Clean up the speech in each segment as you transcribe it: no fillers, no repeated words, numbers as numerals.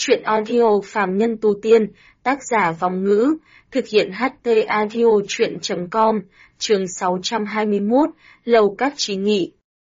Truyện audio phàm nhân tu tiên, tác giả Vong Ngữ, thực hiện HT audio truyện.com, chương 621, Lầu Các Trí Nghị.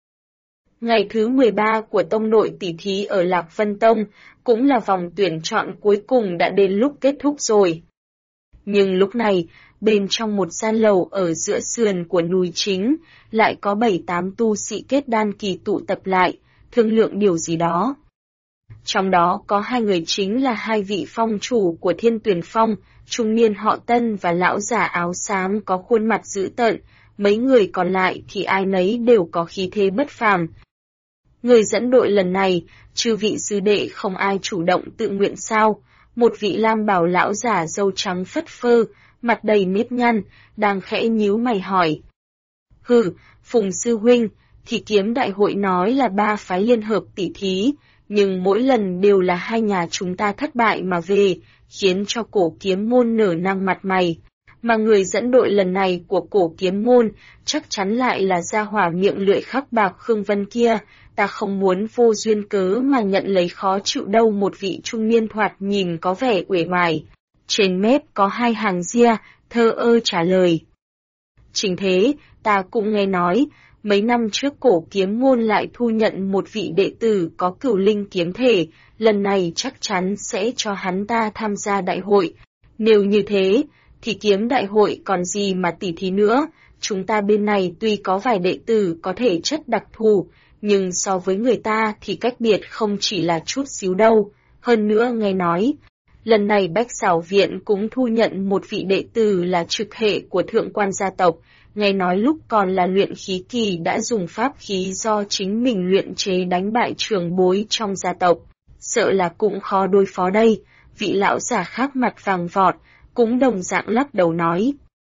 Ngày thứ 13 của tông nội tỷ thí ở Lạc Vân Tông, cũng là vòng tuyển chọn cuối cùng đã đến lúc kết thúc rồi. Nhưng lúc này, bên trong một gian lầu ở giữa sườn của núi chính, lại có 7-8 tu sĩ kết đan kỳ tụ tập lại, thương lượng điều gì đó. Trong đó có hai người chính là hai vị phong chủ của Thiên Tuyền Phong, trung niên họ Tân và lão giả áo xám có khuôn mặt dữ tợn, mấy người còn lại thì ai nấy đều có khí thế bất phàm. Người dẫn đội lần này, trừ vị sư đệ không ai chủ động tự nguyện sao, một vị lam bào lão giả râu trắng phất phơ, mặt đầy nếp nhăn, đang khẽ nhíu mày hỏi. Hừ, Phùng sư huynh, thì kiếm đại hội nói là 3 phái liên hợp tỷ thí, nhưng mỗi lần đều là hai nhà chúng ta thất bại mà về, khiến cho cổ kiếm môn nở nang mặt mày. Mà người dẫn đội lần này của cổ kiếm môn, chắc chắn lại là gia hỏa miệng lưỡi khắc bạc Khương Vân kia, ta không muốn vô duyên cớ mà nhận lấy khó chịu đâu. Một vị trung niên thoạt nhìn có vẻ uể oải, trên mép có hai hàng ria, thờ ơ trả lời. Chính thế, ta cũng nghe nói, mấy năm trước cổ kiếm môn lại thu nhận một vị đệ tử có cửu linh kiếm thể, lần này chắc chắn sẽ cho hắn ta tham gia đại hội. Nếu như thế, thì kiếm đại hội còn gì mà tỉ thí nữa, chúng ta bên này tuy có vài đệ tử có thể chất đặc thù, nhưng so với người ta thì cách biệt không chỉ là chút xíu đâu. Hơn nữa nghe nói, lần này Bách Xảo Viện cũng thu nhận một vị đệ tử là trực hệ của thượng quan gia tộc, nghe nói lúc còn là luyện khí kỳ đã dùng pháp khí do chính mình luyện chế đánh bại trưởng bối trong gia tộc. Sợ là cũng khó đối phó đây, vị lão giả khác mặt vàng vọt, cũng đồng dạng lắc đầu nói.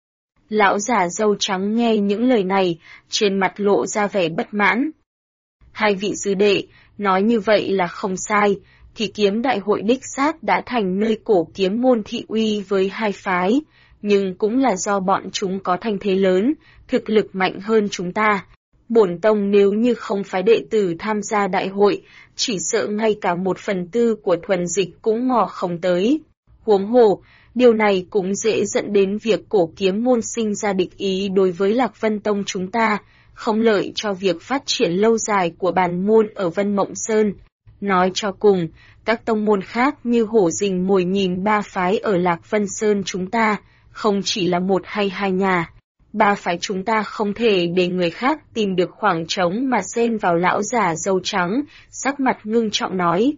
Lão giả râu trắng nghe những lời này, trên mặt lộ ra vẻ bất mãn. Hai vị sư đệ, nói như vậy là không sai, thì kiếm đại hội đích xác đã thành nơi cổ kiếm môn thị uy với hai phái, nhưng cũng là do bọn chúng có thanh thế lớn, thực lực mạnh hơn chúng ta. Bổn tông nếu như không phái đệ tử tham gia đại hội, chỉ sợ ngay cả 1/4 của thuần dịch cũng mò không tới. Huống hồ, điều này cũng dễ dẫn đến việc cổ kiếm môn sinh ra địch ý đối với Lạc Vân Tông chúng ta, không lợi cho việc phát triển lâu dài của bản môn ở Vân Mộng Sơn. Nói cho cùng, các tông môn khác như hổ rình mồi nhìn 3 phái ở Lạc Vân Sơn chúng ta, không chỉ là 1 hay 2 nhà. 3 phái chúng ta không thể để người khác tìm được khoảng trống mà xen vào. Lão giả râu trắng, sắc mặt ngưng trọng nói.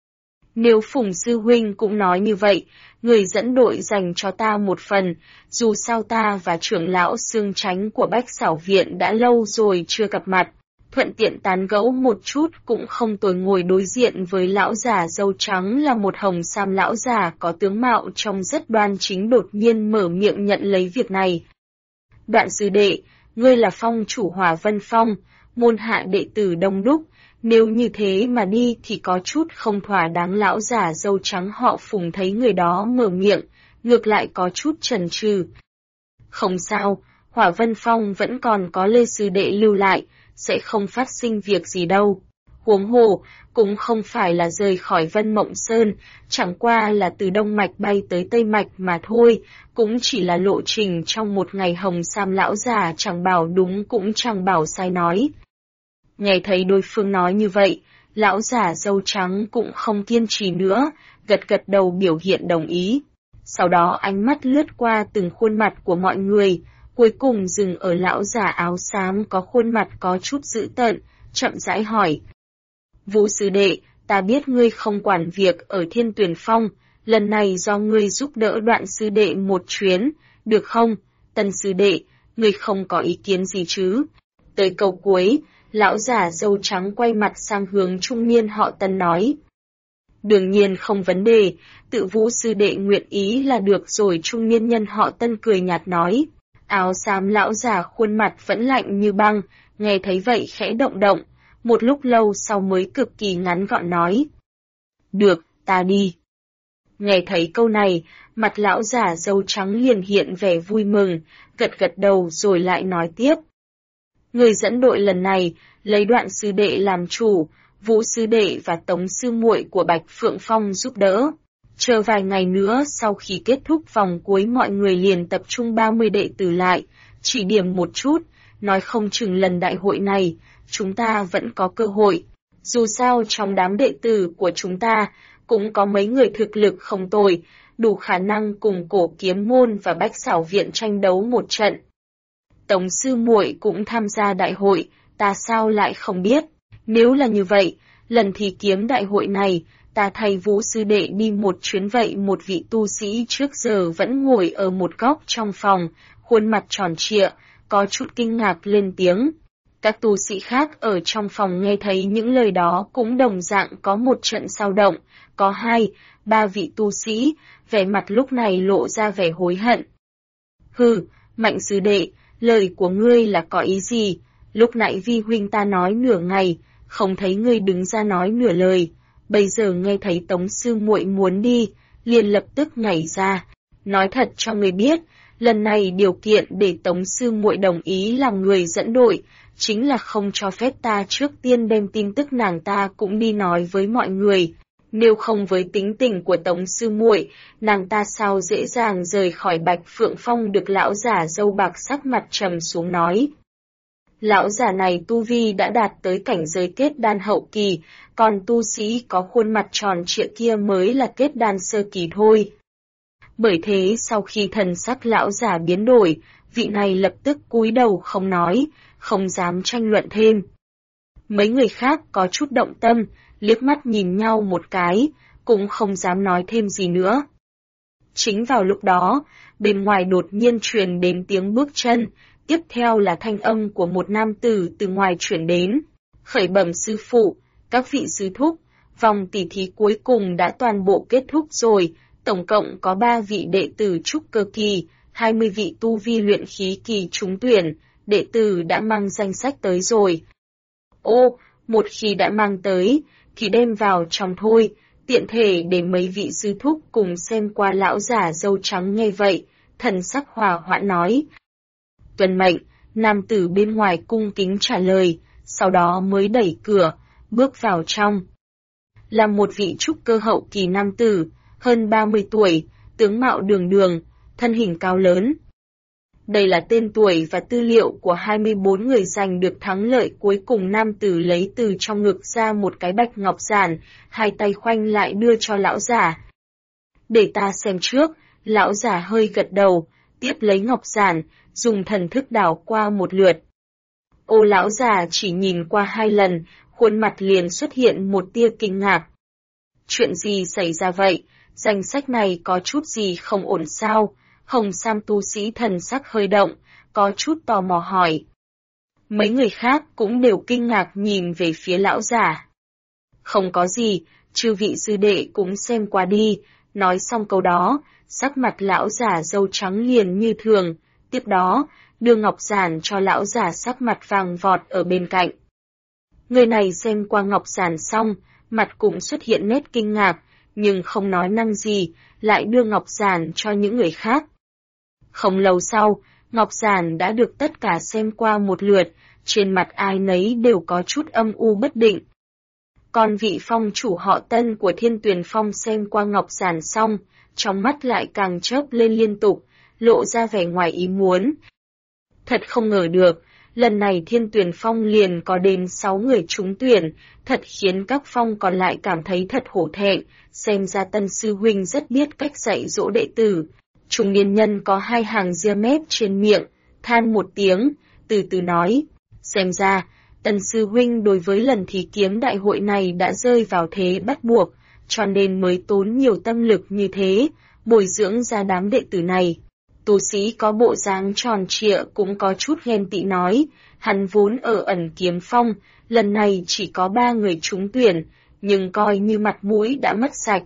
Nếu Phùng sư huynh cũng nói như vậy, người dẫn đội dành cho ta một phần, dù sao ta và trưởng lão Xương Chánh của Bách Xảo Viện đã lâu rồi chưa gặp mặt, thuận tiện tán gẫu một chút cũng không tồi. Ngồi đối diện với lão giả râu trắng là một hồng sam lão giả có tướng mạo trông rất đoan chính, đột nhiên mở miệng nhận lấy việc này. Đoạn sư đệ, ngươi là phong chủ Hỏa Vân Phong, môn hạ đệ tử đông đúc, nếu như thế mà đi thì có chút không thỏa đáng. Lão giả râu trắng họ Phùng thấy người đó mở miệng, ngược lại có chút chần chừ. Không sao, Hỏa Vân Phong vẫn còn có Lê sư đệ lưu lại, sẽ không phát sinh việc gì đâu. Huống hồ, cũng không phải là rời khỏi Vân Mộng Sơn, chẳng qua là từ Đông Mạch bay tới Tây Mạch mà thôi, cũng chỉ là lộ trình trong một ngày. Hồng sam lão già chẳng bảo đúng cũng chẳng bảo sai nói. Nghe thấy đối phương nói như vậy, lão giả râu trắng cũng không kiên trì nữa, gật gật đầu biểu hiện đồng ý. Sau đó ánh mắt lướt qua từng khuôn mặt của mọi người, cuối cùng dừng ở lão giả áo xám có khuôn mặt có chút dữ tợn, chậm rãi hỏi. Vũ sư đệ, ta biết ngươi không quản việc ở Thiên Tuyền Phong, lần này do ngươi giúp đỡ Đoạn sư đệ một chuyến, được không? Tân sư đệ, ngươi không có ý kiến gì chứ? Tới câu cuối, lão giả râu trắng quay mặt sang hướng trung niên họ Tân nói. Đương nhiên không vấn đề, tự Vũ sư đệ nguyện ý là được rồi. Trung niên nhân họ Tân cười nhạt nói. Áo xám lão già khuôn mặt vẫn lạnh như băng, nghe thấy vậy khẽ động động, một lúc lâu sau mới cực kỳ ngắn gọn nói. Được, ta đi. Nghe thấy câu này, mặt lão già râu trắng liền hiện vẻ vui mừng, gật gật đầu rồi lại nói tiếp. Người dẫn đội lần này, lấy Đoạn sư đệ làm chủ, Vũ sư đệ và Tống sư muội của Bạch Phượng Phong giúp đỡ. Chờ vài ngày nữa sau khi kết thúc vòng cuối mọi người liền tập trung 30 đệ tử lại, chỉ điểm một chút, nói không chừng lần đại hội này, chúng ta vẫn có cơ hội. Dù sao trong đám đệ tử của chúng ta, cũng có mấy người thực lực không tồi, đủ khả năng cùng Cổ Kiếm môn và Bách Xảo viện tranh đấu một trận. Tống sư muội cũng tham gia đại hội, ta sao lại không biết? Nếu là như vậy, lần thi kiếm đại hội này, ta thay Vũ sư đệ đi một chuyến vậy. Một vị tu sĩ trước giờ vẫn ngồi ở một góc trong phòng, khuôn mặt tròn trịa, có chút kinh ngạc lên tiếng. Các tu sĩ khác ở trong phòng nghe thấy những lời đó cũng đồng dạng có một trận xao động, có 2-3 vị tu sĩ, vẻ mặt lúc này lộ ra vẻ hối hận. Hừ, Mạnh sư đệ, lời của ngươi là có ý gì? Lúc nãy vi huynh ta nói nửa ngày, không thấy ngươi đứng ra nói nửa lời, bây giờ nghe thấy Tống sư muội muốn đi, liền lập tức nhảy ra. Nói thật cho ngươi biết, lần này điều kiện để Tống sư muội đồng ý làm người dẫn đội, chính là không cho phép ta trước tiên đem tin tức nàng ta cũng đi nói với mọi người. Nếu không với tính tình của Tống sư muội, nàng ta sao dễ dàng rời khỏi Bạch Phượng Phong được. Lão giả râu bạc sắc mặt trầm xuống nói. Lão giả này tu vi đã đạt tới cảnh giới kết đan hậu kỳ, còn tu sĩ có khuôn mặt tròn trịa kia mới là kết đan sơ kỳ thôi. Bởi thế sau khi thần sắc lão giả biến đổi, vị này lập tức cúi đầu không nói, không dám tranh luận thêm. Mấy người khác có chút động tâm, liếc mắt nhìn nhau một cái, cũng không dám nói thêm gì nữa. Chính vào lúc đó, bên ngoài đột nhiên truyền đến tiếng bước chân, tiếp theo là thanh âm của một nam tử từ ngoài chuyển đến. Khởi bẩm sư phụ, các vị sư thúc, vòng tỉ thí cuối cùng đã toàn bộ kết thúc rồi, tổng cộng có 3 vị đệ tử trúc cơ kỳ, 20 vị tu vi luyện khí kỳ trúng tuyển, đệ tử đã mang danh sách tới rồi. Ô, một khi đã mang tới, thì đem vào trong thôi, tiện thể để mấy vị sư thúc cùng xem qua. Lão giả râu trắng nghe vậy, thần sắc hòa hoãn nói. Tuân mệnh, nam tử bên ngoài cung kính trả lời, sau đó mới đẩy cửa, bước vào trong. Là một vị trúc cơ hậu kỳ nam tử, hơn 30 tuổi, tướng mạo đường đường, thân hình cao lớn. Đây là tên tuổi và tư liệu của 24 người giành được thắng lợi cuối cùng. Nam tử lấy từ trong ngực ra một cái bạch ngọc giản, hai tay khoanh lại đưa cho lão giả. Để ta xem trước, lão giả hơi gật đầu, tiếp lấy ngọc giản, dùng thần thức đảo qua một lượt. Ô, lão già chỉ nhìn qua 2 lần, khuôn mặt liền xuất hiện một tia kinh ngạc. Chuyện gì xảy ra vậy? Danh sách này có chút gì không ổn sao? Hồng Sam tu sĩ thần sắc hơi động, có chút tò mò hỏi. Mấy người khác cũng đều kinh ngạc nhìn về phía lão giả. Không có gì, chư vị sư đệ cũng xem qua đi. Nói xong câu đó, sắc mặt lão giả râu trắng liền như thường, tiếp đó, đưa ngọc giản cho lão giả sắc mặt vàng vọt ở bên cạnh. Người này xem qua ngọc giản xong, mặt cũng xuất hiện nét kinh ngạc, nhưng không nói năng gì, lại đưa ngọc giản cho những người khác. Không lâu sau, ngọc giản đã được tất cả xem qua một lượt, trên mặt ai nấy đều có chút âm u bất định. Còn vị phong chủ họ Tân của Thiên Tuyền Phong xem qua ngọc giản xong, trong mắt lại càng chớp lên liên tục, lộ ra vẻ ngoài ý muốn. Thật không ngờ được, lần này Thiên Tuyền Phong liền có đến 6 người trúng tuyển, thật khiến các phong còn lại cảm thấy thật hổ thẹn, xem ra Tân sư huynh rất biết cách dạy dỗ đệ tử. Trung niên nhân có 2 hàng ria mép trên miệng, than một tiếng, từ từ nói, xem ra, Tân sư huynh đối với lần thí kiếm đại hội này đã rơi vào thế bắt buộc, cho nên mới tốn nhiều tâm lực như thế, bồi dưỡng ra đám đệ tử này. Tu sĩ có bộ dáng tròn trịa cũng có chút ghen tị nói, hắn vốn ở ẩn kiếm phong, lần này chỉ có 3 người trúng tuyển, nhưng coi như mặt mũi đã mất sạch.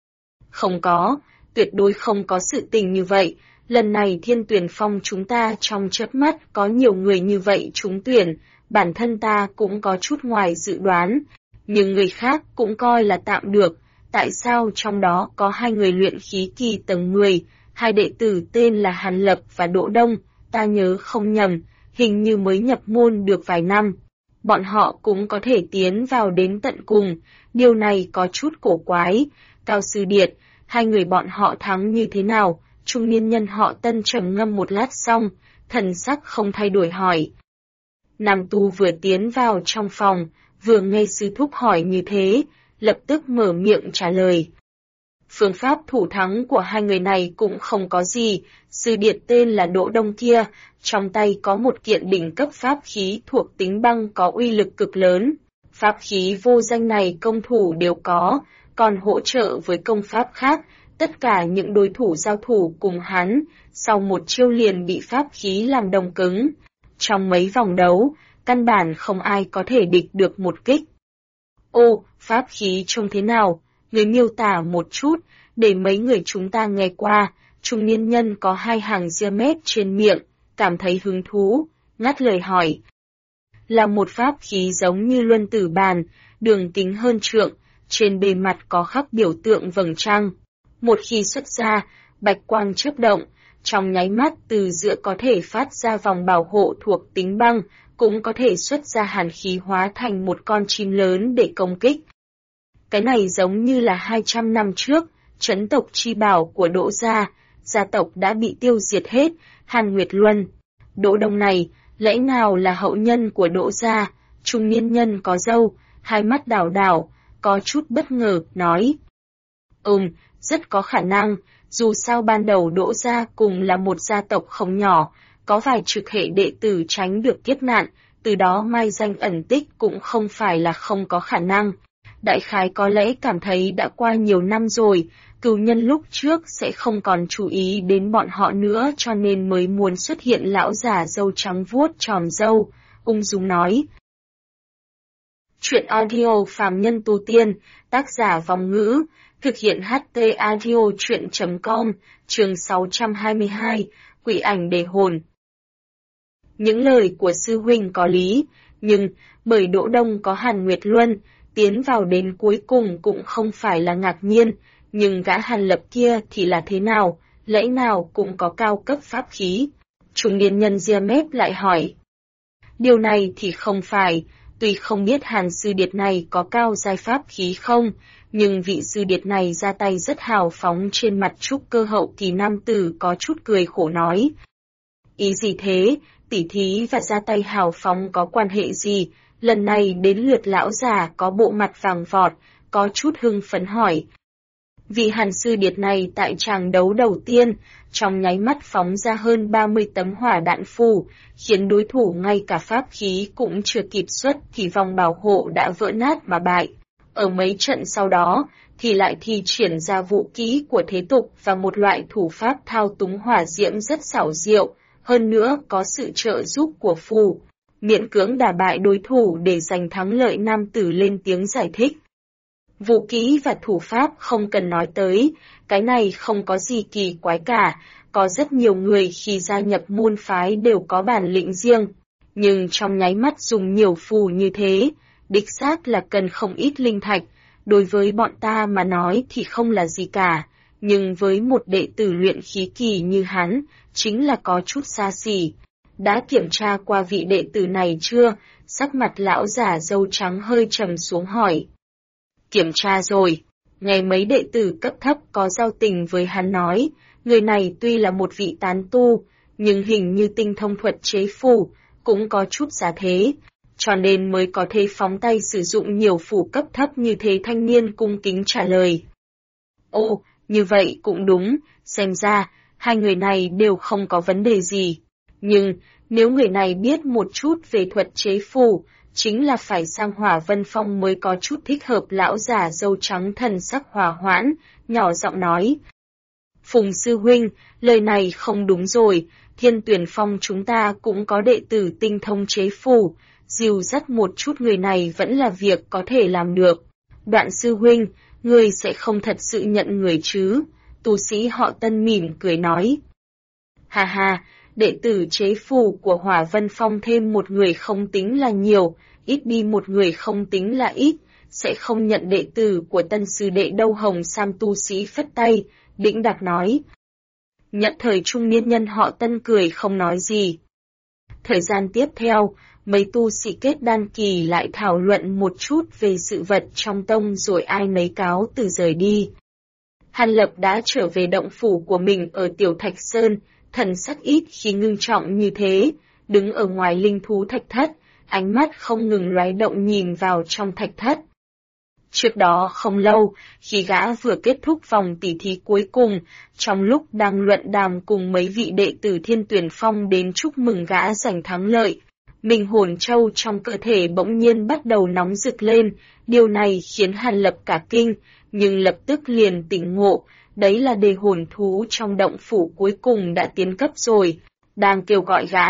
Không có, tuyệt đối không có sự tình như vậy, lần này Thiên Tuyền Phong chúng ta trong chớp mắt có nhiều người như vậy trúng tuyển, bản thân ta cũng có chút ngoài dự đoán, nhưng người khác cũng coi là tạm được, tại sao trong đó có 2 người luyện khí kỳ tầng 10, 2 đệ tử tên là Hàn Lập và Đỗ Đông, ta nhớ không nhầm, hình như mới nhập môn được vài năm. bọn họ cũng có thể tiến vào đến tận cùng, điều này có chút cổ quái. Cao Sư Điệt, hai người bọn họ thắng như thế nào? Trung niên nhân họ Tân trầm ngâm một lát xong, thần sắc không thay đổi hỏi. Nam tu vừa tiến vào trong phòng, vừa nghe sư thúc hỏi như thế, lập tức mở miệng trả lời. Phương pháp thủ thắng của hai người này cũng không có gì, Sư Điệt tên là Đỗ Đông kia, trong tay có một kiện đỉnh cấp pháp khí thuộc tính băng có uy lực cực lớn. Pháp khí vô danh này công thủ đều có, còn hỗ trợ với công pháp khác, tất cả những đối thủ giao thủ cùng hắn, sau một chiêu liền bị pháp khí làm đông cứng. Trong mấy vòng đấu, căn bản không ai có thể địch được một kích. Ô, pháp khí trông thế nào? Người miêu tả một chút, để mấy người chúng ta nghe qua. Trung niên nhân có hai hàng ria mép trên miệng, cảm thấy hứng thú, ngắt lời hỏi. Là một pháp khí giống như luân tử bàn, đường kính hơn trượng, trên bề mặt có khắc biểu tượng vầng trăng. Một khi xuất ra, bạch quang chớp động, trong nháy mắt từ giữa có thể phát ra vòng bảo hộ thuộc tính băng, cũng có thể xuất ra hàn khí hóa thành một con chim lớn để công kích. Cái này giống như là 200 năm trước, trấn tộc chi bảo của Đỗ gia tộc đã bị tiêu diệt hết, Hàn Nguyệt Luân. Đỗ Đông này, lẽ nào là hậu nhân của Đỗ gia? Trung niên nhân có râu, hai mắt đảo đảo, có chút bất ngờ, nói. Rất có khả năng, dù sao ban đầu Đỗ gia cùng là một gia tộc không nhỏ, có vài trực hệ đệ tử tránh được kiếp nạn, từ đó mai danh ẩn tích cũng không phải là không có khả năng. Đại khái có lẽ cảm thấy đã qua nhiều năm rồi, cừu nhân lúc trước sẽ không còn chú ý đến bọn họ nữa cho nên mới muốn xuất hiện lão già râu trắng vuốt tròm râu, ung dung nói. Chuyện audio phàm nhân tu tiên, tác giả Vòng Ngữ, thực hiện HT audio chuyện.com, chương 622, Quỷ ảnh đề hồn. Những lời của sư huynh có lý, nhưng bởi Đỗ Đông có Hàn Nguyệt Luân, tiến vào đến cuối cùng cũng không phải là ngạc nhiên, nhưng gã Hàn Lập kia thì là thế nào, lẽ nào cũng có cao cấp pháp khí. Trung niên nhân ria mép lại hỏi. Điều này thì không phải, tuy không biết Hàn Sư Điệt này có cao giai pháp khí không, nhưng vị Sư Điệt này ra tay rất hào phóng, trên mặt trúc cơ hậu kỳ nam tử có chút cười khổ nói. Ý gì thế, tỉ thí và ra tay hào phóng có quan hệ gì? Lần này đến lượt lão già có bộ mặt vàng vọt, có chút hưng phấn hỏi. Vị Hàn Sư Điệt này tại tràng đấu đầu tiên, trong nháy mắt phóng ra hơn 30 tấm hỏa đạn phù, khiến đối thủ ngay cả pháp khí cũng chưa kịp xuất thì vòng bảo hộ đã vỡ nát mà bại. Ở mấy trận sau đó, thì lại thi triển ra vũ kỹ của thế tục và một loại thủ pháp thao túng hỏa diễm rất xảo diệu, hơn nữa có sự trợ giúp của phù. Miễn cưỡng đả bại đối thủ để giành thắng lợi, nam tử lên tiếng giải thích. Vũ kỹ và thủ pháp không cần nói tới, cái này không có gì kỳ quái cả, có rất nhiều người khi gia nhập môn phái đều có bản lĩnh riêng, nhưng trong nháy mắt dùng nhiều phù như thế, đích xác là cần không ít linh thạch, đối với bọn ta mà nói thì không là gì cả, nhưng với một đệ tử luyện khí kỳ như hắn, chính là có chút xa xỉ. Đã kiểm tra qua vị đệ tử này chưa? Sắc mặt lão già râu trắng hơi trầm xuống hỏi. Kiểm tra rồi. Nghe mấy đệ tử cấp thấp có giao tình với hắn nói, người này tuy là một vị tán tu, nhưng hình như tinh thông thuật chế phù, cũng có chút giá thế, cho nên mới có thể phóng tay sử dụng nhiều phù cấp thấp như thế. Thanh niên cung kính trả lời. Ồ, như vậy cũng đúng, xem ra, hai người này đều không có vấn đề gì. Nhưng, nếu người này biết một chút về thuật chế phù, chính là phải sang Hỏa Vân Phong mới có chút thích hợp. Lão già râu trắng thần sắc hòa hoãn, nhỏ giọng nói. Phùng sư huynh, lời này không đúng rồi, Thiên Tuyển Phong chúng ta cũng có đệ tử tinh thông chế phù, dìu dắt một chút người này vẫn là việc có thể làm được. Đoạn sư huynh, người sẽ không thật sự nhận người chứ? Tu sĩ họ Tân mỉm cười nói. Ha ha, đệ tử chế phù của Hỏa Vân Phong thêm một người không tính là nhiều, ít đi một người không tính là ít, sẽ không nhận đệ tử của Tân sư đệ đâu. Hồng Sam tu sĩ phất tay, đĩnh đạc nói. Nhận thời trung niên nhân họ Tân cười không nói gì. Thời gian tiếp theo, mấy tu sĩ kết đan kỳ lại thảo luận một chút về sự vật trong tông rồi ai nấy cáo từ rời đi. Hàn Lập đã trở về động phủ của mình ở Tiểu Thạch Sơn, thần sắc ít khi ngưng trọng như thế, đứng ở ngoài linh thú thạch thất, ánh mắt không ngừng lóe động nhìn vào trong thạch thất. Trước đó không lâu, khi gã vừa kết thúc vòng tỉ thí cuối cùng, trong lúc đang luận đàm cùng mấy vị đệ tử Thiên Tuyển Phong đến chúc mừng gã giành thắng lợi, minh hồn châu trong cơ thể bỗng nhiên bắt đầu nóng rực lên, điều này khiến Hàn Lập cả kinh, nhưng lập tức liền tỉnh ngộ, đấy là đề hồn thú trong động phủ cuối cùng đã tiến cấp rồi, đang kêu gọi gã.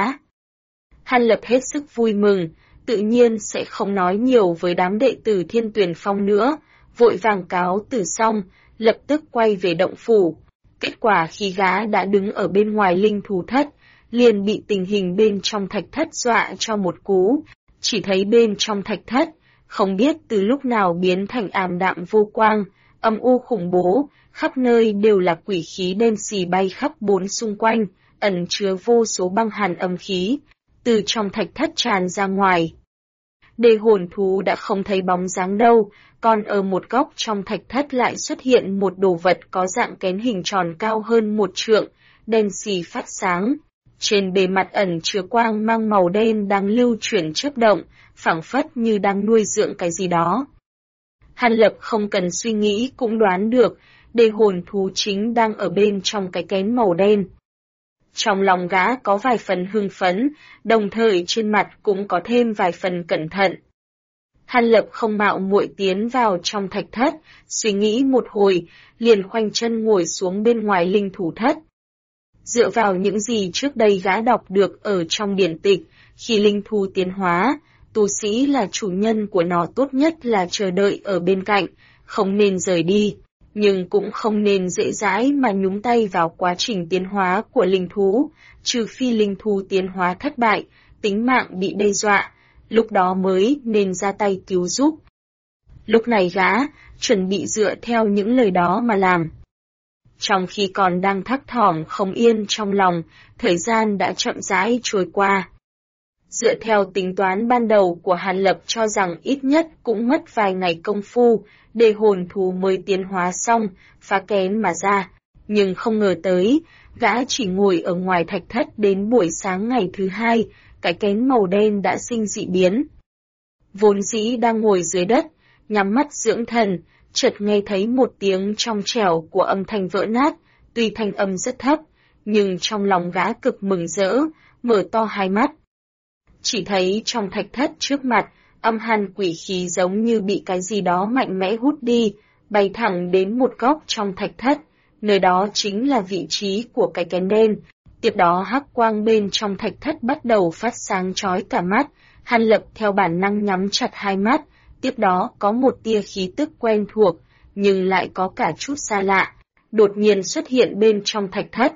Hàn Lập hết sức vui mừng, tự nhiên sẽ không nói nhiều với đám đệ tử Thiên Tuyển Phong nữa, vội vàng cáo từ xong, lập tức quay về động phủ. Kết quả khi gã đã đứng ở bên ngoài linh thú thất, liền bị tình hình bên trong thạch thất dọa cho một cú, chỉ thấy bên trong thạch thất, không biết từ lúc nào biến thành ảm đạm vô quang, âm u khủng bố, khắp nơi đều là quỷ khí đen xì bay khắp bốn xung quanh, ẩn chứa vô số băng hàn âm khí, từ trong thạch thất tràn ra ngoài. Đề hồn thú đã không thấy bóng dáng đâu, còn ở một góc trong thạch thất lại xuất hiện một đồ vật có dạng kén hình tròn cao hơn 1 trượng, đen xì phát sáng. Trên bề mặt ẩn chứa quang mang màu đen đang lưu chuyển chớp động, phảng phất như đang nuôi dưỡng cái gì đó. Hàn Lập không cần suy nghĩ cũng đoán được, đề hồn thú chính đang ở bên trong cái kén màu đen. Trong lòng gã có vài phần hưng phấn, đồng thời trên mặt cũng có thêm vài phần cẩn thận. Hàn Lập không mạo muội tiến vào trong thạch thất, suy nghĩ một hồi, liền khoanh chân ngồi xuống bên ngoài linh thủ thất. Dựa vào những gì trước đây gã đọc được ở trong điển tịch, khi linh thú tiến hóa, tu sĩ là chủ nhân của nó tốt nhất là chờ đợi ở bên cạnh, không nên rời đi, nhưng cũng không nên dễ dãi mà nhúng tay vào quá trình tiến hóa của linh thú, trừ phi linh thú tiến hóa thất bại, tính mạng bị đe dọa, lúc đó mới nên ra tay cứu giúp. Lúc này gã, chuẩn bị dựa theo những lời đó mà làm. Trong khi còn đang thắc thỏm không yên trong lòng, thời gian đã chậm rãi trôi qua. Dựa theo tính toán ban đầu của Hàn Lập cho rằng ít nhất cũng mất vài ngày công phu, để hồn thú mới tiến hóa xong, phá kén mà ra. Nhưng không ngờ tới, gã chỉ ngồi ở ngoài thạch thất đến buổi sáng ngày thứ 2, cái kén màu đen đã sinh dị biến. Vốn dĩ đang ngồi dưới đất, nhắm mắt dưỡng thần, chợt nghe thấy một tiếng trong trẻo của âm thanh vỡ nát, tuy thanh âm rất thấp, nhưng trong lòng gã cực mừng rỡ, mở to hai mắt. Chỉ thấy trong thạch thất trước mặt, âm hàn quỷ khí giống như bị cái gì đó mạnh mẽ hút đi, bay thẳng đến một góc trong thạch thất, nơi đó chính là vị trí của cái kén đen. Tiếp đó hắc quang bên trong thạch thất bắt đầu phát sáng chói cả mắt, Hàn Lập theo bản năng nhắm chặt hai mắt, tiếp đó có một tia khí tức quen thuộc, nhưng lại có cả chút xa lạ, đột nhiên xuất hiện bên trong thạch thất.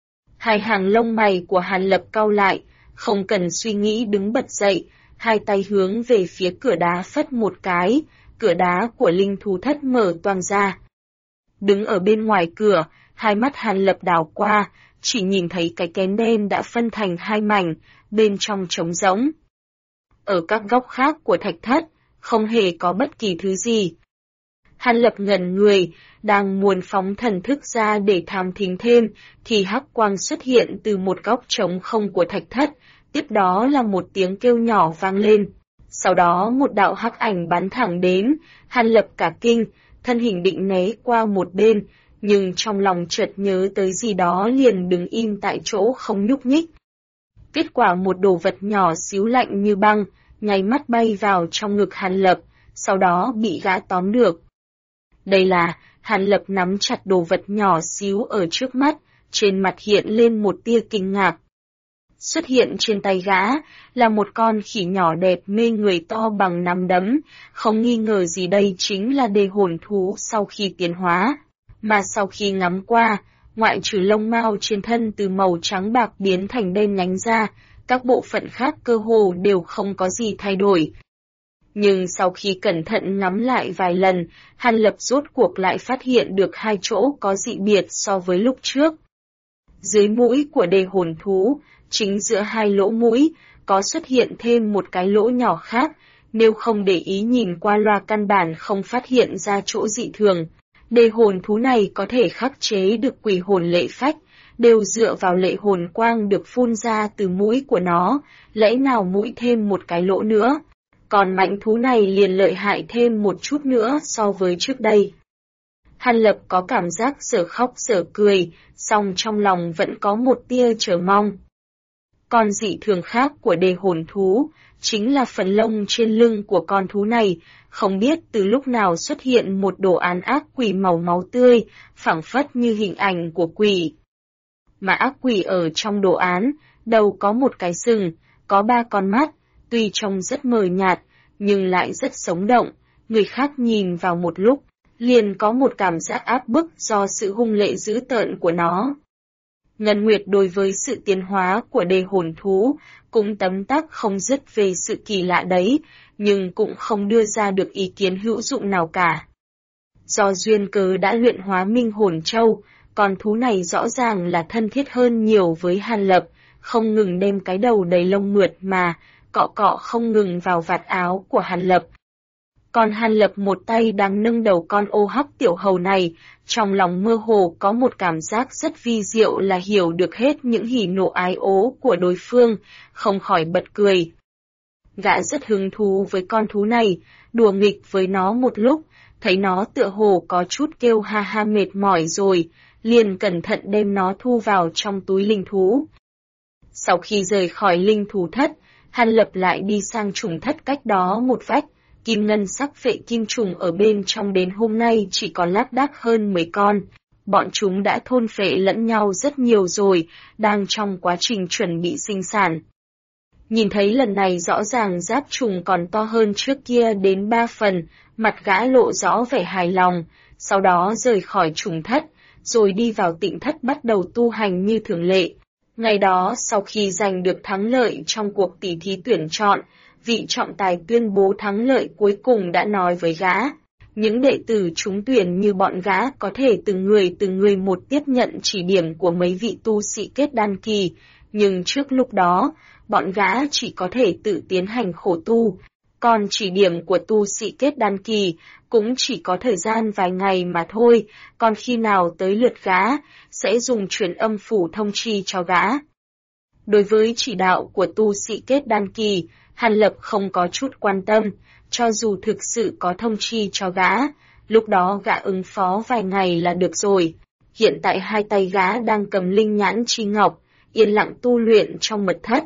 Hai hàng lông mày của Hàn Lập cau lại, không cần suy nghĩ đứng bật dậy, hai tay hướng về phía cửa đá phất một cái, cửa đá của linh thú thất mở toang ra. Đứng ở bên ngoài cửa, hai mắt Hàn Lập đảo qua, chỉ nhìn thấy cái kén đen đã phân thành hai mảnh, bên trong trống rỗng. Ở các góc khác của thạch thất, không hề có bất kỳ thứ gì. Hàn Lập ngẩn người, đang muốn phóng thần thức ra để tham thính thêm, thì hắc quang xuất hiện từ một góc trống không của thạch thất, tiếp đó là một tiếng kêu nhỏ vang lên. Sau đó một đạo hắc ảnh bắn thẳng đến, Hàn Lập cả kinh, thân hình định né qua một bên, nhưng trong lòng chợt nhớ tới gì đó liền đứng im tại chỗ không nhúc nhích. Kết quả một đồ vật nhỏ xíu lạnh như băng, nháy mắt bay vào trong ngực Hàn Lập, sau đó bị gã tóm được. Đây là, Hàn Lập nắm chặt đồ vật nhỏ xíu ở trước mắt, trên mặt hiện lên một tia kinh ngạc. Xuất hiện trên tay gã, là một con khỉ nhỏ đẹp mê người to bằng nắm đấm, không nghi ngờ gì đây chính là đề hồn thú sau khi tiến hóa. Mà sau khi ngắm qua, ngoại trừ lông mao trên thân từ màu trắng bạc biến thành đen nhánh ra, các bộ phận khác cơ hồ đều không có gì thay đổi. Nhưng sau khi cẩn thận ngắm lại vài lần, Hàn Lập rốt cuộc lại phát hiện được hai chỗ có dị biệt so với lúc trước. Dưới mũi của đề hồn thú, chính giữa hai lỗ mũi, có xuất hiện thêm một cái lỗ nhỏ khác, nếu không để ý nhìn qua loa căn bản không phát hiện ra chỗ dị thường. Đề hồn thú này có thể khắc chế được quỷ hồn lệ phách, đều dựa vào lệ hồn quang được phun ra từ mũi của nó, lẽ nào mũi thêm một cái lỗ nữa. Còn mãnh thú này liền lợi hại thêm một chút nữa so với trước đây. Hàn Lập có cảm giác dở khóc dở cười, song trong lòng vẫn có một tia chờ mong. Con dị thường khác của đề hồn thú, chính là phần lông trên lưng của con thú này, không biết từ lúc nào xuất hiện một đồ án ác quỷ màu máu tươi, phảng phất như hình ảnh của quỷ. Mà ác quỷ ở trong đồ án, đầu có một cái sừng, có 3 con mắt, tuy trông rất mờ nhạt, nhưng lại rất sống động, người khác nhìn vào một lúc, liền có một cảm giác áp bức do sự hung lệ dữ tợn của nó. Ngân Nguyệt đối với sự tiến hóa của đề hồn thú, cũng tấm tắc không dứt về sự kỳ lạ đấy, nhưng cũng không đưa ra được ý kiến hữu dụng nào cả. Do duyên cớ đã luyện hóa minh hồn châu, con thú này rõ ràng là thân thiết hơn nhiều với Hàn Lập, không ngừng đem cái đầu đầy lông mượt mà, cọ cọ không ngừng vào vạt áo của Hàn Lập. Còn Hàn Lập một tay đang nâng đầu con ô hắc tiểu hầu này, trong lòng mơ hồ có một cảm giác rất vi diệu là hiểu được hết những hỉ nộ ái ố của đối phương, không khỏi bật cười. Gã rất hứng thú với con thú này, đùa nghịch với nó một lúc, thấy nó tựa hồ có chút kêu ha ha mệt mỏi rồi, liền cẩn thận đem nó thu vào trong túi linh thú. Sau khi rời khỏi linh thú thất, Hàn Lập lại đi sang trùng thất cách đó một vách, kim ngân sắc vệ kim trùng ở bên trong đến hôm nay chỉ còn lác đác hơn 10 con. Bọn chúng đã thôn phệ lẫn nhau rất nhiều rồi, đang trong quá trình chuẩn bị sinh sản. Nhìn thấy lần này rõ ràng giáp trùng còn to hơn trước kia đến 3 phần, mặt gã lộ rõ vẻ hài lòng, sau đó rời khỏi trùng thất, rồi đi vào tịnh thất bắt đầu tu hành như thường lệ. Ngày đó sau khi giành được thắng lợi trong cuộc tỷ thí tuyển chọn, vị trọng tài tuyên bố thắng lợi cuối cùng đã nói với gã. Những đệ tử trúng tuyển như bọn gã có thể từng người một tiếp nhận chỉ điểm của mấy vị tu sĩ kết đan kỳ, nhưng trước lúc đó, bọn gã chỉ có thể tự tiến hành khổ tu, còn chỉ điểm của tu sĩ kết đan kỳ cũng chỉ có thời gian vài ngày mà thôi, còn khi nào tới lượt gã, sẽ dùng truyền âm phủ thông chi cho gã. Đối với chỉ đạo của tu sĩ kết đan kỳ, Hàn Lập không có chút quan tâm, cho dù thực sự có thông chi cho gã, lúc đó gã ứng phó vài ngày là được rồi. Hiện tại hai tay gã đang cầm linh nhãn chi ngọc, yên lặng tu luyện trong mật thất.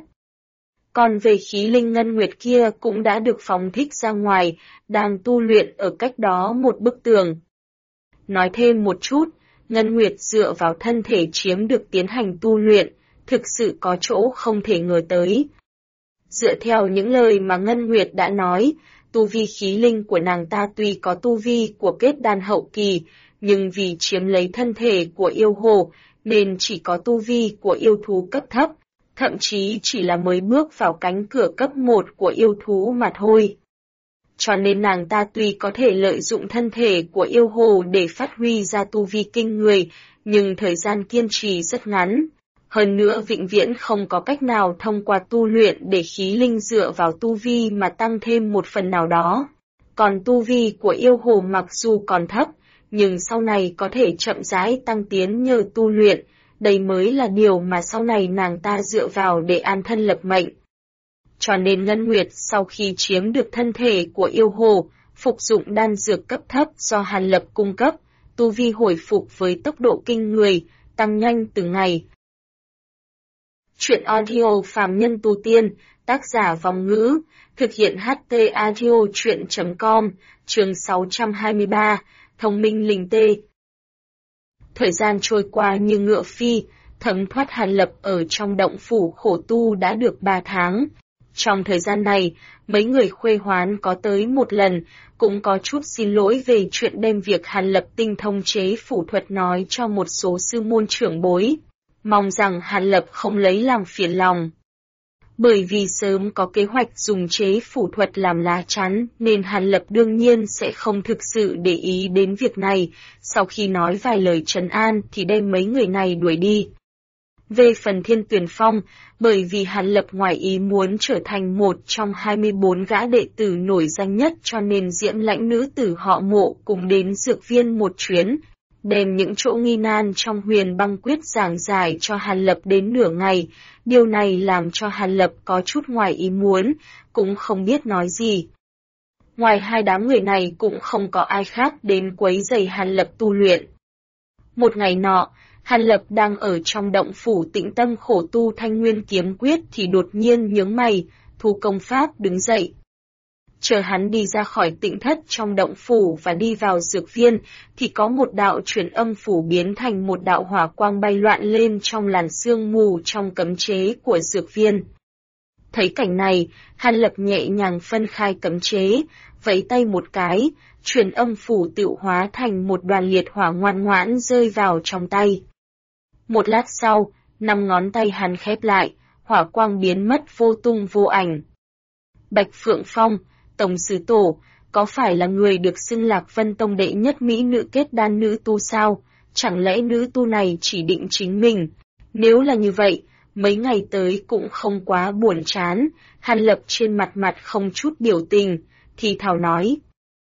Còn về khí linh ngân nguyệt kia cũng đã được phóng thích ra ngoài, đang tu luyện ở cách đó một bức tường. Nói thêm một chút, ngân nguyệt dựa vào thân thể chiếm được tiến hành tu luyện, thực sự có chỗ không thể ngờ tới. Dựa theo những lời mà Ngân Nguyệt đã nói, tu vi khí linh của nàng ta tuy có tu vi của kết đan hậu kỳ, nhưng vì chiếm lấy thân thể của yêu hồ, nên chỉ có tu vi của yêu thú cấp thấp, thậm chí chỉ là mới bước vào cánh cửa cấp 1 của yêu thú mà thôi. Cho nên nàng ta tuy có thể lợi dụng thân thể của yêu hồ để phát huy ra tu vi kinh người, nhưng thời gian kiên trì rất ngắn. Hơn nữa vĩnh viễn không có cách nào thông qua tu luyện để khí linh dựa vào tu vi mà tăng thêm một phần nào đó. Còn tu vi của yêu hồ mặc dù còn thấp, nhưng sau này có thể chậm rãi tăng tiến nhờ tu luyện, đây mới là điều mà sau này nàng ta dựa vào để an thân lập mệnh. Cho nên Ngân Nguyệt sau khi chiếm được thân thể của yêu hồ, phục dụng đan dược cấp thấp do Hàn Lập cung cấp, tu vi hồi phục với tốc độ kinh người, tăng nhanh từng ngày. Chuyện audio phàm nhân tu tiên, tác giả Vong Ngữ, thực hiện HT audio chuyện.com, chương 623, thông minh linh tê. Thời gian trôi qua như ngựa phi, thấm thoát Hàn Lập ở trong động phủ khổ tu đã được 3 tháng. Trong thời gian này, mấy người khuê hoán có tới một lần, cũng có chút xin lỗi về chuyện đem việc Hàn Lập tinh thông chế phủ thuật nói cho một số sư môn trưởng bối. Mong rằng Hàn Lập không lấy làm phiền lòng. Bởi vì sớm có kế hoạch dùng chế phủ thuật làm lá chắn nên Hàn Lập đương nhiên sẽ không thực sự để ý đến việc này, sau khi nói vài lời trấn an thì đem mấy người này đuổi đi. Về phần Thiên Tuyền Phong, bởi vì Hàn Lập ngoài ý muốn trở thành một trong 24 gã đệ tử nổi danh nhất cho nên Diễm Lãnh nữ tử họ Mộ cùng đến dược viên một chuyến, đem những chỗ nghi nan trong Huyền Băng Quyết giảng giải cho Hàn Lập đến nửa ngày. Điều này làm cho Hàn Lập có chút ngoài ý muốn, cũng không biết nói gì. Ngoài hai đám người này cũng không có ai khác đến quấy rầy Hàn Lập tu luyện. Một ngày nọ, Hàn Lập đang ở trong động phủ tĩnh tâm khổ tu Thanh Nguyên Kiếm Quyết thì đột nhiên nhướng mày, thu công pháp đứng dậy. Chờ hắn đi ra khỏi tĩnh thất trong động phủ và đi vào dược viên, thì có một đạo truyền âm phủ biến thành một đạo hỏa quang bay loạn lên trong làn sương mù trong cấm chế của dược viên. Thấy cảnh này, Hàn Lập nhẹ nhàng phân khai cấm chế, vẫy tay một cái, truyền âm phủ tự hóa thành một đoàn liệt hỏa ngoan ngoãn rơi vào trong tay. Một lát sau, 5 ngón tay hắn khép lại, hỏa quang biến mất vô tung vô ảnh. Bạch Phượng Phong, Tổng Sư Tổ, có phải là người được xưng Lạc Vân Tông đệ nhất mỹ nữ kết đan nữ tu sao? Chẳng lẽ nữ tu này chỉ định chính mình? Nếu là như vậy, mấy ngày tới cũng không quá buồn chán. Hàn Lập trên mặt không chút biểu tình, thì thào nói.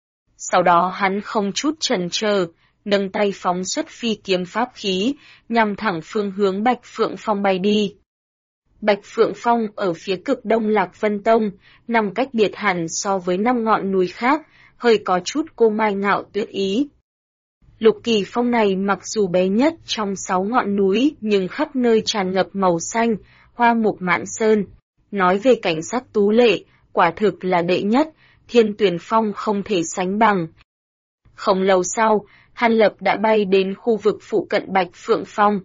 Sau đó hắn không chút chần chờ, nâng tay phóng xuất phi kiếm pháp khí, nhằm thẳng phương hướng Bạch Phượng Phong bay đi. Bạch Phượng Phong ở phía cực đông Lạc Vân Tông, nằm cách biệt hẳn so với 5 ngọn núi khác, hơi có chút cô mai ngạo tuyệt ý. Lục Kỳ Phong này mặc dù bé nhất trong 6 ngọn núi nhưng khắp nơi tràn ngập màu xanh, hoa mục mãn sơn. Nói về cảnh sắc tú lệ, quả thực là đệ nhất, Thiên Tuyền Phong không thể sánh bằng. Không lâu sau, Hàn Lập đã bay đến khu vực phụ cận Bạch Phượng Phong.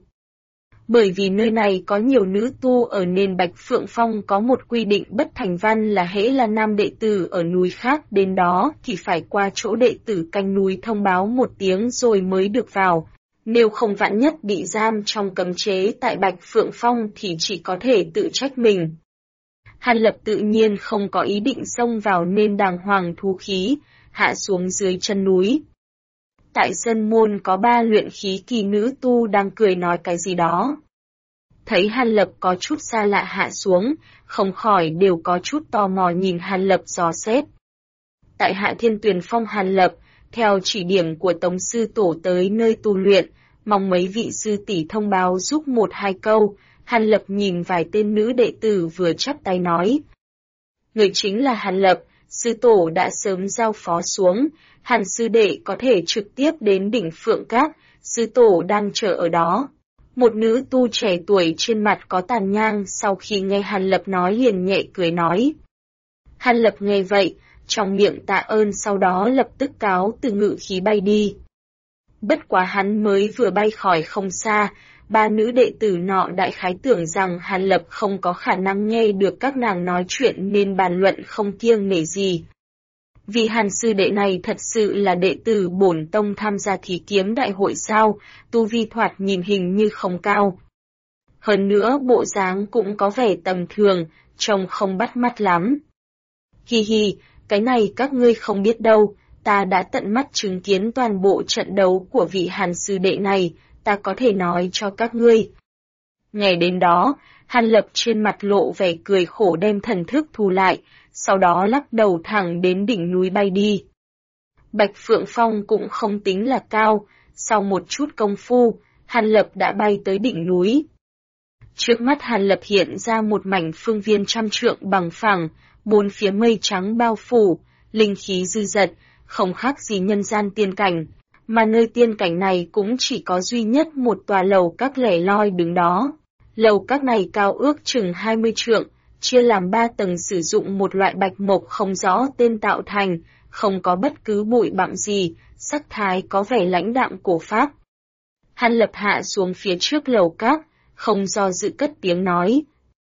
Bởi vì nơi này có nhiều nữ tu ở nên Bạch Phượng Phong có một quy định bất thành văn là hễ là nam đệ tử ở núi khác đến đó thì phải qua chỗ đệ tử canh núi thông báo một tiếng rồi mới được vào. Nếu không vạn nhất bị giam trong cấm chế tại Bạch Phượng Phong thì chỉ có thể tự trách mình. Hàn Lập tự nhiên không có ý định xông vào nên đàng hoàng thu khí, hạ xuống dưới chân núi. Tại sân môn có 3 luyện khí kỳ nữ tu đang cười nói cái gì đó. Thấy Hàn Lập có chút xa lạ hạ xuống, không khỏi đều có chút tò mò nhìn Hàn Lập dò xét. Tại Hạ Thiên Tuyền Phong Hàn Lập, theo chỉ điểm của Tống Sư Tổ tới nơi tu luyện, mong mấy vị sư tỷ thông báo giúp 1-2 câu. Hàn Lập nhìn vài tên nữ đệ tử vừa chắp tay nói. Người chính là Hàn Lập, Sư Tổ đã sớm giao phó xuống, Hàn Sư Đệ có thể trực tiếp đến đỉnh Phượng Các, Sư Tổ đang chờ ở đó. Một nữ tu trẻ tuổi trên mặt có tàn nhang sau khi nghe Hàn Lập nói liền nhẹ cười nói. Hàn Lập nghe vậy, trong miệng tạ ơn sau đó lập tức cáo từ ngự khí bay đi. Bất quá hắn mới vừa bay khỏi không xa, 3 nữ đệ tử nọ đại khái tưởng rằng Hàn Lập không có khả năng nghe được các nàng nói chuyện nên bàn luận không kiêng nể gì. Vì Hàn sư đệ này thật sự là đệ tử bổn tông tham gia thí kiếm đại hội sao, tu vi thoạt nhìn hình như không cao. Hơn nữa bộ dáng cũng có vẻ tầm thường, trông không bắt mắt lắm. Hi hi, cái này các ngươi không biết đâu, ta đã tận mắt chứng kiến toàn bộ trận đấu của vị Hàn sư đệ này, ta có thể nói cho các ngươi. Ngày đến đó, Hàn Lập trên mặt lộ vẻ cười khổ đem thần thức thu lại, sau đó lắc đầu thẳng đến đỉnh núi bay đi. Bạch Phượng Phong cũng không tính là cao, sau một chút công phu, Hàn Lập đã bay tới đỉnh núi. Trước mắt Hàn Lập hiện ra một mảnh phương viên trăm trượng bằng phẳng, 4 phía mây trắng bao phủ, linh khí dư dật, không khác gì nhân gian tiên cảnh, mà nơi tiên cảnh này cũng chỉ có duy nhất một tòa lầu các lẻ loi đứng đó. Lầu các này cao ước chừng 20 trượng, chia làm 3 tầng sử dụng một loại bạch mộc không rõ tên tạo thành, không có bất cứ bụi bặm gì, sắc thái có vẻ lãnh đạm cổ pháp. Hàn Lập hạ xuống phía trước lầu các, không do dự cất tiếng nói.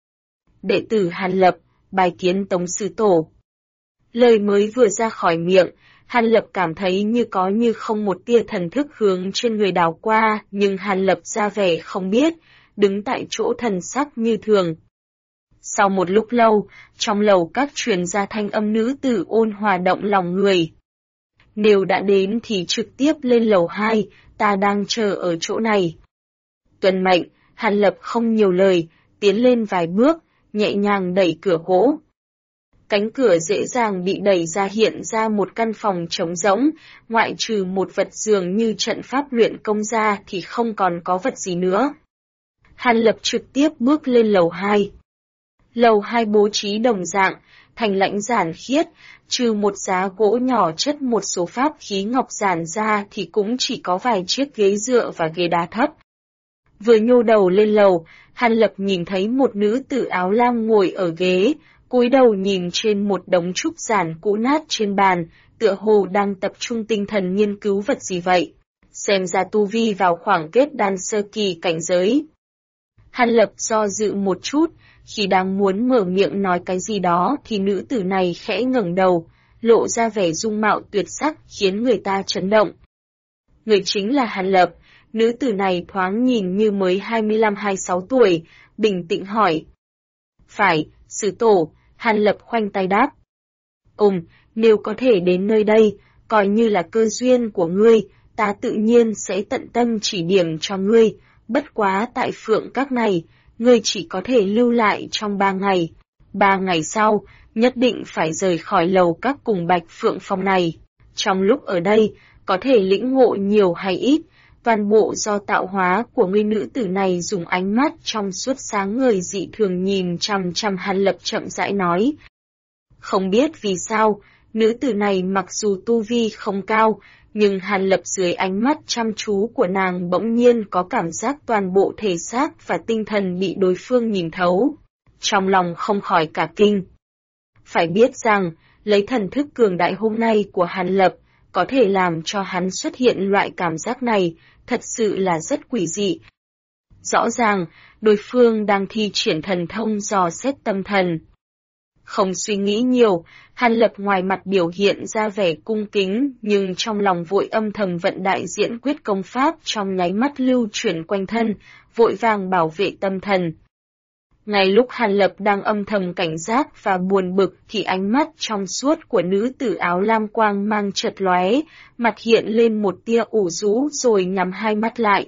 Đệ tử Hàn Lập, bài kiến Tống Sư Tổ. Lời mới vừa ra khỏi miệng, Hàn Lập cảm thấy như có như không một tia thần thức hướng trên người đảo qua, nhưng Hàn Lập ra vẻ không biết, đứng tại chỗ thần sắc như thường. Sau một lúc lâu, trong lầu các truyền ra thanh âm nữ tử ôn hòa động lòng người. Nếu đã đến thì trực tiếp lên lầu 2, ta đang chờ ở chỗ này. Tuân mệnh, Hàn Lập không nhiều lời, tiến lên vài bước, nhẹ nhàng đẩy cửa gỗ. Cánh cửa dễ dàng bị đẩy ra, hiện ra một căn phòng trống rỗng, ngoại trừ một vật dường như trận pháp luyện công ra thì không còn có vật gì nữa. Hàn Lập trực tiếp bước lên lầu 2. Lầu 2 bố trí đồng dạng, thành lãnh giản khiết, trừ một giá gỗ nhỏ chất một số pháp khí ngọc giản ra thì cũng chỉ có vài chiếc ghế dựa và ghế đá thấp. Vừa nhô đầu lên lầu, Hàn Lập nhìn thấy một nữ tử áo lam ngồi ở ghế, cúi đầu nhìn trên một đống trúc giản cũ nát trên bàn, tựa hồ đang tập trung tinh thần nghiên cứu vật gì vậy. Xem ra tu vi vào khoảng kết đan sơ kỳ cảnh giới. Hàn Lập do dự một chút, khi đang muốn mở miệng nói cái gì đó thì nữ tử này khẽ ngẩng đầu, lộ ra vẻ dung mạo tuyệt sắc khiến người ta chấn động. Người chính là Hàn Lập, nữ tử này thoáng nhìn như mới 25-26 tuổi, bình tĩnh hỏi. Phải, sư tổ, Hàn Lập khoanh tay đáp. Nếu có thể đến nơi đây, coi như là cơ duyên của ngươi, ta tự nhiên sẽ tận tâm chỉ điểm cho ngươi, bất quá tại Phượng Các này, ngươi chỉ có thể lưu lại trong 3 ngày. 3 ngày sau, nhất định phải rời khỏi lầu các cùng Bạch Phượng Phòng này. Trong lúc ở đây, có thể lĩnh ngộ nhiều hay ít, toàn bộ do tạo hóa của ngươi. Nữ tử này dùng ánh mắt trong suốt sáng ngời dị thường nhìn chằm chằm Hàn Lập, chậm rãi nói. Không biết vì sao, nữ tử này mặc dù tu vi không cao, nhưng Hàn Lập dưới ánh mắt chăm chú của nàng bỗng nhiên có cảm giác toàn bộ thể xác và tinh thần bị đối phương nhìn thấu. Trong lòng không khỏi cả kinh. Phải biết rằng, lấy thần thức cường đại hôm nay của Hàn Lập, có thể làm cho hắn xuất hiện loại cảm giác này, thật sự là rất quỷ dị. Rõ ràng, đối phương đang thi triển thần thông dò xét tâm thần. Không suy nghĩ nhiều, Hàn Lập ngoài mặt biểu hiện ra vẻ cung kính, nhưng trong lòng vội âm thầm vận đại diễn quyết công pháp trong nháy mắt lưu chuyển quanh thân, vội vàng bảo vệ tâm thần. Ngay lúc Hàn Lập đang âm thầm cảnh giác và buồn bực thì ánh mắt trong suốt của nữ tử áo lam quang mang chợt lóe, mặt hiện lên một tia ủ rũ rồi nhắm hai mắt lại.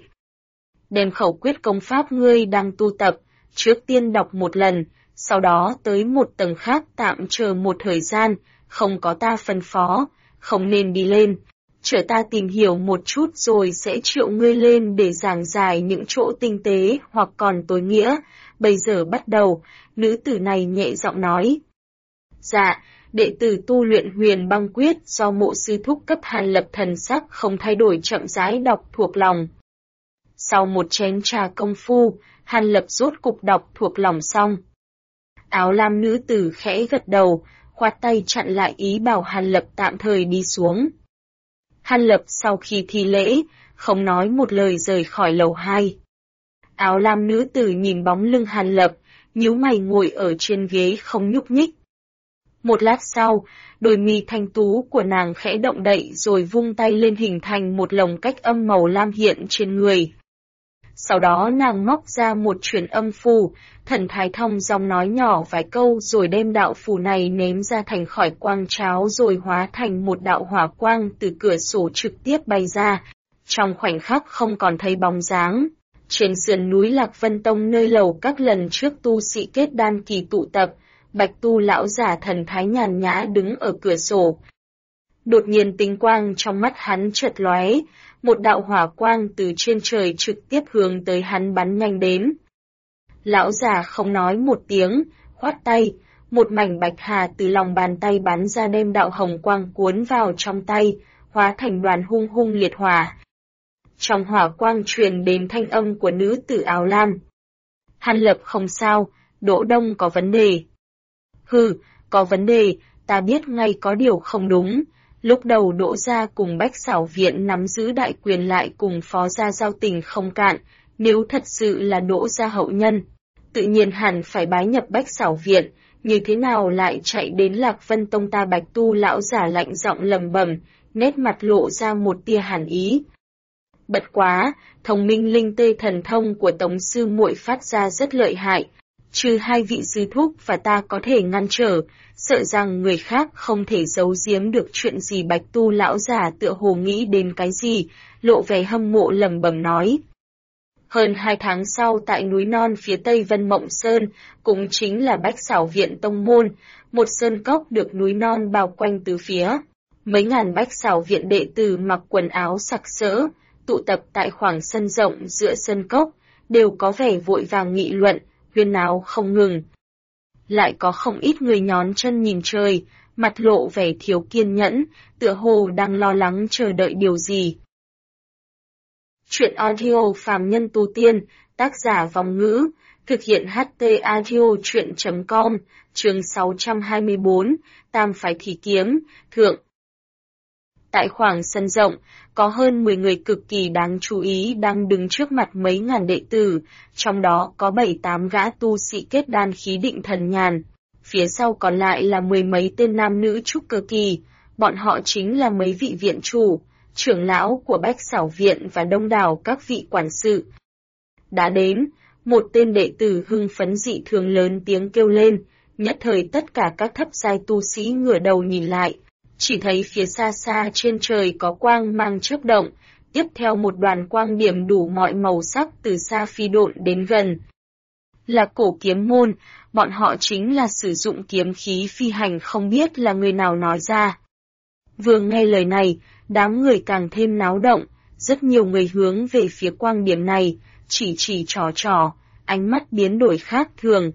Đem khẩu quyết công pháp ngươi đang tu tập, trước tiên đọc một lần, sau đó tới một tầng khác tạm chờ một thời gian, không có ta phân phó, không nên đi lên. Chờ ta tìm hiểu một chút rồi sẽ triệu ngươi lên để giảng giải những chỗ tinh tế hoặc còn tối nghĩa. Bây giờ bắt đầu, nữ tử này nhẹ giọng nói. Dạ, đệ tử tu luyện Huyền Băng Quyết do mộ sư thúc cấp. Hàn Lập thần sắc không thay đổi chậm rãi đọc thuộc lòng. Sau một chén trà công phu, Hàn Lập rốt cục đọc thuộc lòng xong. Áo lam nữ tử khẽ gật đầu, khoát tay chặn lại ý bảo Hàn Lập tạm thời đi xuống. Hàn Lập sau khi thi lễ, không nói một lời rời khỏi lầu 2. Áo lam nữ tử nhìn bóng lưng Hàn Lập, nhíu mày ngồi ở trên ghế không nhúc nhích. Một lát sau, đôi mi thanh tú của nàng khẽ động đậy rồi vung tay lên hình thành một lồng cách âm màu lam hiện trên người. Sau đó nàng móc ra một truyền âm phù, thần thái thông dong nói nhỏ vài câu rồi đem đạo phù này ném ra thành khỏi quang cháo rồi hóa thành một đạo hỏa quang từ cửa sổ trực tiếp bay ra. Trong khoảnh khắc không còn thấy bóng dáng. Trên sườn núi Lạc Vân Tông nơi lầu các lần trước tu sĩ kết đan kỳ tụ tập, Bạch Tu lão giả thần thái nhàn nhã đứng ở cửa sổ. Đột nhiên tinh quang trong mắt hắn chợt lóe, một đạo hỏa quang từ trên trời trực tiếp hướng tới hắn bắn nhanh đến. Lão già không nói một tiếng, khoát tay, một mảnh bạch hà từ lòng bàn tay bắn ra đem đạo hồng quang cuốn vào trong tay, hóa thành đoàn hung hung liệt hỏa. Trong hỏa quang truyền đến thanh âm của nữ tử áo lam. Hàn Lập không sao, Đỗ Đông có vấn đề. Hừ, có vấn đề, ta biết ngay có điều không đúng. Lúc đầu Đỗ gia cùng Bách Xảo Viện nắm giữ đại quyền lại cùng Phó gia giao tình không cạn, nếu thật sự là Đỗ gia hậu nhân, tự nhiên hẳn phải bái nhập Bách Xảo Viện, như thế nào lại chạy đến Lạc Vân Tông ta? Bạch Tu lão giả lạnh giọng lẩm bẩm, nét mặt lộ ra một tia hàn ý. Bất quá, thông minh linh tê thần thông của Tống sư muội phát ra rất lợi hại, trừ hai vị sư thúc và ta có thể ngăn trở, sợ rằng người khác không thể giấu giếm được chuyện gì. Bạch Tu lão giả tựa hồ nghĩ đến cái gì, lộ vẻ hâm mộ lẩm bẩm nói. Hơn 2 tháng sau tại núi non phía tây Vân Mộng Sơn, cũng chính là Bách Xảo Viện Tông Môn, một sơn cốc được núi non bao quanh từ phía. Mấy ngàn Bách Xảo Viện đệ tử mặc quần áo sặc sỡ, tụ tập tại khoảng sân rộng giữa sơn cốc, đều có vẻ vội vàng nghị luận, huyên náo không ngừng. Lại có không ít người nhón chân nhìn trời, mặt lộ vẻ thiếu kiên nhẫn, tựa hồ đang lo lắng chờ đợi điều gì. Chuyện audio phàm nhân tu tiên, tác giả Vong Ngữ, thực hiện HT audio chuyện.com, chương 624, Tam Phái Thí Kiếm, Thượng. Tại khoảng sân rộng, có hơn 10 người cực kỳ đáng chú ý đang đứng trước mặt mấy ngàn đệ tử, trong đó có 7-8 gã tu sĩ kết đan khí định thần nhàn. Phía sau còn lại là 10 mấy tên nam nữ trúc cơ kỳ, bọn họ chính là mấy vị viện chủ, trưởng lão của Bách Xảo Viện và đông đảo các vị quản sự. Đã đến, một tên đệ tử hưng phấn dị thường lớn tiếng kêu lên, nhất thời tất cả các thấp giai tu sĩ ngửa đầu nhìn lại. Chỉ thấy phía xa xa trên trời có quang mang chớp động, tiếp theo một đoàn quang điểm đủ mọi màu sắc từ xa phi độn đến gần. Là Cổ Kiếm Môn, bọn họ chính là sử dụng kiếm khí phi hành không biết là người nào nói ra. Vừa nghe lời này, đám người càng thêm náo động, rất nhiều người hướng về phía quang điểm này, chỉ trò, ánh mắt biến đổi khác thường.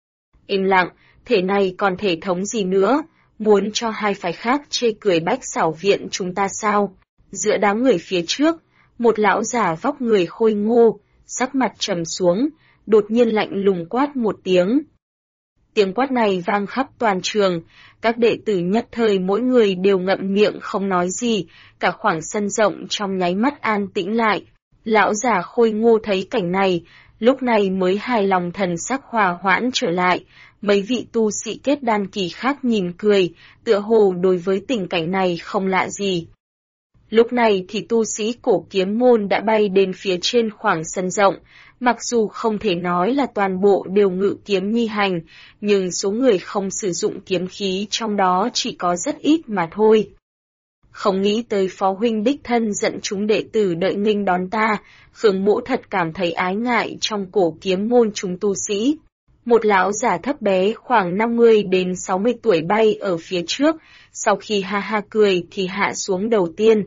Im lặng, thể này còn thể thống gì nữa? Muốn cho hai phái khác chê cười Bách Xảo Viện chúng ta sao? Giữa đám người phía trước, một lão già vóc người khôi ngô, sắc mặt trầm xuống, đột nhiên lạnh lùng quát một tiếng. Tiếng quát này vang khắp toàn trường, các đệ tử nhất thời mỗi người đều ngậm miệng không nói gì, cả khoảng sân rộng trong nháy mắt an tĩnh lại. Lão già khôi ngô thấy cảnh này, lúc này mới hài lòng thần sắc hòa hoãn trở lại. Mấy vị tu sĩ kết đan kỳ khác nhìn cười, tựa hồ đối với tình cảnh này không lạ gì. Lúc này thì tu sĩ Cổ Kiếm Môn đã bay đến phía trên khoảng sân rộng, mặc dù không thể nói là toàn bộ đều ngự kiếm nhi hành, nhưng số người không sử dụng kiếm khí trong đó chỉ có rất ít mà thôi. Không nghĩ tới phó huynh đích thân dẫn chúng đệ tử đợi nghênh đón ta, Khương Mỗ thật cảm thấy ái ngại trong Cổ Kiếm Môn chúng tu sĩ. Một lão già thấp bé khoảng 50 đến 60 tuổi bay ở phía trước, sau khi ha ha cười thì hạ xuống đầu tiên.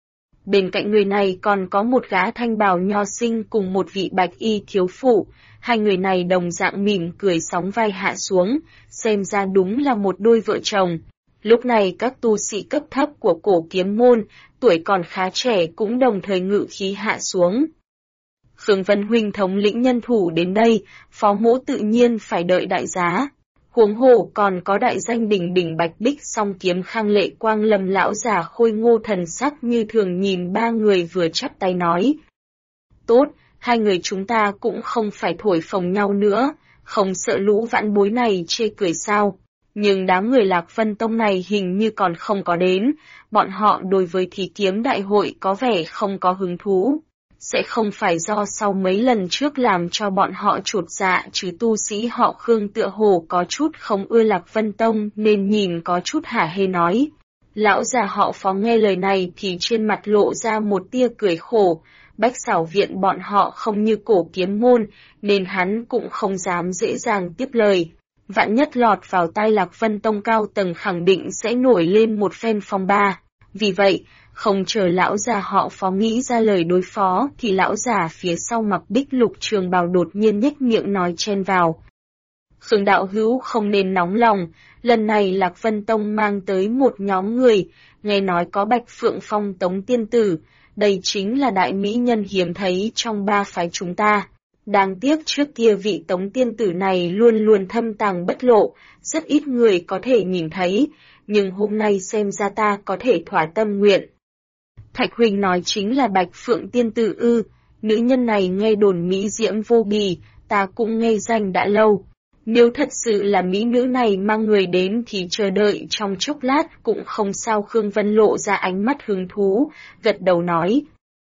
Bên cạnh người này còn có một gã thanh bào nho sinh cùng một vị bạch y thiếu phụ, hai người này đồng dạng mỉm cười sóng vai hạ xuống, xem ra đúng là một đôi vợ chồng. Lúc này các tu sĩ cấp thấp của Cổ Kiếm Môn, tuổi còn khá trẻ cũng đồng thời ngự khí hạ xuống. Khương Vân huynh thống lĩnh nhân thủ đến đây, phó mỗ tự nhiên phải đợi đại giá. Huống hồ còn có đại danh đỉnh đỉnh bạch bích song kiếm Khang Lệ Quang Lâm lão già khôi ngô thần sắc như thường nhìn ba người vừa chắp tay nói. Tốt, hai người chúng ta cũng không phải thổi phồng nhau nữa, không sợ lũ vãn bối này chê cười sao. Nhưng đám người Lạc Vân Tông này hình như còn không có đến, bọn họ đối với thí kiếm đại hội có vẻ không có hứng thú. Sẽ không phải do sau mấy lần trước làm cho bọn họ chột dạ chứ tu sĩ họ Khương tựa hồ có chút không ưa Lạc Vân Tông nên nhìn có chút hả hê nói. Lão già họ Phó nghe lời này thì trên mặt lộ ra một tia cười khổ, Bách Xảo Viện bọn họ không như Cổ Kiếm Môn nên hắn cũng không dám dễ dàng tiếp lời. Vạn nhất lọt vào tay Lạc Vân Tông cao tầng khẳng định sẽ nổi lên một phen phong ba. Vì vậy, không chờ lão già họ Phó nghĩ ra lời đối phó thì lão già phía sau mặc bích lục trường bào đột nhiên nhếch miệng nói chen vào. Khương đạo hữu không nên nóng lòng, lần này Lạc Vân Tông mang tới một nhóm người, nghe nói có Bạch Phượng Phong Tống Tiên Tử, đây chính là đại mỹ nhân hiếm thấy trong ba phái chúng ta. Đáng tiếc trước kia vị Tống Tiên Tử này luôn luôn thâm tàng bất lộ, rất ít người có thể nhìn thấy, nhưng hôm nay xem ra ta có thể thỏa tâm nguyện. Thạch huynh nói chính là Bạch Phượng Tiên Tử ư, nữ nhân này nghe đồn mỹ diễm vô bì, ta cũng nghe danh đã lâu. Nếu thật sự là mỹ nữ này mang người đến thì chờ đợi trong chốc lát cũng không sao. Khương Vân lộ ra ánh mắt hứng thú, gật đầu nói.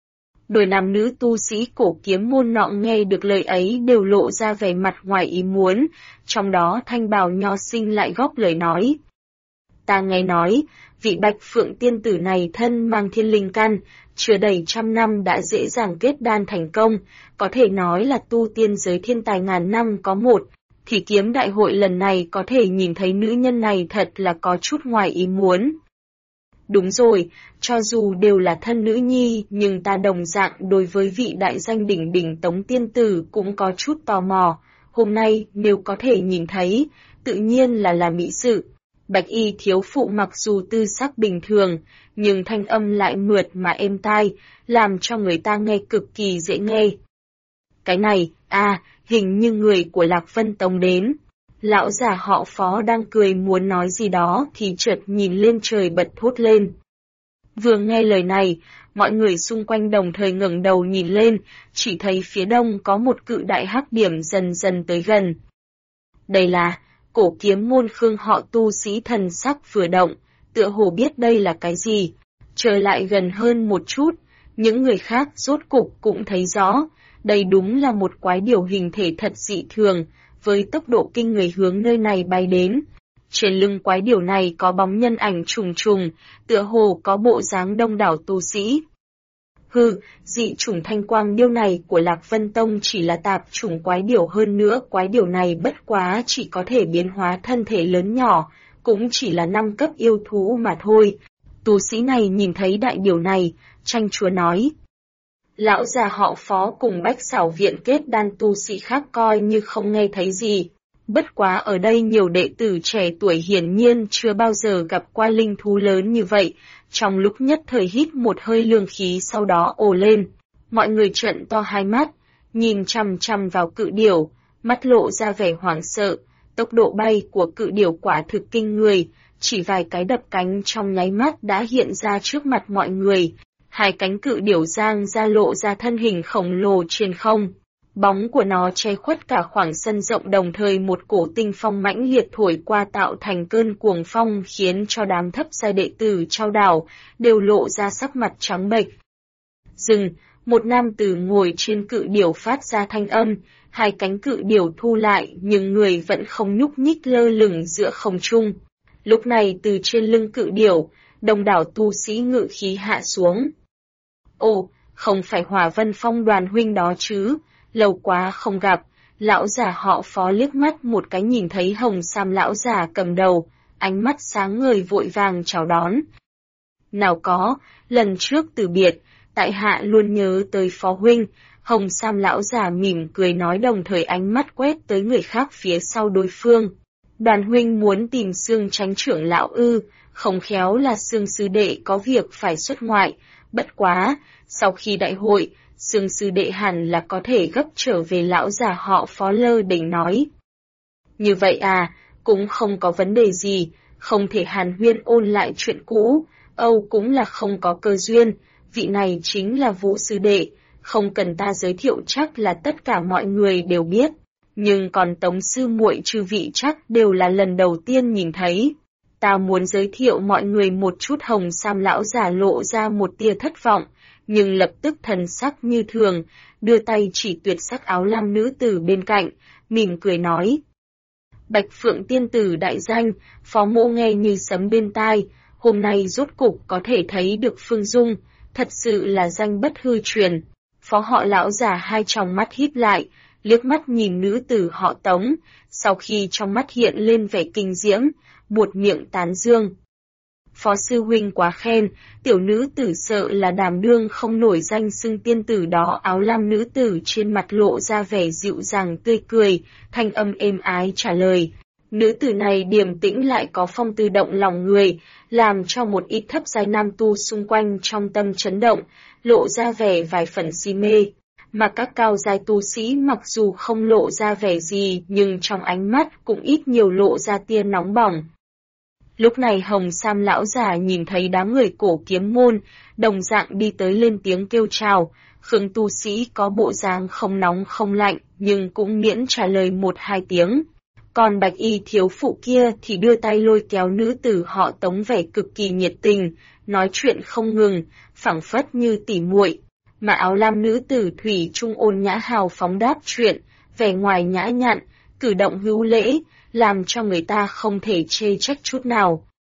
Đôi nam nữ tu sĩ Cổ Kiếm Môn nọ nghe được lời ấy đều lộ ra vẻ mặt ngoài ý muốn, trong đó thanh bào nho sinh lại góp lời nói. Ta nghe nói, vị Bạch Phượng tiên tử này thân mang thiên linh căn, chưa đầy 100 năm đã dễ dàng kết đan thành công, có thể nói là tu tiên giới thiên tài ngàn năm có một, thì kiếm đại hội lần này có thể nhìn thấy nữ nhân này thật là có chút ngoài ý muốn. Đúng rồi, cho dù đều là thân nữ nhi, nhưng ta đồng dạng đối với vị đại danh đỉnh đỉnh Tống tiên tử cũng có chút tò mò. Hôm nay nếu có thể nhìn thấy, tự nhiên là mỹ sự. Bạch y thiếu phụ mặc dù tư sắc bình thường, nhưng thanh âm lại mượt mà êm tai, làm cho người ta nghe cực kỳ dễ nghe. Cái này, hình như người của Lạc Vân Tông đến. Lão già họ Phó đang cười muốn nói gì đó thì chợt nhìn lên trời bật thốt lên. Vừa nghe lời này, mọi người xung quanh đồng thời ngẩng đầu nhìn lên, chỉ thấy phía đông có một cự đại hắc điểm dần dần tới gần. Đây là Cổ Kiếm môn Khương họ tu sĩ, thần sắc vừa động, tựa hồ biết đây là cái gì. Trở lại gần hơn một chút, những người khác rốt cục cũng thấy rõ, đây đúng là một quái điểu hình thể thật dị thường, với tốc độ kinh người hướng nơi này bay đến. Trên lưng quái điểu này có bóng nhân ảnh trùng trùng, tựa hồ có bộ dáng đông đảo tu sĩ. Dị chủng thanh quang điêu này của Lạc Vân Tông chỉ là tạp chủng quái điểu, hơn nữa quái điểu này bất quá chỉ có thể biến hóa thân thể lớn nhỏ, cũng chỉ là 5 cấp yêu thú mà thôi. Tu sĩ này nhìn thấy đại điểu này, tranh chúa nói. Lão già họ Phó cùng Bách Xảo viện kết đan tu sĩ khác coi như không nghe thấy gì. Bất quá ở đây nhiều đệ tử trẻ tuổi hiển nhiên chưa bao giờ gặp qua linh thú lớn như vậy, trong lúc nhất thời hít một hơi lương khí sau đó ồ lên. Mọi người trợn to hai mắt, nhìn chằm chằm vào cự điểu, mắt lộ ra vẻ hoảng sợ, tốc độ bay của cự điểu quả thực kinh người, chỉ vài cái đập cánh trong nháy mắt đã hiện ra trước mặt mọi người. Hai cánh cự điểu giang ra lộ ra thân hình khổng lồ trên không. Bóng của nó che khuất cả khoảng sân rộng, đồng thời một cổ tinh phong mãnh liệt thổi qua tạo thành cơn cuồng phong khiến cho đám thấp giai đệ tử trao đảo đều lộ ra sắc mặt trắng bệch. Dừng, một nam tử ngồi trên cự điểu phát ra thanh âm, hai cánh cự điểu thu lại nhưng người vẫn không nhúc nhích lơ lửng giữa không trung. Lúc này từ trên lưng cự điểu, đông đảo tu sĩ ngự khí hạ xuống. Ồ, không phải Hỏa Vân Phong đoàn huynh đó chứ? Lâu quá không gặp. Lão già họ Phó liếc mắt một cái nhìn thấy Hồng Sam lão già cầm đầu, ánh mắt sáng ngời vội vàng chào đón. Nào có, lần trước từ biệt, tại hạ luôn nhớ tới Phó huynh. Hồng Sam lão già mỉm cười nói, đồng thời ánh mắt quét tới người khác phía sau đối phương. Đoàn huynh muốn tìm Xương Chánh trưởng lão ư? Không khéo là Xương sư đệ có việc phải xuất ngoại. Bất quá, sau khi đại hội, Xương sư đệ hẳn là có thể gấp trở về. Lão già họ Phó lơ đỉnh nói. Như vậy à, cũng không có vấn đề gì, không thể hàn huyên ôn lại chuyện cũ, Âu cũng là không có cơ duyên, vị này chính là Vũ sư đệ, không cần ta giới thiệu chắc là tất cả mọi người đều biết, nhưng còn Tống sư muội chư vị chắc đều là lần đầu tiên nhìn thấy. Ta muốn giới thiệu mọi người một chút. Hồng Sam lão già lộ ra một tia thất vọng, nhưng lập tức thần sắc như thường, đưa tay chỉ tuyệt sắc áo lam nữ tử bên cạnh, mỉm cười nói. Bạch Phượng tiên tử đại danh, Phó mỗ nghe như sấm bên tai, hôm nay rốt cục có thể thấy được Phương Dung, thật sự là danh bất hư truyền. Phó họ lão già hai tròng mắt híp lại, liếc mắt nhìn nữ tử họ Tống, sau khi trong mắt hiện lên vẻ kinh diễm, buột miệng tán dương. Phó sư huynh quá khen, tiểu nữ tử sợ là đảm đương không nổi danh xưng tiên tử đó. Áo lam nữ tử trên mặt lộ ra vẻ dịu dàng tươi cười, thanh âm êm ái trả lời. Nữ tử này điềm tĩnh lại có phong tư động lòng người, làm cho một ít thấp giai nam tu xung quanh trong tâm chấn động, lộ ra vẻ vài phần si mê. Mà các cao giai tu sĩ mặc dù không lộ ra vẻ gì nhưng trong ánh mắt cũng ít nhiều lộ ra tia nóng bỏng. Lúc này Hồng Sam lão già nhìn thấy đám người Cổ Kiếm môn, đồng dạng đi tới lên tiếng kêu chào. Khương tu sĩ có bộ dáng không nóng không lạnh, nhưng cũng miễn trả lời 1-2 tiếng. Còn bạch y thiếu phụ kia thì đưa tay lôi kéo nữ tử họ Tống, vẻ cực kỳ nhiệt tình, nói chuyện không ngừng, phảng phất như tỉ muội. Mà áo lam nữ tử thủy chung ôn nhã hào phóng đáp chuyện, vẻ ngoài nhã nhặn, cử động hữu lễ, làm cho người ta không thể chê trách chút nào.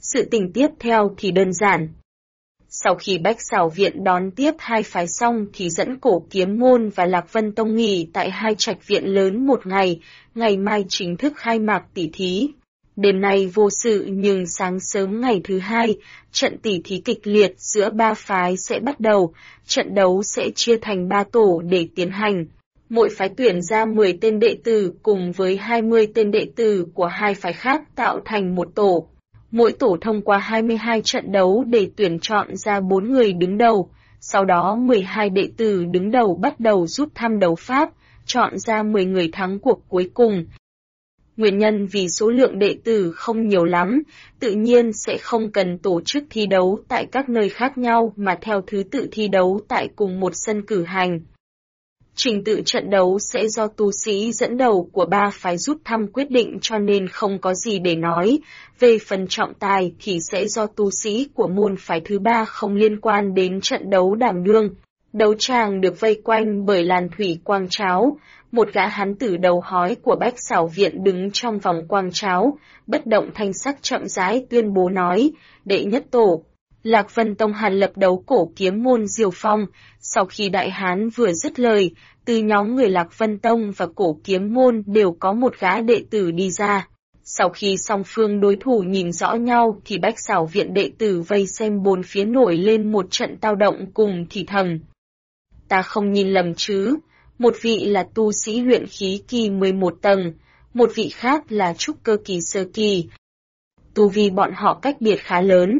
Sự tình tiếp theo thì đơn giản. Sau khi Bách Xảo Viện đón tiếp hai phái xong thì dẫn Cổ Kiếm Môn và Lạc Vân Tông nghỉ tại hai trạch viện lớn một ngày, ngày mai chính thức khai mạc tỷ thí. Đêm nay vô sự nhưng sáng sớm ngày thứ hai, trận tỷ thí kịch liệt giữa ba phái sẽ bắt đầu, trận đấu sẽ chia thành 3 tổ để tiến hành. Mỗi phái tuyển ra 10 tên đệ tử cùng với 20 tên đệ tử của hai phái khác tạo thành một tổ. Mỗi tổ thông qua 22 trận đấu để tuyển chọn ra 4 người đứng đầu, sau đó 12 đệ tử đứng đầu bắt đầu rút thăm đấu pháp, chọn ra 10 người thắng cuộc cuối cùng. Nguyên nhân vì số lượng đệ tử không nhiều lắm, tự nhiên sẽ không cần tổ chức thi đấu tại các nơi khác nhau mà theo thứ tự thi đấu tại cùng một sân cử hành. Trình tự trận đấu sẽ do tu sĩ dẫn đầu của ba phái rút thăm quyết định cho nên không có gì để nói, về phần trọng tài thì sẽ do tu sĩ của môn phái thứ ba không liên quan đến trận đấu đảm đương. Đấu tràng được vây quanh bởi làn thủy quang cháo, một gã hán tử đầu hói của Bách Xảo Viện đứng trong vòng quang cháo, bất động thanh sắc chậm rãi tuyên bố nói, đệ nhất tổ. Lạc Vân Tông Hàn lập đấu Cổ Kiếm Môn Diêu Phong, sau khi đại hán vừa dứt lời, từ nhóm người Lạc Vân Tông và Cổ Kiếm Môn đều có một gã đệ tử đi ra. Sau khi song phương đối thủ nhìn rõ nhau thì Bách Xảo Viện đệ tử vây xem bốn phía nổi lên một trận tao động cùng thì thầm. Ta không nhìn lầm chứ, một vị là tu sĩ luyện khí kỳ 11 tầng, một vị khác là trúc cơ kỳ sơ kỳ. Tu vi bọn họ cách biệt khá lớn.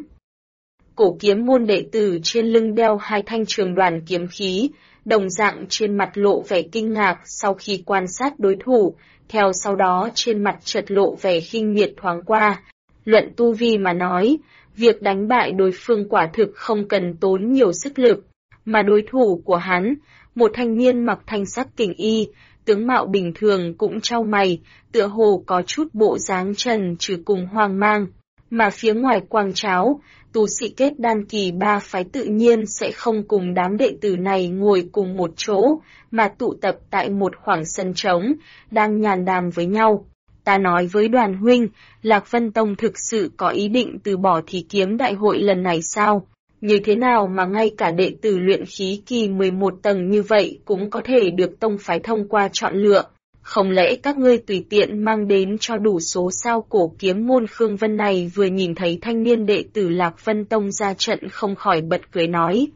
Cổ Kiếm Môn đệ tử trên lưng đeo hai thanh trường đoàn kiếm khí, đồng dạng trên mặt lộ vẻ kinh ngạc sau khi quan sát đối thủ, theo sau đó trên mặt chợt lộ vẻ khinh miệt thoáng qua. Luận tu vi mà nói, việc đánh bại đối phương quả thực không cần tốn nhiều sức lực, mà đối thủ của hắn, một thanh niên mặc thanh sắc kình y, tướng mạo bình thường cũng chau mày, tựa hồ có chút bộ dáng trần trừ cùng hoang mang, mà phía ngoài quang cháo, tu sĩ kết đan kỳ ba phái tự nhiên sẽ không cùng đám đệ tử này ngồi cùng một chỗ, mà tụ tập tại một khoảng sân trống, đang nhàn đàm với nhau. Ta nói với Đoàn huynh, Lạc Vân Tông thực sự có ý định từ bỏ thí kiếm đại hội lần này sao? Như thế nào mà ngay cả đệ tử luyện khí kỳ 11 tầng như vậy cũng có thể được tông phái thông qua chọn lựa? Không lẽ các ngươi tùy tiện mang đến cho đủ số sao? Cổ Kiếm Môn Khương Vân này vừa nhìn thấy thanh niên đệ tử Lạc Vân Tông ra trận không khỏi bật cười nói.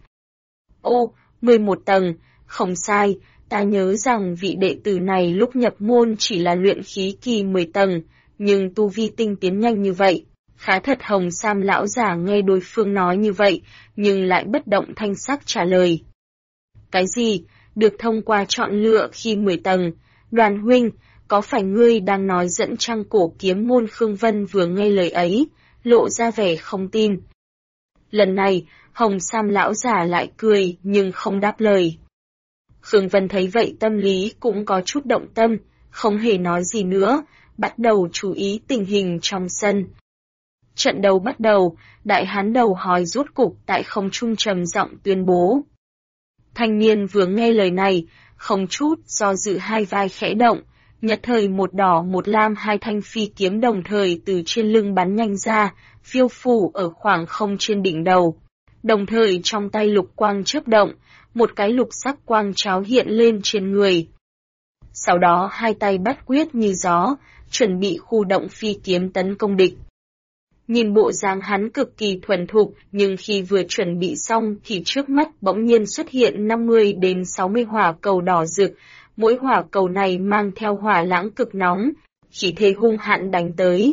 Ô, 11 tầng, không sai, ta nhớ rằng vị đệ tử này lúc nhập môn chỉ là luyện khí kỳ 10 tầng, nhưng tu vi tinh tiến nhanh như vậy. Khá thật. Hồng Sam lão giả nghe đối phương nói như vậy, nhưng lại bất động thanh sắc trả lời. Cái gì, được thông qua chọn lựa khi 10 tầng? Đoàn huynh, có phải ngươi đang nói dẫn chăng? Cổ Kiếm Môn Khương Vân vừa nghe lời ấy, lộ ra vẻ không tin. Lần này, Hồng Sam lão giả lại cười nhưng không đáp lời. Khương Vân thấy vậy tâm lý cũng có chút động tâm, không hề nói gì nữa, bắt đầu chú ý tình hình trong sân. Trận đấu bắt đầu, đại hán đầu hói rốt cục tại không trung trầm giọng tuyên bố. Thanh niên vừa nghe lời này, không chút do dự hai vai khẽ động, nhất thời một đỏ một lam hai thanh phi kiếm đồng thời từ trên lưng bắn nhanh ra, phiêu phù ở khoảng không trên đỉnh đầu. Đồng thời trong tay lục quang chớp động, một cái lục sắc quang cháo hiện lên trên người. Sau đó hai tay bắt quyết như gió, chuẩn bị khu động phi kiếm tấn công địch. Nhìn bộ dáng hắn cực kỳ thuần thục, nhưng khi vừa chuẩn bị xong thì trước mắt bỗng nhiên xuất hiện 50 đến 60 hỏa cầu đỏ rực, mỗi hỏa cầu này mang theo hỏa lãng cực nóng, khí thế hung hãn đánh tới.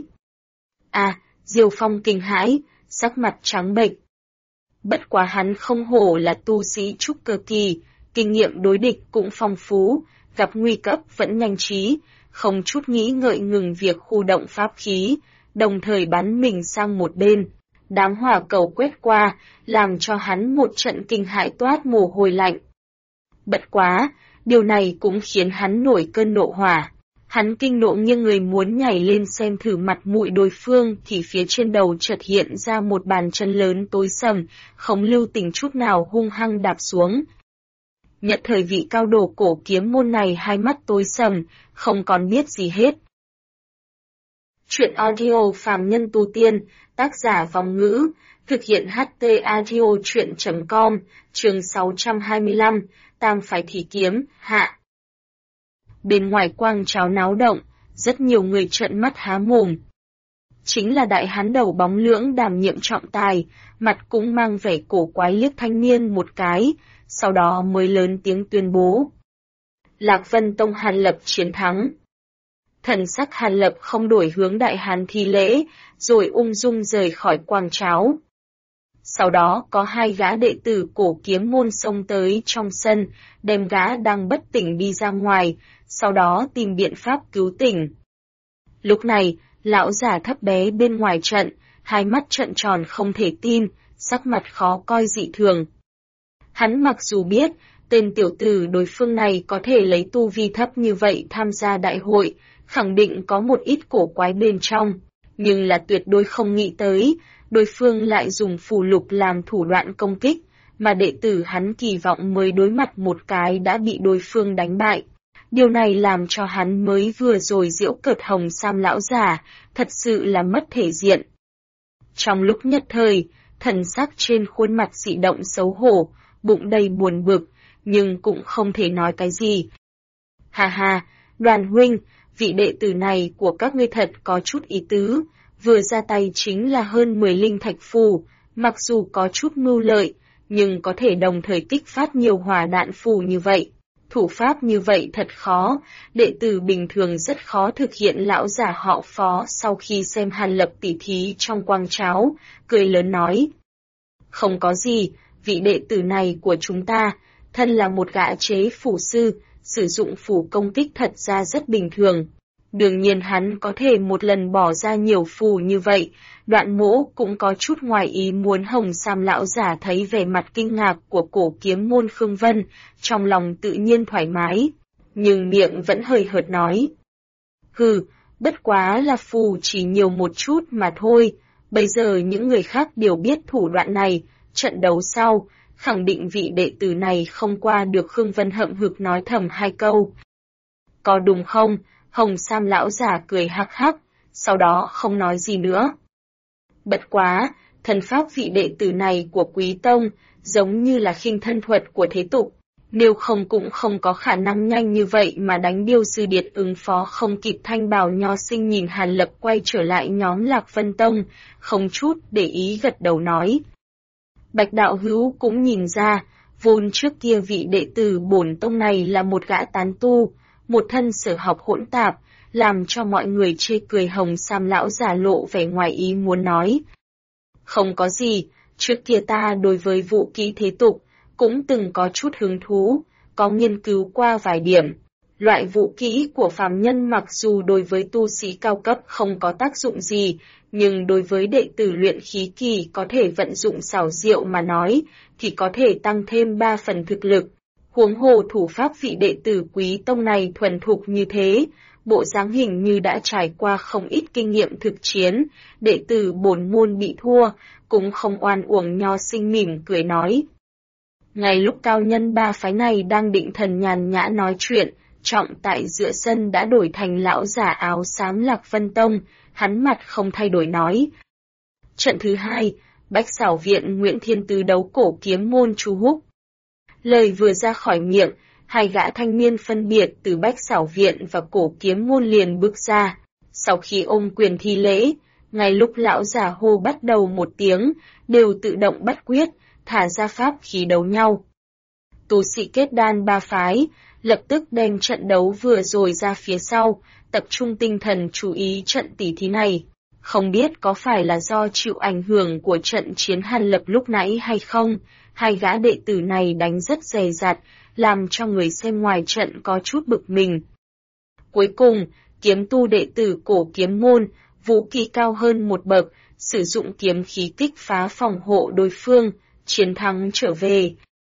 Diêu Phong kinh hãi, sắc mặt trắng bệch. Bất quá hắn không hổ là tu sĩ trúc cơ kỳ, kinh nghiệm đối địch cũng phong phú, gặp nguy cấp vẫn nhanh trí, không chút nghĩ ngợi ngừng việc khu động pháp khí, đồng thời bắn mình sang một bên. Đám hỏa cầu quét qua, làm cho hắn một trận kinh hãi toát mồ hôi lạnh. Bất quá, điều này cũng khiến hắn nổi cơn nộ hỏa. Hắn kinh nộ nghiêng người muốn nhảy lên xem thử mặt mũi đối phương thì phía trên đầu chợt hiện ra một bàn chân lớn tối sầm, không lưu tình chút nào hung hăng đạp xuống. Nhất thời vị cao đồ Cổ Kiếm Môn này hai mắt tối sầm, không còn biết gì hết. Truyện audio Phàm Nhân Tu Tiên, tác giả Vong Ngữ, thực hiện HT Audio Truyện.com, chương 625, Tam Phái Thí Kiếm, hạ. Bên ngoài quang tráo náo động, rất nhiều người trợn mắt há mồm. Chính là đại hán đầu bóng lưỡng đảm nhiệm trọng tài, mặt cũng mang vẻ cổ quái liếc thanh niên một cái, sau đó mới lớn tiếng tuyên bố. Lạc Vân Tông Hàn Lập chiến thắng. Thần sắc Hàn Lập không đổi hướng đại hán thi lễ, rồi ung dung rời khỏi quang tráo. Sau đó có hai gã đệ tử cổ kiếm môn xông tới trong sân, đem gã đang bất tỉnh đi ra ngoài, sau đó tìm biện pháp cứu tỉnh. Lúc này, lão giả thấp bé bên ngoài trận, hai mắt trợn tròn không thể tin, sắc mặt khó coi dị thường. Hắn mặc dù biết, tên tiểu tử đối phương này có thể lấy tu vi thấp như vậy tham gia đại hội, khẳng định có một ít cổ quái bên trong, nhưng là tuyệt đối không nghĩ tới, đối phương lại dùng phù lục làm thủ đoạn công kích, mà đệ tử hắn kỳ vọng mới đối mặt một cái đã bị đối phương đánh bại. Điều này làm cho hắn mới vừa rồi giễu cợt Hồng Sam lão giả, thật sự là mất thể diện. Trong lúc nhất thời, thần sắc trên khuôn mặt dị động xấu hổ, bụng đầy buồn bực, nhưng cũng không thể nói cái gì. Hà hà, Đoàn huynh, vị đệ tử này của các ngươi thật có chút ý tứ, vừa ra tay chính là hơn 10 linh thạch phù, mặc dù có chút mưu lợi, nhưng có thể đồng thời kích phát nhiều hỏa đạn phù như vậy. Thủ pháp như vậy thật khó, đệ tử bình thường rất khó thực hiện. Lão giả họ Phó sau khi xem Hàn Lập tỉ thí trong quang tráo, cười lớn nói. Không có gì, vị đệ tử này của chúng ta, thân là một gã chế phù sư, sử dụng phù công kích thật ra rất bình thường. Đương nhiên hắn có thể một lần bỏ ra nhiều phù như vậy, Đoạn Mỗ cũng có chút ngoài ý muốn. Hồng Sam lão giả thấy vẻ mặt kinh ngạc của cổ kiếm môn Khương Vân, trong lòng tự nhiên thoải mái, nhưng miệng vẫn hơi hợt nói. Hừ, bất quá là phù chỉ nhiều một chút mà thôi, bây giờ những người khác đều biết thủ đoạn này, trận đấu sau, khẳng định vị đệ tử này không qua được. Khương Vân hậm hực nói thầm hai câu. Có đúng không? Hồng Sam lão giả cười hắc hắc, sau đó không nói gì nữa. Bất quá, thần pháp vị đệ tử này của Quý Tông, giống như là khinh thân thuật của thế tục, nếu không cũng không có khả năng nhanh như vậy mà đánh Điêu Sư Điệt ứng phó không kịp. Thanh bào nho sinh nhìn Hàn Lập quay trở lại nhóm Lạc Vân Tông, không chút để ý gật đầu nói. Bạch đạo hữu cũng nhìn ra, vốn trước kia vị đệ tử bổn tông này là một gã tán tu, một thân sở học hỗn tạp, làm cho mọi người chê cười. Hồng Sam lão giả lộ vẻ ngoài ý muốn nói. Không có gì, trước kia ta đối với vũ kỹ thế tục, cũng từng có chút hứng thú, có nghiên cứu qua vài điểm. Loại vũ kỹ của phàm nhân mặc dù đối với tu sĩ cao cấp không có tác dụng gì, nhưng đối với đệ tử luyện khí kỳ có thể vận dụng xảo diệu mà nói, thì có thể tăng thêm 3 phần thực lực. Huống hồ thủ pháp vị đệ tử Quý Tông này thuần thục như thế, bộ dáng hình như đã trải qua không ít kinh nghiệm thực chiến, đệ tử bổn môn bị thua, cũng không oan uổng. Nho sinh mỉm cười nói. Ngay lúc cao nhân ba phái này đang định thần nhàn nhã nói chuyện, trọng tại giữa sân đã đổi thành lão giả áo xám Lạc Vân Tông, hắn mặt không thay đổi nói. Trận thứ 2, Bách Xảo Viện Nguyễn Thiên Tứ đấu cổ kiếm môn Chu Húc. Lời vừa ra khỏi miệng, hai gã thanh niên phân biệt từ Bách Xảo Viện và cổ kiếm môn liền bước ra. Sau khi ôm quyền thi lễ, ngay lúc lão giả hô bắt đầu một tiếng, đều tự động bắt quyết, thả ra pháp khí đấu nhau. Tu sĩ kết đan ba phái, lập tức đem trận đấu vừa rồi ra phía sau, tập trung tinh thần chú ý trận tỉ thí này. Không biết có phải là do chịu ảnh hưởng của trận chiến Hàn Lập lúc nãy hay không, hai gã đệ tử này đánh rất dè dặt, làm cho người xem ngoài trận có chút bực mình. Cuối cùng, kiếm tu đệ tử cổ kiếm môn, vũ khí cao hơn một bậc, sử dụng kiếm khí kích phá phòng hộ đối phương, chiến thắng trở về.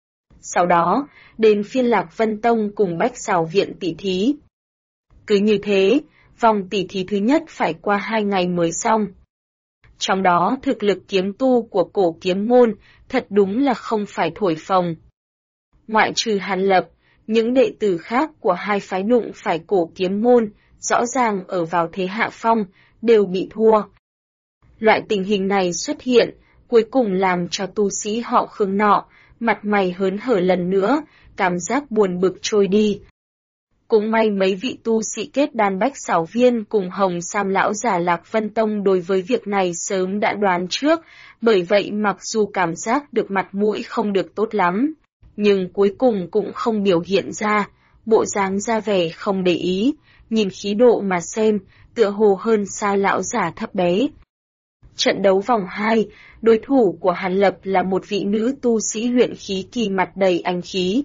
Sau đó, đến phiên Lạc Vân Tông cùng Bách Xảo Viện tỉ thí. Cứ như thế, vòng tỉ thí thứ nhất phải qua 2 ngày mới xong. Trong đó thực lực kiếm tu của cổ kiếm môn thật đúng là không phải thổi phồng. Ngoại trừ Hàn Lập, những đệ tử khác của hai phái đụng phải cổ kiếm môn, rõ ràng ở vào thế hạ phong, đều bị thua. Loại tình hình này xuất hiện, cuối cùng làm cho tu sĩ họ Khương nọ, mặt mày hớn hở lần nữa, cảm giác buồn bực trôi đi. Cũng may mấy vị tu sĩ kết đan bách xảo viên cùng Hồng Sam lão giả Lạc Vân Tông đối với việc này sớm đã đoán trước, bởi vậy mặc dù cảm giác được mặt mũi không được tốt lắm, nhưng cuối cùng cũng không biểu hiện ra, bộ dáng ra vẻ không để ý, nhìn khí độ mà xem, tựa hồ hơn xa lão giả thấp bé. Trận đấu vòng 2, đối thủ của Hàn Lập là một vị nữ tu sĩ luyện khí kỳ mặt đầy anh khí.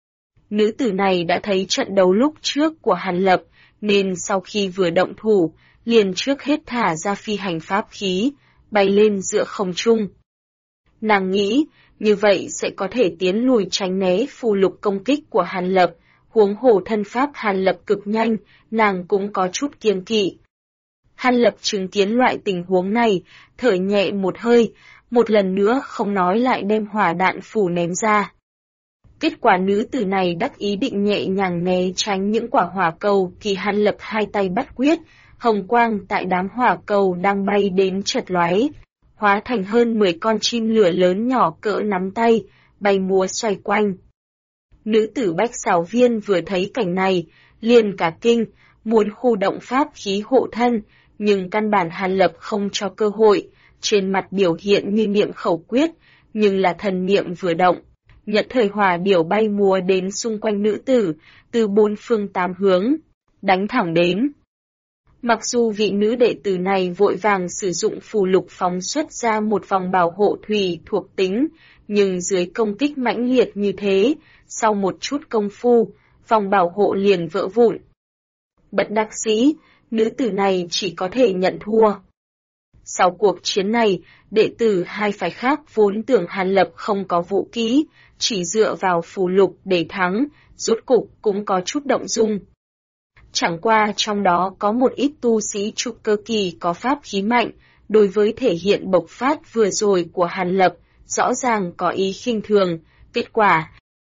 Nữ tử này đã thấy trận đấu lúc trước của Hàn Lập, nên sau khi vừa động thủ, liền trước hết thả ra phi hành pháp khí, bay lên giữa không trung. Nàng nghĩ, như vậy sẽ có thể tiến lùi tránh né phù lục công kích của Hàn Lập, huống hồ thân pháp Hàn Lập cực nhanh, nàng cũng có chút kiêng kỵ. Hàn Lập chứng kiến loại tình huống này, thở nhẹ một hơi, một lần nữa không nói lại đem hỏa đạn phủ ném ra. Kết quả nữ tử này đắc ý định nhẹ nhàng né tránh những quả hỏa cầu thì Hàn Lập hai tay bắt quyết, hồng quang tại đám hỏa cầu đang bay đến chật lóe, hóa thành hơn 10 con chim lửa lớn nhỏ cỡ nắm tay, bay múa xoay quanh. Nữ tử bách xảo viên vừa thấy cảnh này, liền cả kinh, muốn khu động pháp khí hộ thân, nhưng căn bản Hàn Lập không cho cơ hội, trên mặt biểu hiện như niệm khẩu quyết, nhưng là thần niệm vừa động. Nhật thời hỏa điểu bay múa đến xung quanh nữ tử, từ bốn phương tám hướng, đánh thẳng đến. Mặc dù vị nữ đệ tử này vội vàng sử dụng phù lục phóng xuất ra một vòng bảo hộ thủy thuộc tính, nhưng dưới công kích mãnh liệt như thế, sau một chút công phu, vòng bảo hộ liền vỡ vụn. Bất đắc dĩ, nữ tử này chỉ có thể nhận thua. Sau cuộc chiến này, đệ tử hai phái khác vốn tưởng Hàn Lập không có vũ kỹ, chỉ dựa vào phù lục để thắng, rốt cục cũng có chút động dung. Chẳng qua trong đó có một ít tu sĩ trúc cơ kỳ có pháp khí mạnh, đối với thể hiện bộc phát vừa rồi của Hàn Lập, rõ ràng có ý khinh thường, kết quả.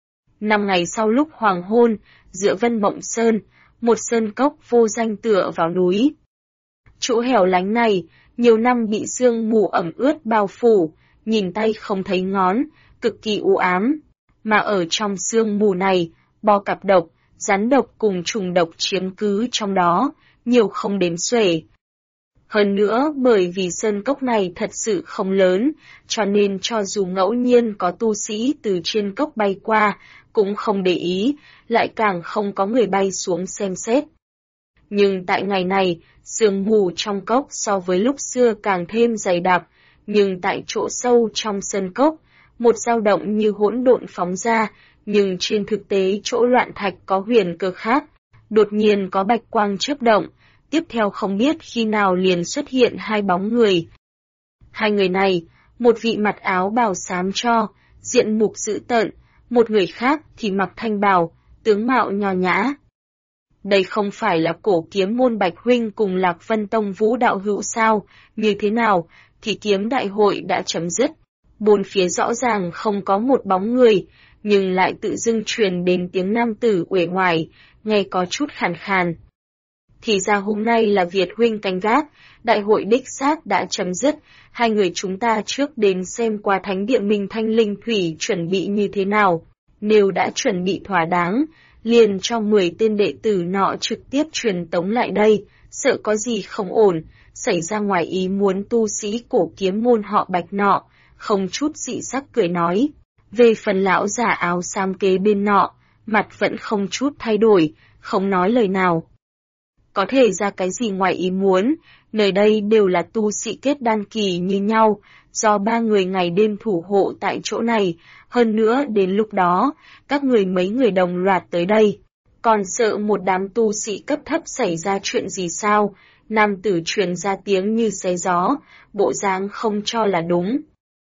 5 ngày sau lúc hoàng hôn, giữa Vân Mộng Sơn, một sơn cốc vô danh tựa vào núi. Chỗ hẻo lánh này, nhiều năm bị sương mù ẩm ướt bao phủ, nhìn tay không thấy ngón, cực kỳ u ám. Mà ở trong sương mù này, bò cạp độc, rắn độc cùng trùng độc chiếm cứ trong đó, nhiều không đếm xuể. Hơn nữa bởi vì sơn cốc này thật sự không lớn, cho nên cho dù ngẫu nhiên có tu sĩ từ trên cốc bay qua, cũng không để ý, lại càng không có người bay xuống xem xét. Nhưng tại ngày này, sương mù trong cốc so với lúc xưa càng thêm dày đặc, nhưng tại chỗ sâu trong sơn cốc, một dao động như hỗn độn phóng ra, nhưng trên thực tế chỗ loạn thạch có huyền cơ khác, đột nhiên có bạch quang chớp động, tiếp theo không biết khi nào liền xuất hiện hai bóng người. Hai người này, một vị mặc áo bào xám cho, diện mục dữ tợn, một người khác thì mặc thanh bào, tướng mạo nho nhã. Đây không phải là cổ kiếm môn Bạch Huynh cùng Lạc Vân Tông Vũ đạo hữu sao, như thế nào, thì kiếm đại hội đã chấm dứt. Bốn phía rõ ràng không có một bóng người, nhưng lại tự dưng truyền đến tiếng nam tử uể oải, nghe có chút khàn khàn. Thì ra hôm nay là Việt Huynh canh gác, đại hội đích xác đã chấm dứt, hai người chúng ta trước đến xem qua thánh địa Minh Thanh Linh Thủy chuẩn bị như thế nào. Nếu đã chuẩn bị thỏa đáng, liền cho 10 tên đệ tử nọ trực tiếp truyền tống lại đây, sợ có gì không ổn, xảy ra ngoài ý muốn tu sĩ cổ kiếm môn họ Bạch nọ, không chút dị sắc cười nói. Về phần lão giả áo xám kế bên nọ, mặt vẫn không chút thay đổi, không nói lời nào. Có thể ra cái gì ngoài ý muốn, nơi đây đều là tu sĩ kết đan kỳ như nhau, do 3 người ngày đêm thủ hộ tại chỗ này, hơn nữa đến lúc đó, các người mấy người đồng loạt tới đây. Còn sợ một đám tu sĩ cấp thấp xảy ra chuyện gì sao, nam tử truyền ra tiếng như xé gió, bộ dáng không cho là đúng.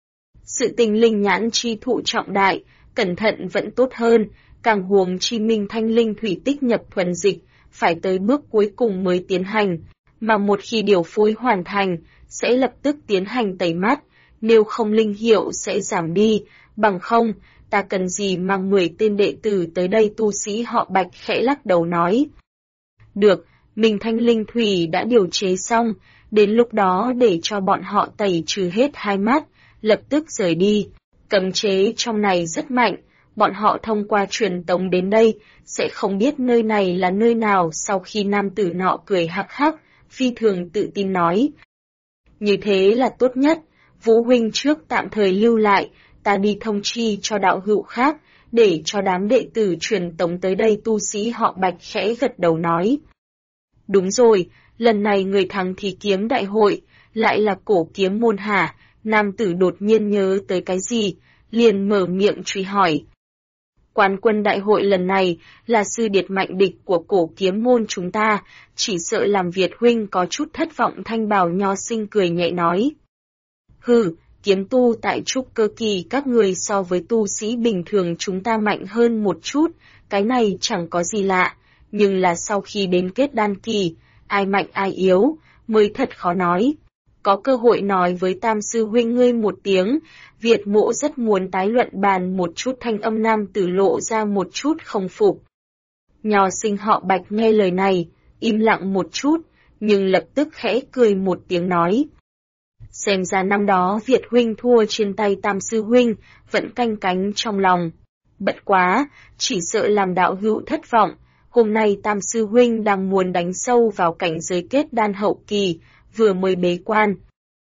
Sự tình linh nhãn chi thụ trọng đại, cẩn thận vẫn tốt hơn, càng huống chi Minh Thanh Linh Thủy tích nhập thuần dịch, phải tới bước cuối cùng mới tiến hành, mà một khi điều phối hoàn thành, sẽ lập tức tiến hành tẩy mát, nếu không linh hiệu sẽ giảm đi, bằng không, ta cần gì mang 10 tên đệ tử tới đây tu sĩ họ Bạch khẽ lắc đầu nói. Được, Minh Thanh Linh Thủy đã điều chế xong, đến lúc đó để cho bọn họ tẩy trừ hết hai mắt, lập tức rời đi. Cấm chế trong này rất mạnh, bọn họ thông qua truyền tống đến đây, sẽ không biết nơi này là nơi nào. Sau khi nam tử nọ cười hắc hắc, phi thường tự tin nói. Như thế là tốt nhất, Vũ huynh trước tạm thời lưu lại, ta đi thông chi cho đạo hữu khác, để cho đám đệ tử truyền tống tới đây. Tu sĩ họ Bạch khẽ gật đầu nói. Đúng rồi, lần này người thắng thì kiếm đại hội, lại là cổ kiếm môn hả? Nam tử đột nhiên nhớ tới cái gì, liền mở miệng truy hỏi. Quán quân đại hội lần này là sư điệt mạnh địch của cổ kiếm môn chúng ta, chỉ sợ làm Việt huynh có chút thất vọng. Thanh bào nho sinh cười nhẹ nói. Hừ, kiếm tu tại trúc cơ kỳ các người so với tu sĩ bình thường chúng ta mạnh hơn một chút, cái này chẳng có gì lạ, nhưng là sau khi đến kết đan kỳ, ai mạnh ai yếu, mới thật khó nói. Có cơ hội nói với tam sư huynh ngươi một tiếng, Việt mỗ rất muốn tái luận bàn một chút. Thanh âm nam tử lộ ra một chút không phục. Nho sinh họ Bạch nghe lời này, im lặng một chút, nhưng lập tức khẽ cười một tiếng nói. Xem ra năm đó Việt huynh thua trên tay tam sư huynh, vẫn canh cánh trong lòng. Bất quá, chỉ sợ làm đạo hữu thất vọng, hôm nay tam sư huynh đang muốn đánh sâu vào cảnh giới kết đan hậu kỳ, vừa mới bế quan.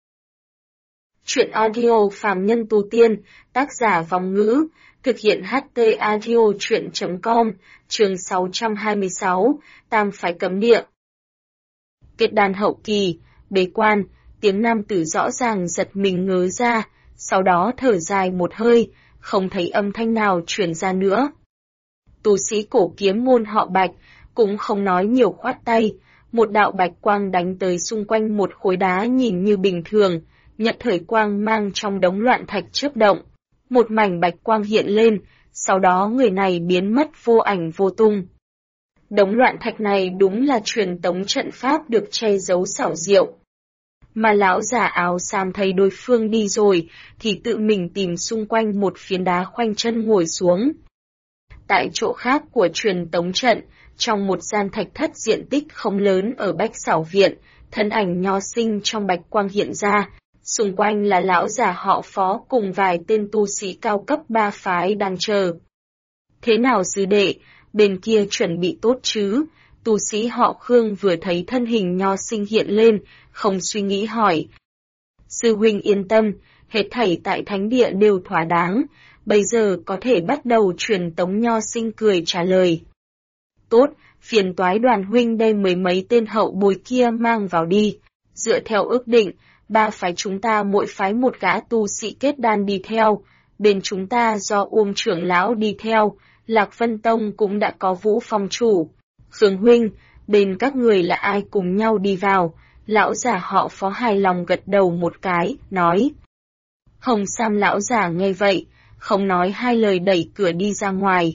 Chuyện audio phàm nhân tu tiên, tác giả Vong Ngữ, thực hiện HT audio chuyện.com, chương 626, tam phái cấm địa. Kết đan hậu kỳ, bế quan, tiếng nam tử rõ ràng giật mình ngớ ra, sau đó thở dài một hơi, không thấy âm thanh nào truyền ra nữa. Tu sĩ cổ kiếm môn họ Bạch, cũng không nói nhiều khoát tay, một đạo bạch quang đánh tới xung quanh một khối đá nhìn như bình thường, nhận thời quang mang trong đống loạn thạch chớp động. Một mảnh bạch quang hiện lên, sau đó người này biến mất vô ảnh vô tung. Đống loạn thạch này đúng là truyền tống trận pháp được che giấu xảo diệu. Mà lão giả áo xám thấy đối phương đi rồi, thì tự mình tìm xung quanh một phiến đá khoanh chân ngồi xuống. Tại chỗ khác của truyền tống trận, trong một gian thạch thất diện tích không lớn ở Bách Xảo Viện, thân ảnh nho sinh trong bạch quang hiện ra, xung quanh là lão giả họ Phó cùng vài tên tu sĩ cao cấp ba phái đang chờ. Thế nào sư đệ, bên kia chuẩn bị tốt chứ? Tu sĩ họ Khương vừa thấy thân hình nho sinh hiện lên, không suy nghĩ hỏi. Sư huynh yên tâm, hết thảy tại thánh địa đều thỏa đáng, bây giờ có thể bắt đầu truyền tống. Nho sinh cười trả lời. Tốt, phiền toái đoàn huynh đem mười mấy tên hậu bối kia mang vào đi. Dựa theo ước định, ba phái chúng ta mỗi phái một gã tu sĩ kết đan đi theo, bên chúng ta do Uông trưởng lão đi theo, Lạc Vân Tông cũng đã có Vũ Phong chủ. Khương huynh, bên các người là ai cùng nhau đi vào? Lão giả họ Phó hài lòng gật đầu một cái, nói. Hồng Sam lão giả nghe vậy, không nói hai lời đẩy cửa đi ra ngoài.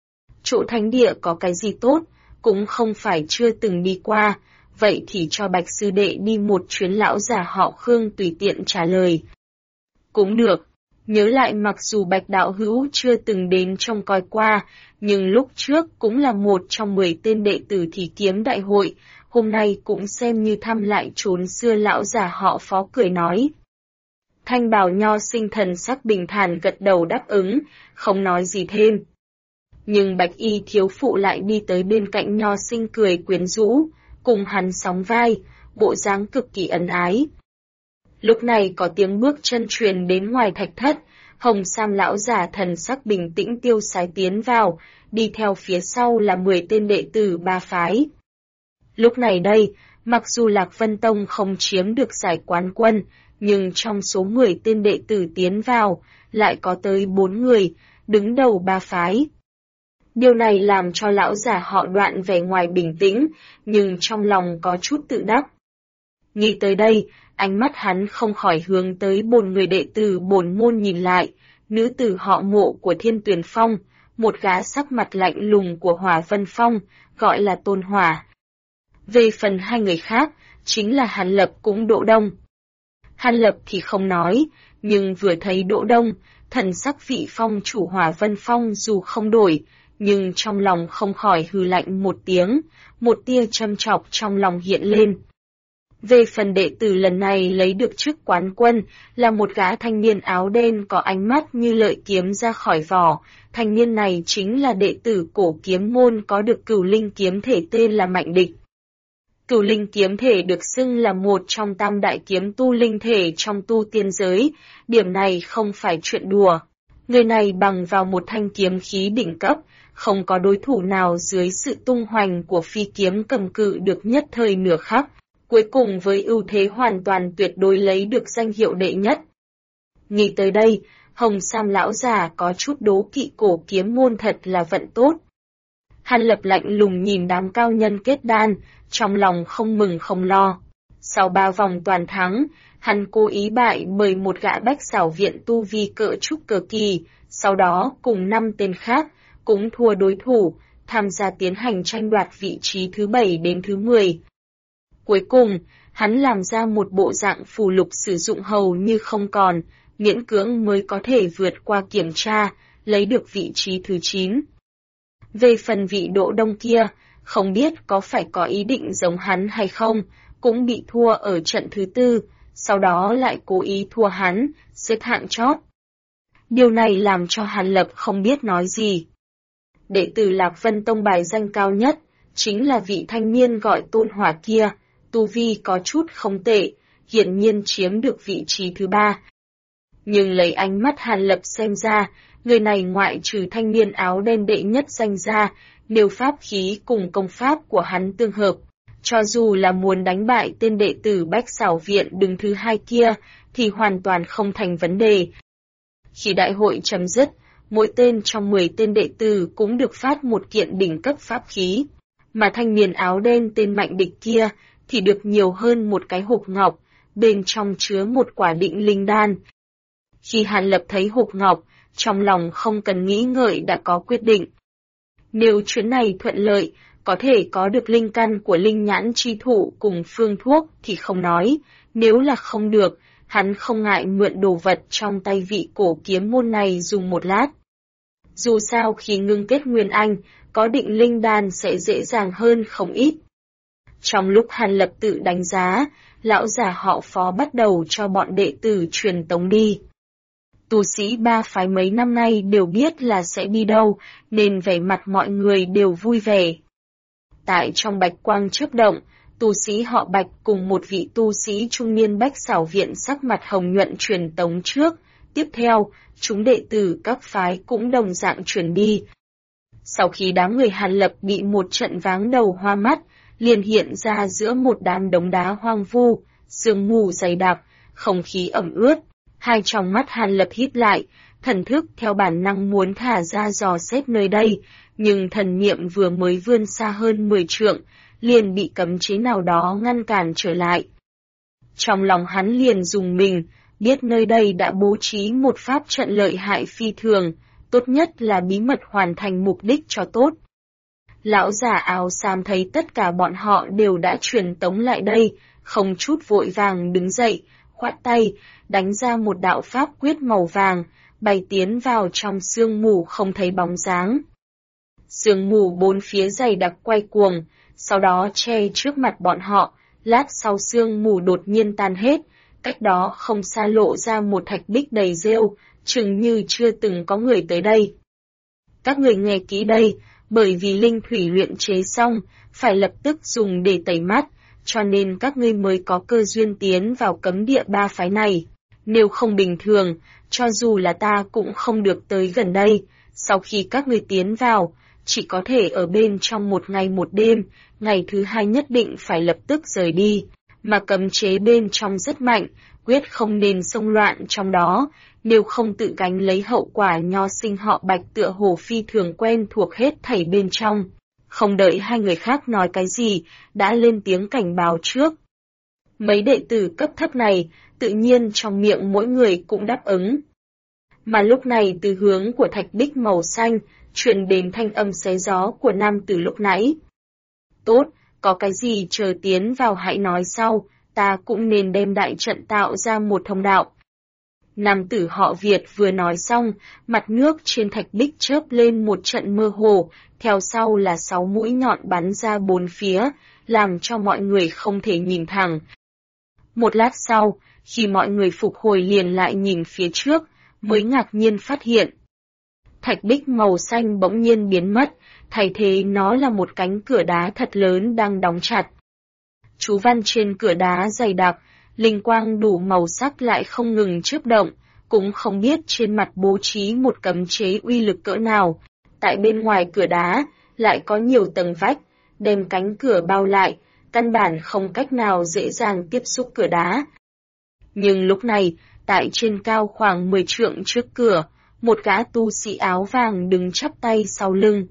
Chỗ thánh địa có cái gì tốt, cũng không phải chưa từng đi qua, vậy thì cho Bạch sư đệ đi một chuyến. Lão giả họ Khương tùy tiện trả lời. Cũng được, nhớ lại mặc dù Bạch đạo hữu chưa từng đến trông coi qua, nhưng lúc trước cũng là một trong 10 tên đệ tử thì kiếm đại hội, hôm nay cũng xem như thăm lại chốn xưa. Lão giả họ Phó cười nói. Thanh bào nho sinh thần sắc bình thản gật đầu đáp ứng, không nói gì thêm. Nhưng Bạch y thiếu phụ lại đi tới bên cạnh nho sinh cười quyến rũ, cùng hắn sóng vai, bộ dáng cực kỳ ân ái. Lúc này có tiếng bước chân truyền đến ngoài thạch thất, Hồng Sam lão giả thần sắc bình tĩnh tiêu sái tiến vào, đi theo phía sau là 10 tên đệ tử ba phái. Lúc này đây, mặc dù Lạc Vân Tông không chiếm được giải quán quân, nhưng trong số 10 tên đệ tử tiến vào, lại có tới 4 người, đứng đầu ba phái. Điều này làm cho lão giả họ Đoạn vẻ ngoài bình tĩnh, nhưng trong lòng có chút tự đắc. Nghĩ tới đây, ánh mắt hắn không khỏi hướng tới 4 người đệ tử bổn môn nhìn lại, nữ tử họ Mộ của Thiên Tuyền Phong, một gã sắc mặt lạnh lùng của Hỏa Vân Phong, gọi là Tôn Hỏa. Về phần hai người khác, chính là Hàn Lập cũng Đỗ Đông. Hàn Lập thì không nói, nhưng vừa thấy Đỗ Đông, thần sắc vị phong chủ Hỏa Vân Phong dù không đổi, nhưng trong lòng không khỏi hừ lạnh một tiếng, một tia châm chọc trong lòng hiện lên. Về phần đệ tử lần này lấy được chức quán quân, là một gã thanh niên áo đen có ánh mắt như lợi kiếm ra khỏi vỏ. Thanh niên này chính là đệ tử cổ kiếm môn có được cửu linh kiếm thể tên là Mạnh Địch. Cửu linh kiếm thể được xưng là một trong tam đại kiếm tu linh thể trong tu tiên giới, điểm này không phải chuyện đùa. Người này bằng vào một thanh kiếm khí đỉnh cấp, không có đối thủ nào dưới sự tung hoành của phi kiếm cầm cự được nhất thời nửa khắc, cuối cùng với ưu thế hoàn toàn tuyệt đối lấy được danh hiệu đệ nhất. Nghĩ tới đây, Hồng Sam lão già có chút đố kỵ cổ kiếm môn thật là vận tốt. Hàn Lập lạnh lùng nhìn đám cao nhân kết đan, trong lòng không mừng không lo. Sau 3 vòng toàn thắng, hắn cố ý bại bởi một gã bách xảo viện tu vi cỡ trúc cơ kỳ, sau đó cùng 5 tên khác, cũng thua đối thủ, tham gia tiến hành tranh đoạt vị trí thứ 7 đến thứ 10. Cuối cùng, hắn làm ra một bộ dạng phù lục sử dụng hầu như không còn, miễn cưỡng mới có thể vượt qua kiểm tra, lấy được vị trí thứ 9. Về phần vị Đỗ Đông kia, không biết có phải có ý định giống hắn hay không, cũng bị thua ở trận thứ 4, sau đó lại cố ý thua hắn, xếp hạng chót. Điều này làm cho Hàn Lập không biết nói gì. Đệ tử Lạc Vân Tông bài danh cao nhất, chính là vị thanh niên gọi Tôn Hỏa kia, tu vi có chút không tệ, hiển nhiên chiếm được vị trí thứ 3. Nhưng lấy ánh mắt Hàn Lập xem ra, người này ngoại trừ thanh niên áo đen đệ nhất danh ra, nếu pháp khí cùng công pháp của hắn tương hợp, cho dù là muốn đánh bại tên đệ tử Bách Xảo Viện đứng thứ 2 kia, thì hoàn toàn không thành vấn đề. Khi đại hội chấm dứt, mỗi tên trong 10 tên đệ tử cũng được phát một kiện đỉnh cấp pháp khí, mà thanh niên áo đen tên Mạnh Địch kia thì được nhiều hơn một cái hộp ngọc, bên trong chứa một quả định linh đan. Khi Hàn Lập thấy hộp ngọc, trong lòng không cần nghĩ ngợi đã có quyết định. Nếu chuyến này thuận lợi, có thể có được linh căn của linh nhãn chi thụ cùng phương thuốc thì không nói, nếu là không được, hắn không ngại mượn đồ vật trong tay vị cổ kiếm môn này dùng một lát. Dù sao khi ngưng kết nguyên anh, có định linh đan sẽ dễ dàng hơn không ít. Trong lúc Hàn Lập tự đánh giá, lão già họ Phó bắt đầu cho bọn đệ tử truyền tống đi. Tu sĩ 3 phái mấy năm nay đều biết là sẽ đi đâu, nên vẻ mặt mọi người đều vui vẻ. Tại trong bạch quang chớp động, tu sĩ họ Bạch cùng một vị tu sĩ trung niên Bách Xảo Viện sắc mặt hồng nhuận truyền tống trước, tiếp theo, chúng đệ tử các phái cũng đồng dạng chuyển đi. Sau khi đám người Hàn Lập bị một trận váng đầu hoa mắt, liền hiện ra giữa một đám đống đá hoang vu, sương mù dày đặc, không khí ẩm ướt. Hai tròng mắt Hàn Lập hít lại, thần thức theo bản năng muốn thả ra dò xét nơi đây, nhưng thần niệm vừa mới vươn xa hơn 10 trượng, liền bị cấm chế nào đó ngăn cản trở lại. Trong lòng hắn liền rùng mình, biết nơi đây đã bố trí một pháp trận lợi hại phi thường, tốt nhất là bí mật hoàn thành mục đích cho tốt. Lão già áo xám thấy tất cả bọn họ đều đã truyền tống lại đây, không chút vội vàng đứng dậy, khoát tay, đánh ra một đạo pháp quyết màu vàng, bay tiến vào trong sương mù không thấy bóng dáng. Sương mù bốn phía dày đặc quay cuồng, sau đó che trước mặt bọn họ, lát sau sương mù đột nhiên tan hết, cách đó không xa lộ ra một thạch bích đầy rêu, chừng như chưa từng có người tới đây. Các người nghe kỹ đây, bởi vì linh thủy luyện chế xong, phải lập tức dùng để tẩy mắt, cho nên các ngươi mới có cơ duyên tiến vào cấm địa 3 phái này. Nếu không bình thường, cho dù là ta cũng không được tới gần đây, sau khi các ngươi tiến vào, chỉ có thể ở bên trong 1 ngày 1 đêm, ngày thứ 2 nhất định phải lập tức rời đi, mà cấm chế bên trong rất mạnh, quyết không nên xông loạn trong đó, nếu không tự gánh lấy hậu quả. Nho sinh họ Bạch tựa hồ phi thường quen thuộc hết thảy bên trong. Không đợi hai người khác nói cái gì, đã lên tiếng cảnh báo trước. Mấy đệ tử cấp thấp này, tự nhiên trong miệng mỗi người cũng đáp ứng. Mà lúc này từ hướng của thạch bích màu xanh, truyền đến thanh âm xé gió của nam tử lúc nãy. Tốt, có cái gì chờ tiến vào hãy nói sau, ta cũng nên đem đại trận tạo ra một thông đạo. Nam tử họ Việt vừa nói xong, mặt nước trên thạch bích chớp lên một trận mơ hồ, theo sau là 6 mũi nhọn bắn ra bốn phía, làm cho mọi người không thể nhìn thẳng. Một lát sau, khi mọi người phục hồi liền lại nhìn phía trước, mới ngạc nhiên phát hiện. Thạch bích màu xanh bỗng nhiên biến mất, thay thế nó là một cánh cửa đá thật lớn đang đóng chặt. Chú văn trên cửa đá dày đặc, linh quang đủ màu sắc lại không ngừng chớp động, cũng không biết trên mặt bố trí một cấm chế uy lực cỡ nào. Tại bên ngoài cửa đá, lại có nhiều tầng vách, đem cánh cửa bao lại, căn bản không cách nào dễ dàng tiếp xúc cửa đá. Nhưng lúc này, tại trên cao khoảng 10 trượng trước cửa, một gã tu sĩ áo vàng đứng chắp tay sau lưng.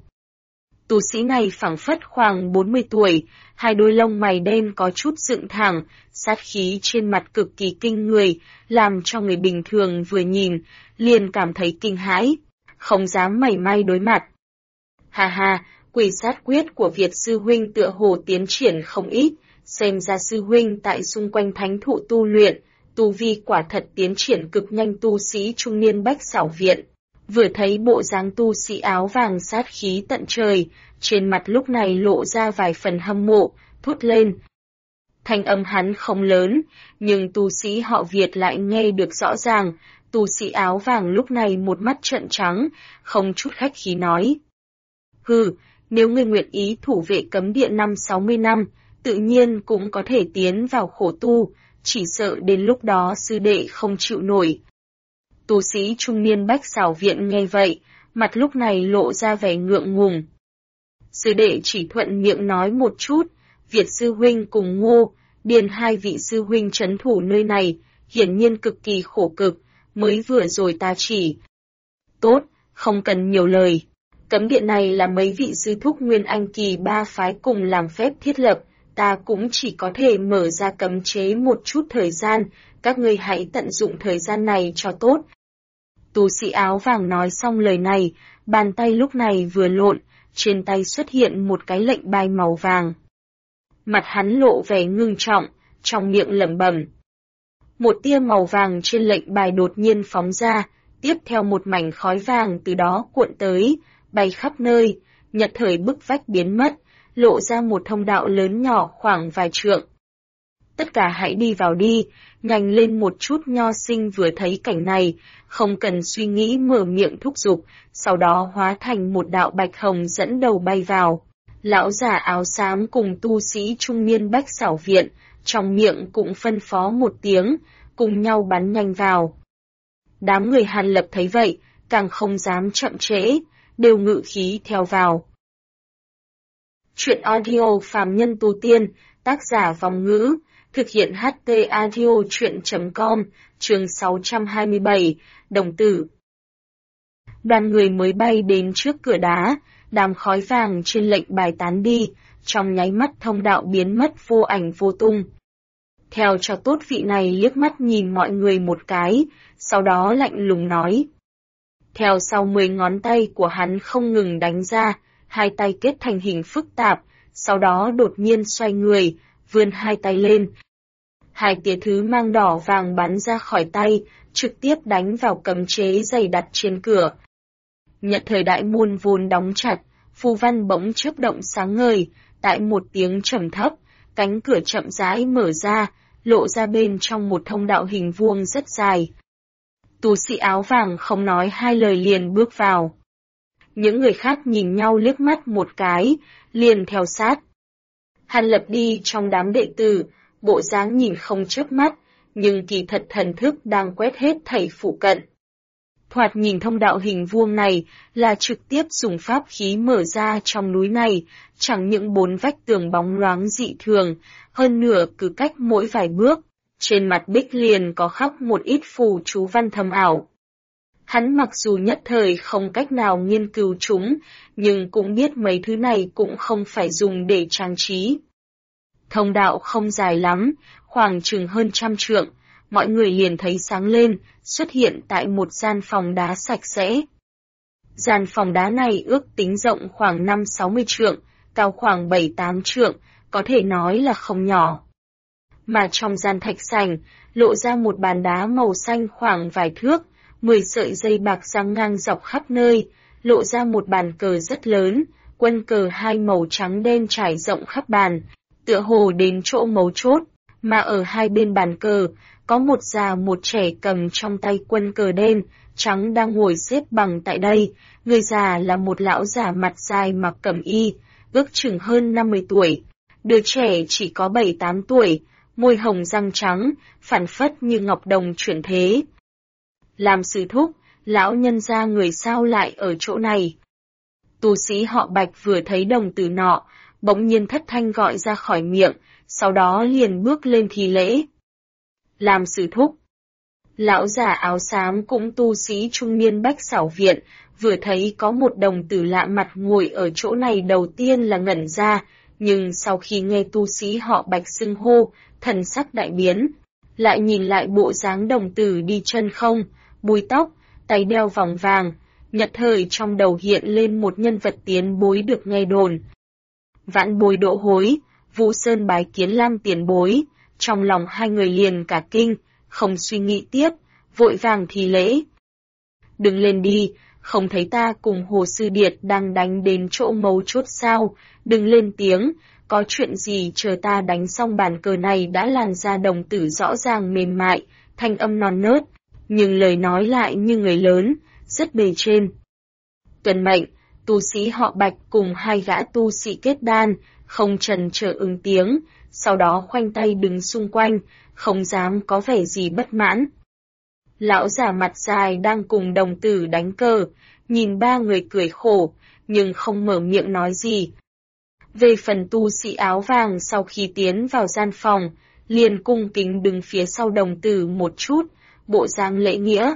Tu sĩ này phảng phất khoảng 40 tuổi, hai đôi lông mày đen có chút dựng thẳng, sát khí trên mặt cực kỳ kinh người, làm cho người bình thường vừa nhìn, liền cảm thấy kinh hãi, không dám mảy may đối mặt. Ha ha, quỷ sát quyết của Việt sư huynh tựa hồ tiến triển không ít, xem ra sư huynh tại xung quanh thánh thụ tu luyện, tu vi quả thật tiến triển cực nhanh. Tu sĩ trung niên Bách Xảo Viện vừa thấy bộ dáng tu sĩ áo vàng sát khí tận trời, trên mặt lúc này lộ ra vài phần hâm mộ, thốt lên. Thanh âm hắn không lớn, nhưng tu sĩ họ Việt lại nghe được rõ ràng. Tu sĩ áo vàng lúc này một mắt trợn trắng, không chút khách khí nói. Hừ, nếu ngươi nguyện ý thủ vệ cấm địa 60 năm, tự nhiên cũng có thể tiến vào khổ tu, chỉ sợ đến lúc đó sư đệ không chịu nổi. Tu sĩ trung niên Bách Xảo Viện nghe vậy, mặt lúc này lộ ra vẻ ngượng ngùng. Sư đệ chỉ thuận miệng nói một chút, Việt sư huynh cùng Ngô, Điền hai vị sư huynh trấn thủ nơi này, hiển nhiên cực kỳ khổ cực, mới vừa rồi ta chỉ. Tốt, không cần nhiều lời. Cấm điện này là mấy vị sư thúc Nguyên Anh kỳ ba phái cùng làm phép thiết lập, ta cũng chỉ có thể mở ra cấm chế một chút thời gian, các ngươi hãy tận dụng thời gian này cho tốt. Tu sĩ áo vàng nói xong lời này, bàn tay lúc này vừa lộn, trên tay xuất hiện một cái lệnh bài màu vàng. Mặt hắn lộ vẻ ngưng trọng, trong miệng lẩm bẩm. Một tia màu vàng trên lệnh bài đột nhiên phóng ra, tiếp theo một mảnh khói vàng từ đó cuộn tới, bay khắp nơi, nhật thời bức vách biến mất, lộ ra một thông đạo lớn nhỏ khoảng vài trượng. Tất cả hãy đi vào đi, nhanh lên một chút. Nho Sinh vừa thấy cảnh này, không cần suy nghĩ mở miệng thúc giục, sau đó hóa thành một đạo bạch hồng dẫn đầu bay vào. Lão giả áo xám cùng tu sĩ trung niên Bách Xảo Viện, trong miệng cũng phân phó một tiếng, cùng nhau bắn nhanh vào. Đám người Hàn Lập thấy vậy, càng không dám chậm trễ, đều ngự khí theo vào. Chuyện audio Phàm Nhân Tu Tiên, tác giả Vòng Ngữ, thực hiện HT Audio Chuyện.com, chương 627, Đồng Tử. Đoàn người mới bay đến trước cửa đá, đám khói vàng trên lệnh bài tán đi, trong nháy mắt thông đạo biến mất vô ảnh vô tung. Theo cho tốt vị này liếc mắt nhìn mọi người một cái, sau đó lạnh lùng nói. Theo sau 10 ngón tay của hắn không ngừng đánh ra, hai tay kết thành hình phức tạp, sau đó đột nhiên xoay người, vươn hai tay lên. Hai tia thứ mang đỏ vàng bắn ra khỏi tay, trực tiếp đánh vào cấm chế dày đặt trên cửa. Nhận thời đại môn vốn đóng chặt, phù văn bỗng chớp động sáng ngời, tại một tiếng trầm thấp, cánh cửa chậm rãi mở ra, lộ ra bên trong một thông đạo hình vuông rất dài. Tu sĩ áo vàng không nói hai lời liền bước vào. Những người khác nhìn nhau liếc mắt một cái, liền theo sát. Hàn Lập đi trong đám đệ tử, bộ dáng nhìn không chớp mắt, nhưng kỳ thật thần thức đang quét hết thảy phụ cận. Thoạt nhìn thông đạo hình vuông này là trực tiếp dùng pháp khí mở ra trong núi này, chẳng những 4 vách tường bóng loáng dị thường, hơn nữa cứ cách mỗi vài bước, trên mặt bích liền có khắc một ít phù chú văn thâm ảo. Hắn mặc dù nhất thời không cách nào nghiên cứu chúng, nhưng cũng biết mấy thứ này cũng không phải dùng để trang trí. Thông đạo không dài lắm, khoảng chừng hơn 100 trượng, mọi người liền thấy sáng lên, xuất hiện tại một gian phòng đá sạch sẽ. Gian phòng đá này ước tính rộng khoảng 5-60 trượng, cao khoảng 7-8 trượng, có thể nói là không nhỏ. mà trong gian thạch sảnh, lộ ra một bàn đá màu xanh khoảng vài thước, 10 sợi dây bạc giăng ngang dọc khắp nơi, lộ ra một bàn cờ rất lớn, quân cờ hai màu trắng đen trải rộng khắp bàn, tựa hồ đến chỗ mấu chốt, mà ở hai bên bàn cờ, có một già một trẻ cầm trong tay quân cờ đen, trắng đang ngồi xếp bằng tại đây, người già là một lão già mặt dài mặc cẩm y, ước chừng hơn 50 tuổi, đứa trẻ chỉ có 7-8 tuổi, môi hồng răng trắng, phản phất như ngọc đồng chuyển thế. Làm sư thúc, lão nhân gia người sao lại ở chỗ này? Tu sĩ họ Bạch vừa thấy đồng tử nọ, bỗng nhiên thất thanh gọi ra khỏi miệng, sau đó liền bước lên thi lễ. Làm sư thúc. Lão già áo xám cũng tu sĩ trung niên Bách Xảo Viện, vừa thấy có một đồng tử lạ mặt ngồi ở chỗ này đầu tiên là ngẩn ra, nhưng sau khi nghe tu sĩ họ Bạch xưng hô, thần sắc đại biến, lại nhìn lại bộ dáng đồng tử đi chân không, búi tóc, tay đeo vòng vàng, nhật thời trong đầu hiện lên một nhân vật tiền bối được nghe đồn. Vãn Bối Đỗ Hối, Vũ Sơn bái kiến Lam tiền bối, trong lòng hai người liền cả kinh, không suy nghĩ tiếp, vội vàng thi lễ. Đừng lên đi, không thấy ta cùng Hồ Sư Điệt đang đánh đến chỗ mấu chốt sao, đừng lên tiếng, có chuyện gì chờ ta đánh xong bàn cờ này đã làn ra đồng tử rõ ràng mềm mại, thanh âm non nớt, nhưng lời nói lại như người lớn, rất bề trên. Tuần mệnh, tu sĩ họ Bạch cùng hai gã tu sĩ kết đan, không chần chờ ứng tiếng, sau đó khoanh tay đứng xung quanh, không dám có vẻ gì bất mãn. Lão già mặt dài đang cùng đồng tử đánh cờ, nhìn ba người cười khổ, nhưng không mở miệng nói gì. Về phần tu sĩ áo vàng sau khi tiến vào gian phòng, liền cung kính đứng phía sau đồng tử một chút, bộ dáng lễ nghĩa.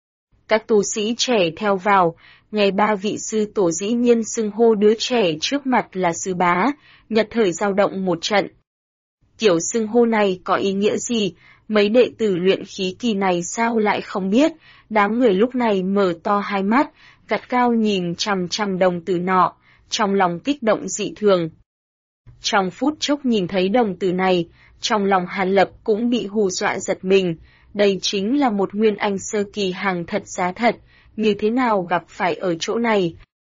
Các tu sĩ trẻ theo vào, nghe ba vị sư tổ dĩ nhiên xưng hô đứa trẻ trước mặt là sư bá, nhật thời dao động một trận. Kiểu xưng hô này có ý nghĩa gì, mấy đệ tử luyện khí kỳ này sao lại không biết, đám người lúc này mở to hai mắt, gắt cao nhìn chằm chằm đồng tử nọ, trong lòng kích động dị thường. Trong phút chốc nhìn thấy đồng tử này, trong lòng Hàn Lập cũng bị hù dọa giật mình, đây chính là một nguyên anh sơ kỳ hàng thật giá thật, như thế nào gặp phải ở chỗ này.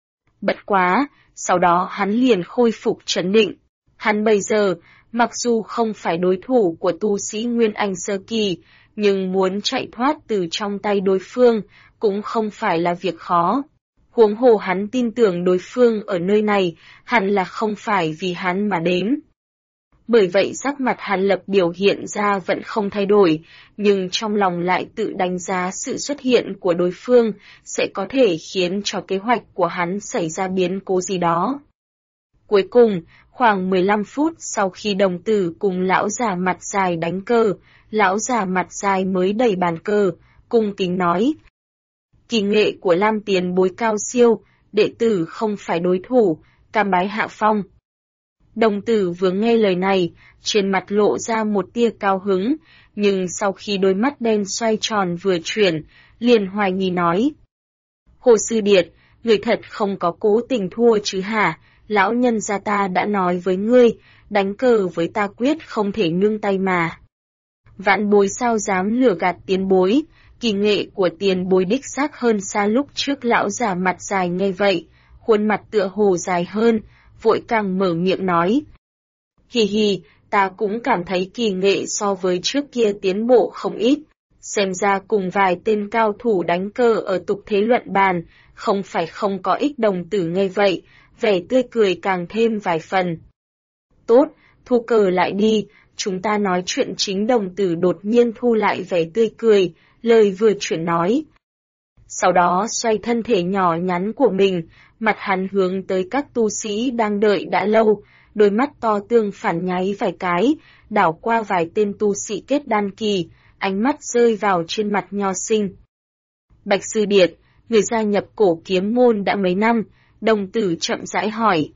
Bất quá, sau đó hắn liền khôi phục trấn định. Hắn bây giờ, mặc dù không phải đối thủ của tu sĩ nguyên anh sơ kỳ, nhưng muốn chạy thoát từ trong tay đối phương, cũng không phải là việc khó. Huống hồ hắn tin tưởng đối phương ở nơi này, hẳn là không phải vì hắn mà đến. Bởi vậy sắc mặt Hàn Lập biểu hiện ra vẫn không thay đổi, nhưng trong lòng lại tự đánh giá sự xuất hiện của đối phương sẽ có thể khiến cho kế hoạch của hắn xảy ra biến cố gì đó. Cuối cùng, khoảng 15 phút sau khi đồng tử cùng lão già mặt dài đánh cờ, lão già mặt dài mới đẩy bàn cờ, cung kính nói. Kỳ nghệ của Lam tiền bối cao siêu, đệ tử không phải đối thủ, cam bái hạ phong. Đồng tử vừa nghe lời này, trên mặt lộ ra một tia cao hứng, nhưng sau khi đôi mắt đen xoay tròn vừa chuyển, liền hoài nghi nói. Hồ Sư Điệt, người thật không có cố tình thua chứ hả, lão nhân gia ta đã nói với ngươi, đánh cờ với ta quyết không thể nương tay mà. Vãn Bối sao dám lừa gạt tiền bối, kỳ nghệ của tiền bối đích xác hơn xa lúc trước. Lão già mặt dài nghe vậy, khuôn mặt tựa hồ dài hơn, vội càng mở miệng nói. Hì hì, ta cũng cảm thấy kỳ nghệ so với trước kia tiến bộ không ít, xem ra cùng vài tên cao thủ đánh cờ ở tục thế luận bàn, không phải không có ích. Đồng tử nghe vậy, vẻ tươi cười càng thêm vài phần. Tốt, thu cờ lại đi, chúng ta nói chuyện chính. Đồng tử đột nhiên thu lại vẻ tươi cười, lời vừa chuyển nói. Sau đó xoay thân thể nhỏ nhắn của mình, mặt hắn hướng tới các tu sĩ đang đợi đã lâu, đôi mắt to tương phản nháy vài cái, đảo qua vài tên tu sĩ kết đan kỳ, ánh mắt rơi vào trên mặt nho sinh. Bạch Sư Điệt, người gia nhập cổ kiếm môn đã mấy năm, đồng tử chậm rãi hỏi.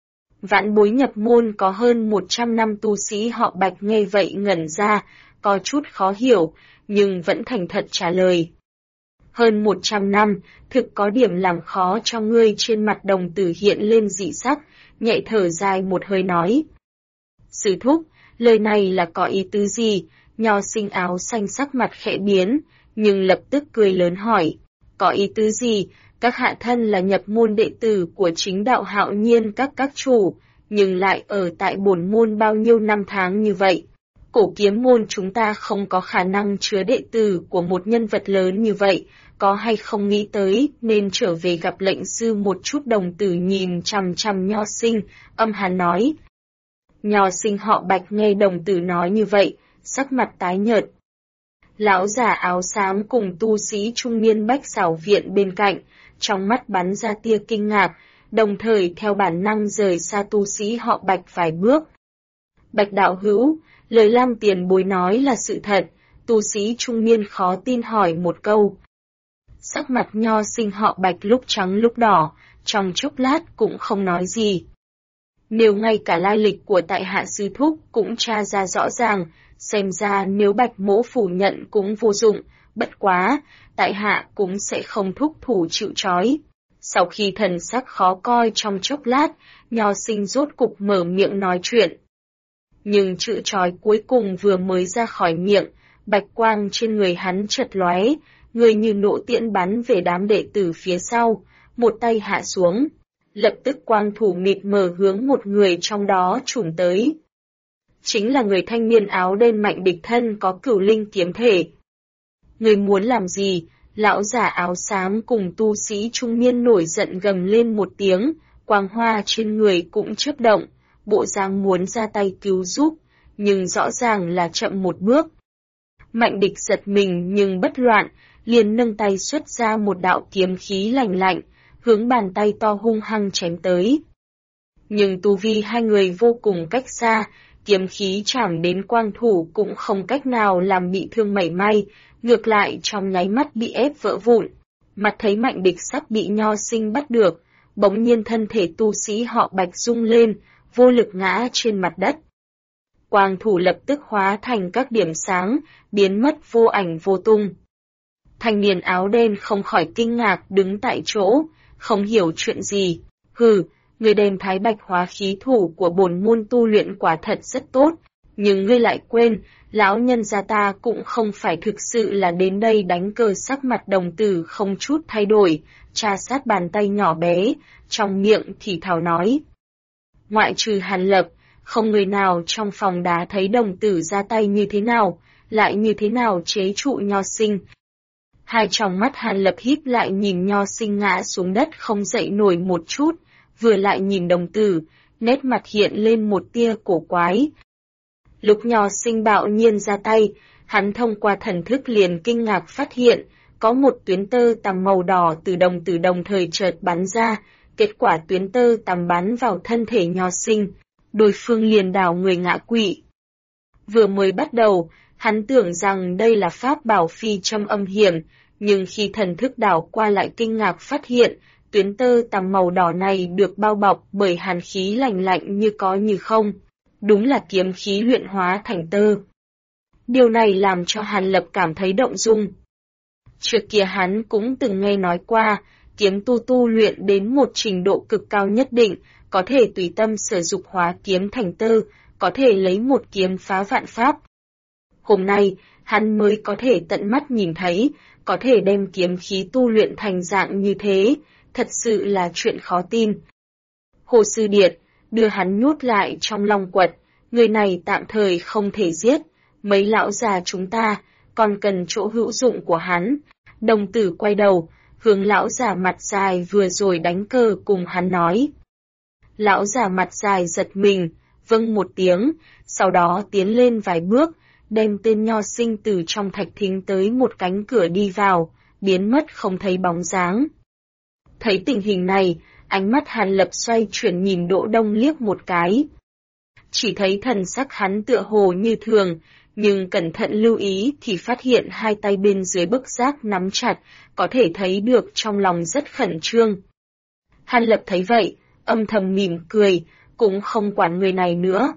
Vãn Bối nhập môn có hơn 100 năm. Tu sĩ họ Bạch nghe vậy ngẩn ra, có chút khó hiểu, nhưng vẫn thành thật trả lời. Hơn 100 năm, thực có điểm làm khó cho ngươi. Trên mặt đồng tử hiện lên dị sắc, nhẹ thở dài một hơi nói. Sư thúc, Lời này là có ý tứ gì? Nho sinh áo xanh sắc mặt khẽ biến, nhưng lập tức cười lớn hỏi. Có ý tứ gì? Các hạ thân là nhập môn đệ tử của chính đạo Hạo Nhiên các chủ, nhưng lại ở tại bổn môn bao nhiêu năm tháng như vậy. Cổ kiếm môn chúng ta không có khả năng chứa đệ tử của một nhân vật lớn như vậy, có hay không nghĩ tới nên trở về gặp lệnh sư một chút. Đồng tử nhìn chằm chằm Nho sinh, âm hàn nói. Nho sinh họ Bạch nghe đồng tử nói như vậy, sắc mặt tái nhợt. Lão già áo xám cùng tu sĩ trung niên Bách Xảo viện bên cạnh, trong mắt bắn ra tia kinh ngạc, đồng thời theo bản năng rời xa tu sĩ họ Bạch vài bước. Bạch đạo hữu, lời Lam tiền bối nói là sự thật, tu sĩ trung niên khó tin hỏi một câu. Sắc mặt Nho sinh họ Bạch lúc trắng lúc đỏ, trong chốc lát cũng không nói gì. Nếu ngay cả lai lịch của tại hạ sư thúc cũng tra ra rõ ràng, xem ra nếu Bạch mỗ phủ nhận cũng vô dụng, bất quá, tại hạ cũng sẽ không thúc thủ chịu trói. Sau khi thần sắc khó coi trong chốc lát, Nho sinh rốt cục mở miệng nói chuyện. Nhưng chữ trói cuối cùng vừa mới ra khỏi miệng, bạch quang trên người hắn chợt lóe, người như nộ tiễn bắn về đám đệ tử phía sau, một tay hạ xuống. Lập tức quang thủ mịt mờ hướng một người trong đó trùm tới. Chính là người thanh niên áo đen Mạnh Địch thân có cửu linh kiếm thể. Người muốn làm gì? Lão giả áo xám cùng tu sĩ trung niên nổi giận gầm lên một tiếng, quang hoa trên người cũng chớp động, bộ dáng muốn ra tay cứu giúp, nhưng rõ ràng là chậm một bước. Mạnh Địch giật mình nhưng bất loạn, liền nâng tay xuất ra một đạo kiếm khí lạnh lạnh, hướng bàn tay to hung hăng chém tới. Nhưng tu vi hai người vô cùng cách xa, kiếm khí chạm đến quang thủ cũng không cách nào làm bị thương mảy may, ngược lại trong nháy mắt bị ép vỡ vụn. Mặt thấy Mạnh Địch sắp bị Nho sinh bắt được, bỗng nhiên thân thể tu sĩ họ Bạch rung lên, vô lực ngã trên mặt đất. Quang thủ lập tức hóa thành các điểm sáng, biến mất vô ảnh vô tung. Thanh niên áo đen không khỏi kinh ngạc đứng tại chỗ, không hiểu chuyện gì. Hừ, người đem Thái Bạch hóa khí thủ của bổn môn tu luyện quả thật rất tốt, nhưng ngươi lại quên, lão nhân gia ta cũng không phải thực sự là đến đây đánh cờ. Sắc mặt đồng tử không chút thay đổi, tra sát bàn tay nhỏ bé, trong miệng thì thào nói. Ngoại trừ Hàn Lập, không người nào trong phòng đá thấy đồng tử ra tay như thế nào, lại như thế nào chế trụ Nho sinh. Hai tròng mắt Hàn Lập híp lại nhìn Nho sinh ngã xuống đất không dậy nổi một chút, vừa lại nhìn đồng tử, nét mặt hiện lên một tia cổ quái. Lúc Nho sinh bạo nhiên ra tay, hắn thông qua thần thức liền kinh ngạc phát hiện, có một tuyến tơ tằm màu đỏ từ đồng tử đồng thời chợt bắn ra, kết quả tuyến tơ tằm bắn vào thân thể Nho sinh, đối phương liền đảo người ngã quỵ. Vừa mới bắt đầu, hắn tưởng rằng đây là pháp bảo phi châm âm hiểm, nhưng khi thần thức đảo qua lại kinh ngạc phát hiện, tuyến tơ tằm màu đỏ này được bao bọc bởi hàn khí lạnh lạnh như có như không. Đúng là kiếm khí luyện hóa thành tơ. Điều này làm cho Hàn Lập cảm thấy động dung. Trước kia hắn cũng từng nghe nói qua, kiếm tu luyện đến một trình độ cực cao nhất định, có thể tùy tâm sử dụng hóa kiếm thành tơ, có thể lấy một kiếm phá vạn pháp. Hôm nay, hắn mới có thể tận mắt nhìn thấy, có thể đem kiếm khí tu luyện thành dạng như thế, thật sự là chuyện khó tin. Hồ Sư Điệt đưa hắn nhốt lại trong long quật, người này tạm thời không thể giết, mấy lão già chúng ta còn cần chỗ hữu dụng của hắn. Đồng tử quay đầu, hướng lão già mặt dài vừa rồi đánh cờ cùng hắn nói. Lão già mặt dài giật mình, vâng một tiếng, sau đó tiến lên vài bước, đem tên Nho sinh từ trong thạch thính tới một cánh cửa đi vào, biến mất không thấy bóng dáng. Thấy tình hình này, ánh mắt Hàn Lập xoay chuyển nhìn Đỗ Đông liếc một cái. Chỉ thấy thần sắc hắn tựa hồ như thường, nhưng cẩn thận lưu ý thì phát hiện hai tay bên dưới bức giác nắm chặt, có thể thấy được trong lòng rất khẩn trương. Hàn Lập thấy vậy, âm thầm mỉm cười, cũng không quản người này nữa.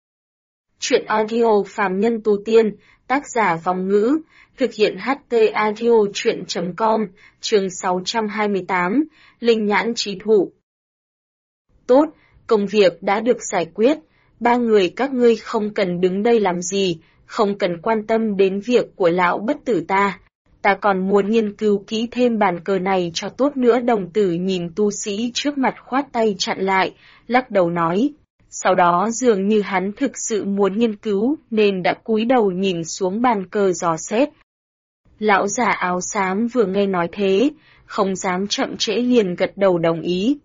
Chuyện audio phàm nhân tu tiên, tác giả Vong Ngữ, thực hiện HT audio chuyện.com, chương 628, Linh nhãn trí thụ. Tốt, công việc đã được giải quyết, Ba người các ngươi không cần đứng đây làm gì, không cần quan tâm đến việc của lão bất tử ta. Ta còn muốn nghiên cứu kỹ thêm bàn cờ này cho tốt nữa. Đồng tử nhìn tu sĩ trước mặt khoát tay chặn lại, lắc đầu nói. Sau đó dường như hắn thực sự muốn nghiên cứu nên đã cúi đầu nhìn xuống bàn cờ dò xét. Lão già áo xám vừa nghe nói thế, không dám chậm trễ liền gật đầu đồng ý.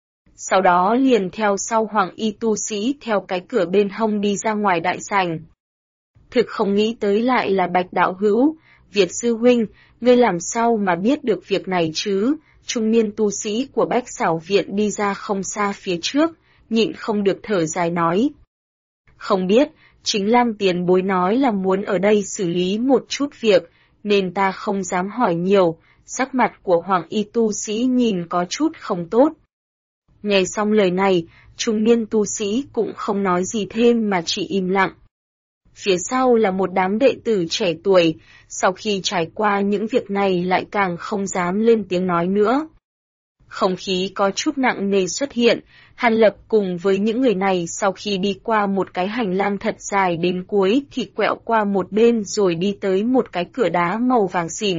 Sau đó liền theo sau hoàng y tu sĩ theo cái cửa bên hông đi ra ngoài đại sảnh. Thực không nghĩ tới lại là Bạch đạo hữu, Việt sư huynh, ngươi làm sao mà biết được việc này chứ? Trung niên tu sĩ của Bách Xảo viện đi ra không xa phía trước, nhịn không được thở dài nói. Không biết, chính Lam tiền bối nói là muốn ở đây xử lý một chút việc, nên ta không dám hỏi nhiều, sắc mặt của hoàng y tu sĩ nhìn có chút không tốt. Nghe xong lời này, trung niên tu sĩ cũng không nói gì thêm mà chỉ im lặng. Phía sau là một đám đệ tử trẻ tuổi, sau khi trải qua những việc này lại càng không dám lên tiếng nói nữa. Không khí có chút nặng nề xuất hiện, Hàn Lập cùng với những người này sau khi đi qua một cái hành lang thật dài đến cuối thì quẹo qua một bên rồi đi tới một cái cửa đá màu vàng xỉn.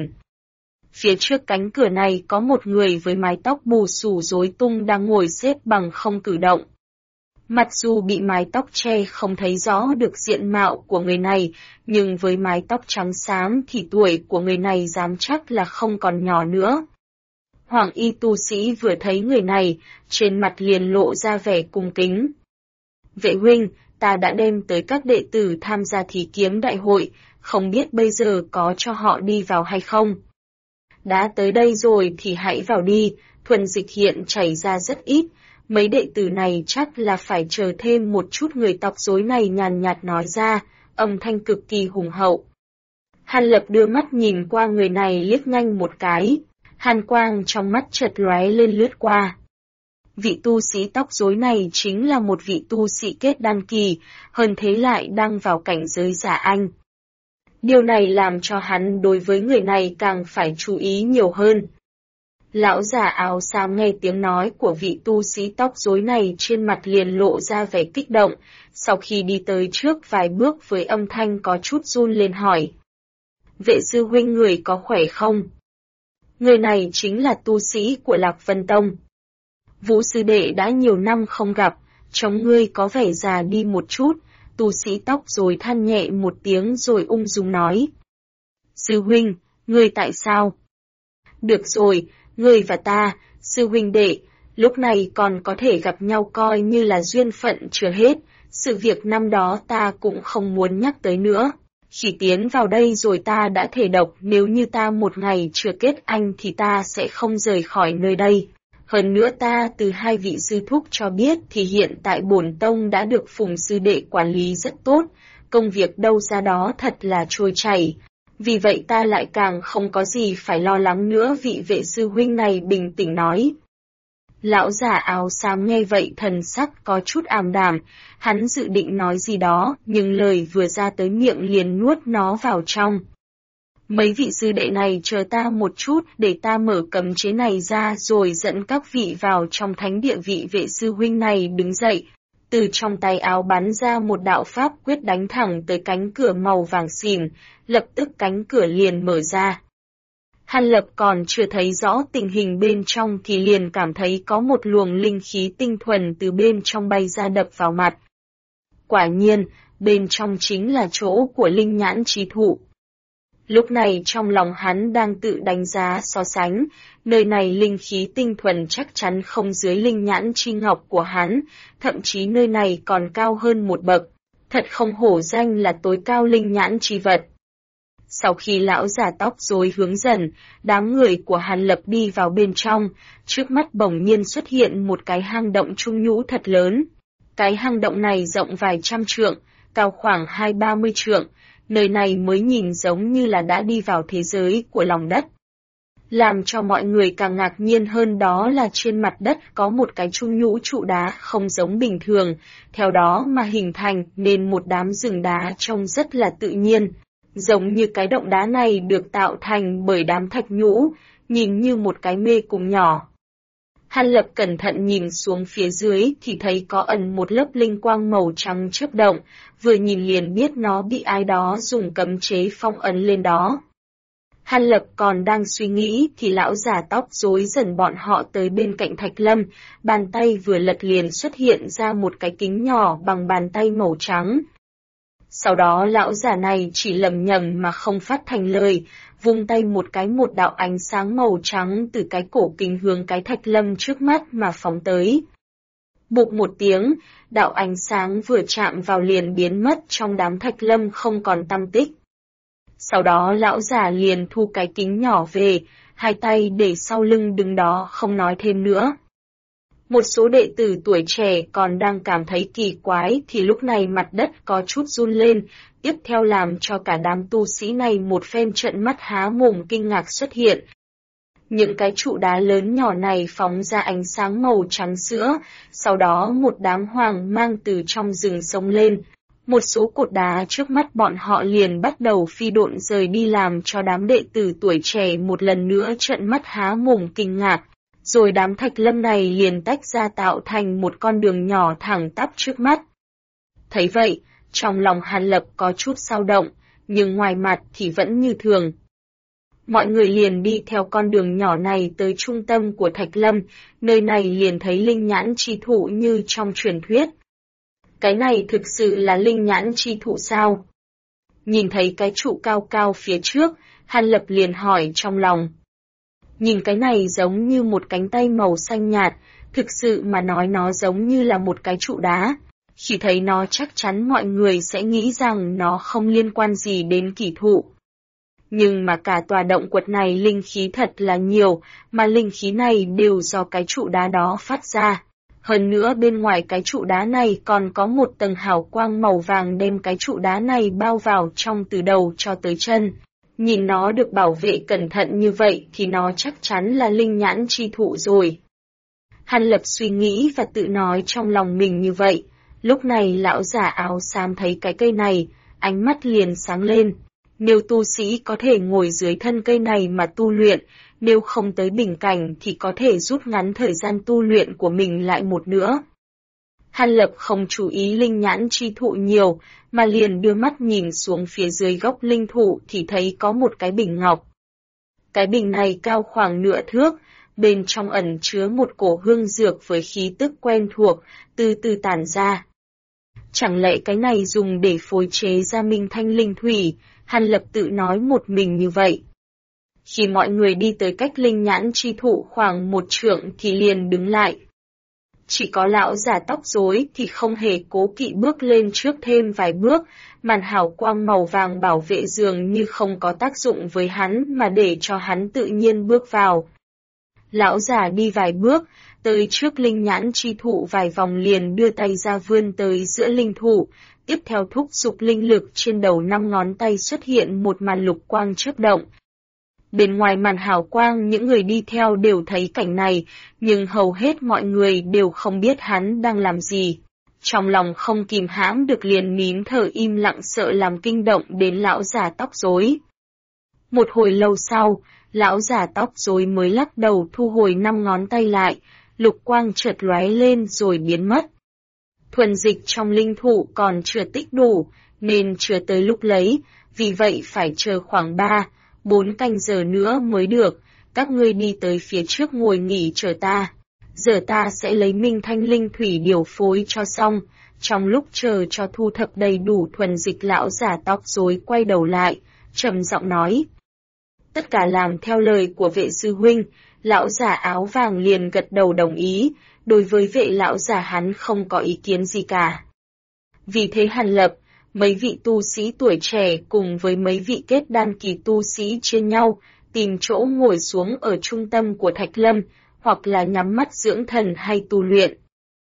Phía trước cánh cửa này có một người với mái tóc bù xù rối tung đang ngồi xếp bằng không cử động. Mặc dù bị mái tóc che không thấy rõ được diện mạo của người này, nhưng với mái tóc trắng xám thì tuổi của người này dám chắc là không còn nhỏ nữa. Hoàng y tu sĩ vừa thấy người này, trên mặt liền lộ ra vẻ cung kính. Vệ huynh, ta đã đem tới các đệ tử tham gia thí kiếm đại hội, không biết bây giờ có cho họ đi vào hay không? Đã tới đây rồi thì hãy vào đi, thuần dịch hiện chảy ra rất ít, mấy đệ tử này chắc là phải chờ thêm một chút. Người tóc rối này nhàn nhạt nói ra, âm thanh cực kỳ hùng hậu. Hàn Lập đưa mắt nhìn qua người này liếc nhanh một cái, hàn quang trong mắt chợt lóe lên lướt qua. Vị tu sĩ tóc rối này chính là một vị tu sĩ kết đan kỳ, hơn thế lại đang vào cảnh giới giả anh. Điều này làm cho hắn đối với người này càng phải chú ý nhiều hơn. Lão già áo xám nghe tiếng nói của vị tu sĩ tóc rối này trên mặt liền lộ ra vẻ kích động, sau khi đi tới trước vài bước với âm thanh có chút run lên hỏi. Vệ sư huynh người có khỏe không? Người này chính là tu sĩ của Lạc Vân Tông. Vũ sư đệ đã nhiều năm không gặp, trông ngươi có vẻ già đi một chút, tu sĩ tóc rồi than nhẹ một tiếng rồi ung dung nói. Sư huynh, ngươi tại sao? Được rồi, ngươi và ta, sư huynh đệ, lúc này còn có thể gặp nhau coi như là duyên phận chưa hết, sự việc năm đó ta cũng không muốn nhắc tới nữa. Khi tiến vào đây rồi ta đã thề độc nếu như ta một ngày chưa kết anh thì ta sẽ không rời khỏi nơi đây. Hơn nữa ta từ hai vị sư thúc cho biết thì hiện tại bổn tông đã được Phùng sư đệ quản lý rất tốt, công việc đâu ra đó thật là trôi chảy. Vì vậy ta lại càng không có gì phải lo lắng nữa. Vị vệ sư huynh này bình tĩnh nói. Lão già áo xám nghe vậy thần sắc có chút ảm đạm, hắn dự định nói gì đó, nhưng lời vừa ra tới miệng liền nuốt nó vào trong. Mấy vị sư đệ này chờ ta một chút để ta mở cấm chế này ra rồi dẫn các vị vào trong thánh địa. Vị vệ sư huynh này đứng dậy, từ trong tay áo bắn ra một đạo pháp quyết đánh thẳng tới cánh cửa màu vàng xỉn, lập tức cánh cửa liền mở ra. Hàn Lập còn chưa thấy rõ tình hình bên trong thì liền cảm thấy có một luồng linh khí tinh thuần từ bên trong bay ra đập vào mặt. Quả nhiên, bên trong chính là chỗ của linh nhãn chi thụ. Lúc này trong lòng hắn đang tự đánh giá so sánh, nơi này linh khí tinh thuần chắc chắn không dưới linh nhãn chi ngọc của hắn, thậm chí nơi này còn cao hơn một bậc, thật không hổ danh là tối cao linh nhãn chi vật. Sau khi lão già tóc rối hướng dần, đám người của Hàn Lập đi vào bên trong, trước mắt bỗng nhiên xuất hiện một cái hang động trung nhũ thật lớn. Cái hang động này rộng vài trăm trượng, cao khoảng 20-30 trượng, nơi này mới nhìn giống như là đã đi vào thế giới của lòng đất. Làm cho mọi người càng ngạc nhiên hơn đó là trên mặt đất có một cái trung nhũ trụ đá không giống bình thường, theo đó mà hình thành nên một đám rừng đá trông rất là tự nhiên. Giống như cái động đá này được tạo thành bởi đám thạch nhũ, nhìn như một cái mê cung nhỏ. Hàn Lập cẩn thận nhìn xuống phía dưới thì thấy có ẩn một lớp linh quang màu trắng chớp động, vừa nhìn liền biết nó bị ai đó dùng cấm chế phong ấn lên đó. Hàn Lập còn đang suy nghĩ thì lão già tóc rối dần bọn họ tới bên cạnh Thạch Lâm, bàn tay vừa lật liền xuất hiện ra một cái kính nhỏ bằng bàn tay màu trắng. Sau đó lão già này chỉ lẩm nhẩm mà không phát thành lời, vung tay một cái một đạo ánh sáng màu trắng từ cái cổ kính hướng cái Thạch Lâm trước mắt mà phóng tới. Bụp một tiếng, đạo ánh sáng vừa chạm vào liền biến mất trong đám Thạch Lâm không còn tăm tích. Sau đó lão già liền thu cái kính nhỏ về, hai tay để sau lưng đứng đó không nói thêm nữa. Một số đệ tử tuổi trẻ còn đang cảm thấy kỳ quái thì lúc này mặt đất có chút run lên, tiếp theo làm cho cả đám tu sĩ này một phen trợn mắt há mồm kinh ngạc xuất hiện. Những cái trụ đá lớn nhỏ này phóng ra ánh sáng màu trắng sữa, sau đó một đám hoàng mang từ trong rừng sông lên. Một số cột đá trước mắt bọn họ liền bắt đầu phi độn rời đi làm cho đám đệ tử tuổi trẻ một lần nữa trợn mắt há mồm kinh ngạc. Rồi đám Thạch Lâm này liền tách ra tạo thành một con đường nhỏ thẳng tắp trước mắt. Thấy vậy, trong lòng Hàn Lập có chút dao động, nhưng ngoài mặt thì vẫn như thường. Mọi người liền đi theo con đường nhỏ này tới trung tâm của Thạch Lâm, nơi này liền thấy linh nhãn chi thụ như trong truyền thuyết. Cái này thực sự là linh nhãn chi thụ sao? Nhìn thấy cái trụ cao cao phía trước, Hàn Lập liền hỏi trong lòng. Nhìn cái này giống như một cánh tay màu xanh nhạt, thực sự mà nói nó giống như là một cái trụ đá. Khi thấy nó chắc chắn mọi người sẽ nghĩ rằng nó không liên quan gì đến kỳ thụ. Nhưng mà cả tòa động quật này linh khí thật là nhiều, mà linh khí này đều do cái trụ đá đó phát ra. Hơn nữa bên ngoài cái trụ đá này còn có một tầng hào quang màu vàng đem cái trụ đá này bao vào trong từ đầu cho tới chân. Nhìn nó được bảo vệ cẩn thận như vậy thì nó chắc chắn là linh nhãn chi thụ rồi. Hàn Lập suy nghĩ và tự nói trong lòng mình như vậy. Lúc này lão già áo xám thấy cái cây này, ánh mắt liền sáng lên. Nếu tu sĩ có thể ngồi dưới thân cây này mà tu luyện, nếu không tới bình cảnh thì có thể rút ngắn thời gian tu luyện của mình lại một nữa. Hàn Lập không chú ý linh nhãn chi thụ nhiều, mà liền đưa mắt nhìn xuống phía dưới gốc linh thụ thì thấy có một cái bình ngọc. Cái bình này cao khoảng nửa thước, bên trong ẩn chứa một cổ hương dược với khí tức quen thuộc, từ từ tản ra. Chẳng lẽ cái này dùng để phối chế ra minh thanh linh thủy, Hàn Lập tự nói một mình như vậy. Khi mọi người đi tới cách linh nhãn chi thụ khoảng một trượng thì liền đứng lại. Chỉ có lão già tóc rối thì không hề cố kỵ bước lên trước thêm vài bước, màn hào quang màu vàng bảo vệ dường như không có tác dụng với hắn mà để cho hắn tự nhiên bước vào. Lão già đi vài bước, tới trước linh nhãn chi thụ vài vòng liền đưa tay ra vươn tới giữa linh thụ, tiếp theo thúc giục linh lực trên đầu 5 ngón tay xuất hiện một màn lục quang chớp động. Bên ngoài màn hào quang những người đi theo đều thấy cảnh này, nhưng hầu hết mọi người đều không biết hắn đang làm gì. Trong lòng không kìm hãm được liền nín thở im lặng sợ làm kinh động đến lão già tóc rối. Một hồi lâu sau, lão già tóc rối mới lắc đầu thu hồi 5 ngón tay lại, lục quang chợt lóe lên rồi biến mất. Thuần dịch trong linh thụ còn chưa tích đủ, nên chưa tới lúc lấy, vì vậy phải chờ khoảng 3-4 canh giờ nữa mới được, các ngươi đi tới phía trước ngồi nghỉ chờ ta. Giờ ta sẽ lấy minh thanh linh thủy điều phối cho xong, trong lúc chờ cho thu thập đầy đủ thuần dịch lão già tóc rối quay đầu lại, trầm giọng nói. Tất cả làm theo lời của vệ sư huynh, lão già áo vàng liền gật đầu đồng ý, đối với vệ lão già hắn không có ý kiến gì cả. Vì thế Hàn Lập, mấy vị tu sĩ tuổi trẻ cùng với mấy vị kết đan kỳ tu sĩ chia nhau, tìm chỗ ngồi xuống ở trung tâm của Thạch Lâm, hoặc là nhắm mắt dưỡng thần hay tu luyện.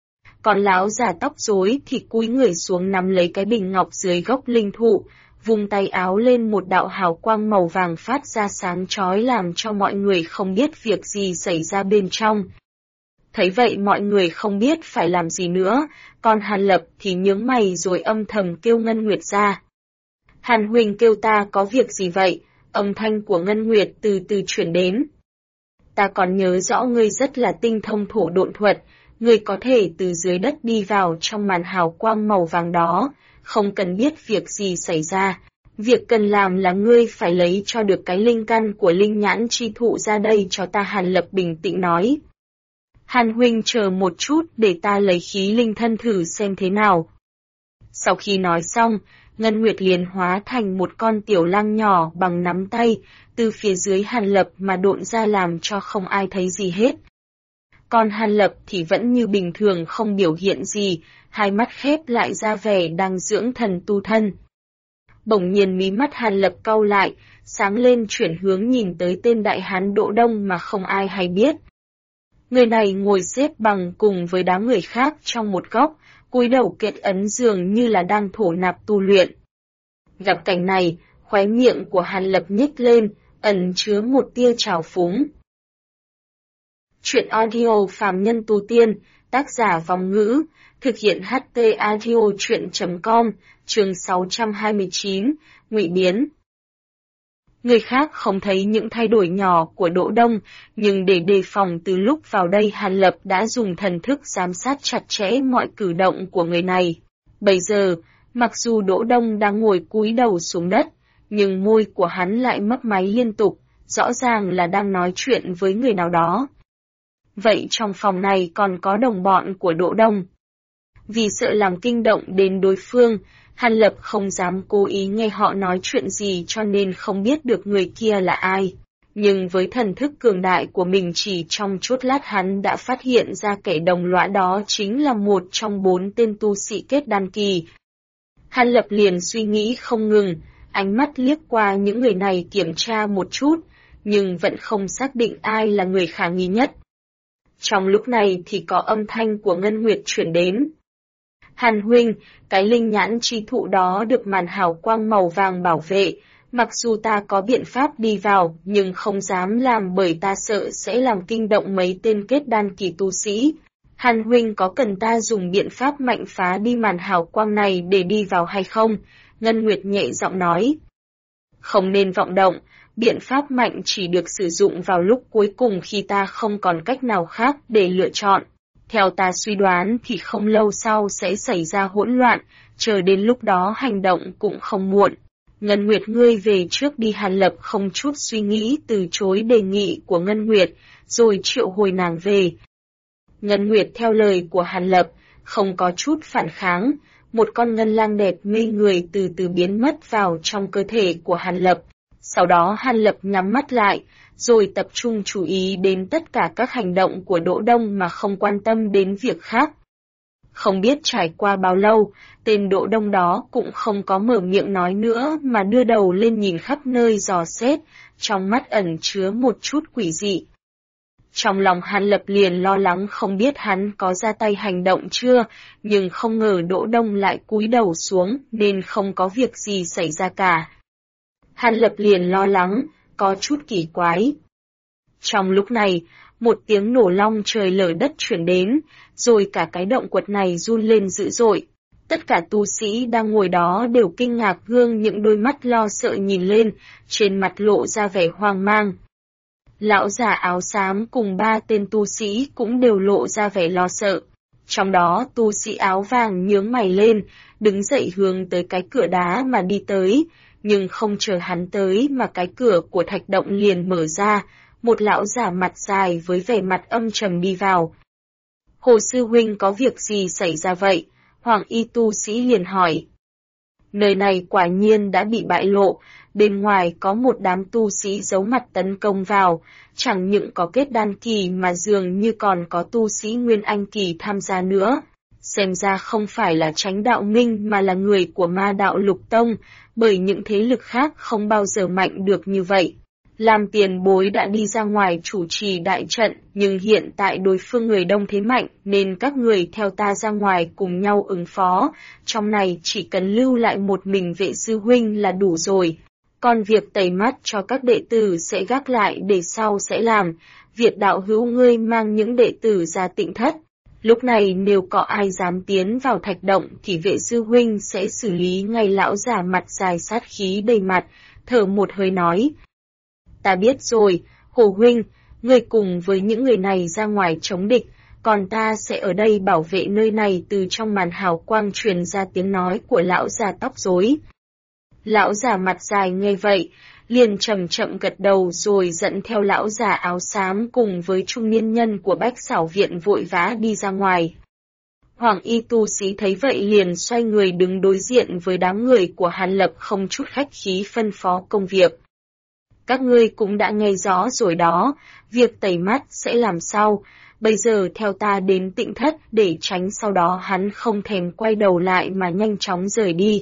Còn lão già tóc rối thì cúi người xuống nắm lấy cái bình ngọc dưới gốc linh thụ, vung tay áo lên một đạo hào quang màu vàng phát ra sáng chói làm cho mọi người không biết việc gì xảy ra bên trong. Thấy vậy mọi người không biết phải làm gì nữa, còn Hàn Lập thì nhướng mày rồi âm thầm kêu Ngân Nguyệt ra. Hàn huynh kêu ta có việc gì vậy? Âm thanh của Ngân Nguyệt từ từ chuyển đến. ta còn nhớ rõ ngươi rất là tinh thông thổ độn thuật, ngươi có thể từ dưới đất đi vào trong màn hào quang màu vàng đó, không cần biết việc gì xảy ra. Việc cần làm là ngươi phải lấy cho được cái linh căn của linh nhãn chi thụ ra đây cho ta. Hàn Lập bình tĩnh nói. Hàn huynh chờ một chút để ta lấy khí linh thân thử xem thế nào. Sau khi nói xong, Ngân Nguyệt liền hóa thành một con tiểu lang nhỏ bằng nắm tay, từ phía dưới Hàn Lập mà độn ra làm cho không ai thấy gì hết. Còn Hàn Lập thì vẫn như bình thường không biểu hiện gì, hai mắt khép lại ra vẻ đang dưỡng thần tu thân. Bỗng nhiên mí mắt Hàn Lập cau lại, sáng lên chuyển hướng nhìn tới tên đại hán Đỗ Đông mà không ai hay biết. Người này ngồi xếp bằng cùng với đám người khác trong một góc, cúi đầu kết ấn dường như là đang thổ nạp tu luyện. Gặp cảnh này, khóe miệng của Hàn Lập nhếch lên, ẩn chứa một tia trào phúng. Chuyện audio Phàm Nhân Tu Tiên, tác giả Vòng Ngữ, thực hiện HT Audio Chuyện.com, chương 629, Ngụy Biến. Người khác không thấy những thay đổi nhỏ của Đỗ Đông, nhưng để đề phòng từ lúc vào đây Hàn Lập đã dùng thần thức giám sát chặt chẽ mọi cử động của người này. Bây giờ, mặc dù Đỗ Đông đang ngồi cúi đầu xuống đất, nhưng môi của hắn lại mấp máy liên tục, rõ ràng là đang nói chuyện với người nào đó. Vậy trong phòng này còn có đồng bọn của Đỗ Đông. Vì sợ làm kinh động đến đối phương, Hàn Lập không dám cố ý nghe họ nói chuyện gì cho nên không biết được người kia là ai. Nhưng với thần thức cường đại của mình chỉ trong chốc lát hắn đã phát hiện ra kẻ đồng lõa đó chính là một trong 4 tên tu sĩ kết đan kỳ. Hàn Lập liền suy nghĩ không ngừng, ánh mắt liếc qua những người này kiểm tra một chút, nhưng vẫn không xác định ai là người khả nghi nhất. Trong lúc này thì có âm thanh của Ngân Nguyệt chuyển đến. Hàn huynh, cái linh nhãn chi thụ đó được màn hào quang màu vàng bảo vệ, mặc dù ta có biện pháp đi vào nhưng không dám làm bởi ta sợ sẽ làm kinh động mấy tên kết đan kỳ tu sĩ. Hàn huynh có cần ta dùng biện pháp mạnh phá đi màn hào quang này để đi vào hay không? Ngân Nguyệt nhẹ giọng nói. Không nên vọng động, biện pháp mạnh chỉ được sử dụng vào lúc cuối cùng khi ta không còn cách nào khác để lựa chọn. Theo ta suy đoán thì không lâu sau sẽ xảy ra hỗn loạn, chờ đến lúc đó hành động cũng không muộn. Ngân Nguyệt ngươi về trước đi. Hàn Lập không chút suy nghĩ từ chối đề nghị của Ngân Nguyệt, rồi triệu hồi nàng về. Ngân Nguyệt theo lời của Hàn Lập, không có chút phản kháng, một con ngân lang đẹp mê người từ từ biến mất vào trong cơ thể của Hàn Lập. Sau đó Hàn Lập nhắm mắt lại, rồi tập trung chú ý đến tất cả các hành động của Đỗ Đông mà không quan tâm đến việc khác. Không biết trải qua bao lâu, tên Đỗ Đông đó cũng không có mở miệng nói nữa mà đưa đầu lên nhìn khắp nơi dò xét, trong mắt ẩn chứa một chút quỷ dị. Trong lòng Hàn Lập liền lo lắng không biết hắn có ra tay hành động chưa, nhưng không ngờ Đỗ Đông lại cúi đầu xuống nên không có việc gì xảy ra cả. Hàn Lập liền lo lắng, có chút kỳ quái. Trong lúc này, một tiếng nổ long trời lở đất chuyển đến, rồi cả cái động quật này run lên dữ dội. Tất cả tu sĩ đang ngồi đó đều kinh ngạc gương những đôi mắt lo sợ nhìn lên, trên mặt lộ ra vẻ hoang mang. Lão già áo xám cùng 3 tên tu sĩ cũng đều lộ ra vẻ lo sợ. Trong đó tu sĩ áo vàng nhướng mày lên, đứng dậy hướng tới cái cửa đá mà đi tới, nhưng không chờ hắn tới mà cái cửa của thạch động liền mở ra, một lão già mặt dài với vẻ mặt âm trầm đi vào. Hồ sư huynh có việc gì xảy ra vậy? Hoàng y tu sĩ liền hỏi. Nơi này quả nhiên đã bị bại lộ, bên ngoài có một đám tu sĩ giấu mặt tấn công vào, chẳng những có kết đan kỳ mà dường như còn có tu sĩ nguyên anh kỳ tham gia nữa. Xem ra không phải là Chánh Đạo Minh mà là người của Ma Đạo Lục Tông, bởi những thế lực khác không bao giờ mạnh được như vậy. Làm tiền bối đã đi ra ngoài chủ trì đại trận, nhưng hiện tại đối phương người đông thế mạnh nên các người theo ta ra ngoài cùng nhau ứng phó, trong này chỉ cần lưu lại một mình vệ sư huynh là đủ rồi. Còn việc tẩy mắt cho các đệ tử sẽ gác lại để sau sẽ làm, Việt đạo hữu ngươi mang những đệ tử ra Tịnh Thất. Lúc này nếu có ai dám tiến vào thạch động thì vệ sư huynh sẽ xử lý ngay. Lão già mặt dài sát khí đầy mặt, thở một hơi nói. Ta biết rồi, Hồ huynh, Ngươi cùng với những người này ra ngoài chống địch, còn ta sẽ ở đây bảo vệ nơi này. Từ trong màn hào quang truyền ra tiếng nói của lão già tóc rối. Lão già mặt dài nghe vậy, liền chậm chậm gật đầu rồi dẫn theo lão già áo xám cùng với trung niên nhân của Bách Xảo Viện vội vã đi ra ngoài. Hoàng y tu sĩ thấy vậy liền xoay người đứng đối diện với đám người của Hàn Lập, không chút khách khí phân phó công việc. Các ngươi cũng đã nghe rõ rồi đó, việc tẩy mắt sẽ làm sao, bây giờ theo ta đến Tịnh Thất để tránh sau đó hắn không thèm quay đầu lại mà nhanh chóng rời đi.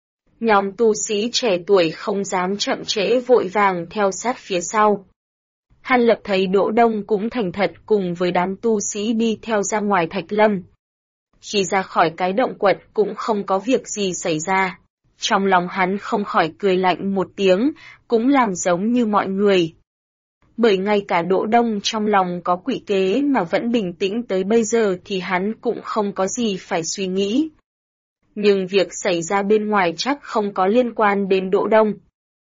Nhóm tu sĩ trẻ tuổi không dám chậm trễ vội vàng theo sát phía sau. Hàn Lập thấy Đỗ Đông cũng thành thật cùng với đám tu sĩ đi theo ra ngoài Thạch Lâm. Khi ra khỏi cái động quật cũng không có việc gì xảy ra. Trong lòng hắn không khỏi cười lạnh một tiếng, cũng làm giống như mọi người. Bởi ngay cả Đỗ Đông trong lòng có quỷ kế mà vẫn bình tĩnh tới bây giờ thì hắn cũng không có gì phải suy nghĩ. Nhưng việc xảy ra bên ngoài chắc không có liên quan đến Đỗ Đông.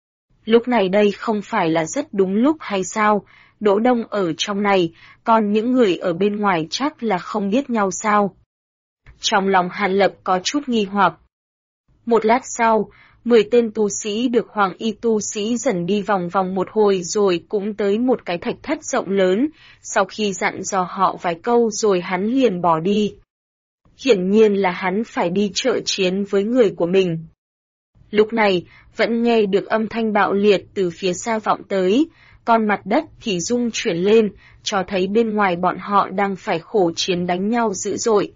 Lúc này đây không phải là rất đúng lúc hay sao? Đỗ Đông ở trong này, còn những người ở bên ngoài chắc là không biết nhau sao? Trong lòng Hàn Lập có chút nghi hoặc. Một lát sau, 10 tên tu sĩ được Hoàng y tu sĩ dần đi vòng vòng một hồi rồi cũng tới một cái thạch thất rộng lớn, sau khi dặn dò họ vài câu rồi hắn liền bỏ đi. Hiển nhiên là hắn phải đi trợ chiến với người của mình. Lúc này, vẫn nghe được âm thanh bạo liệt từ phía xa vọng tới, còn mặt đất thì rung chuyển lên, cho thấy bên ngoài bọn họ đang phải khổ chiến đánh nhau dữ dội.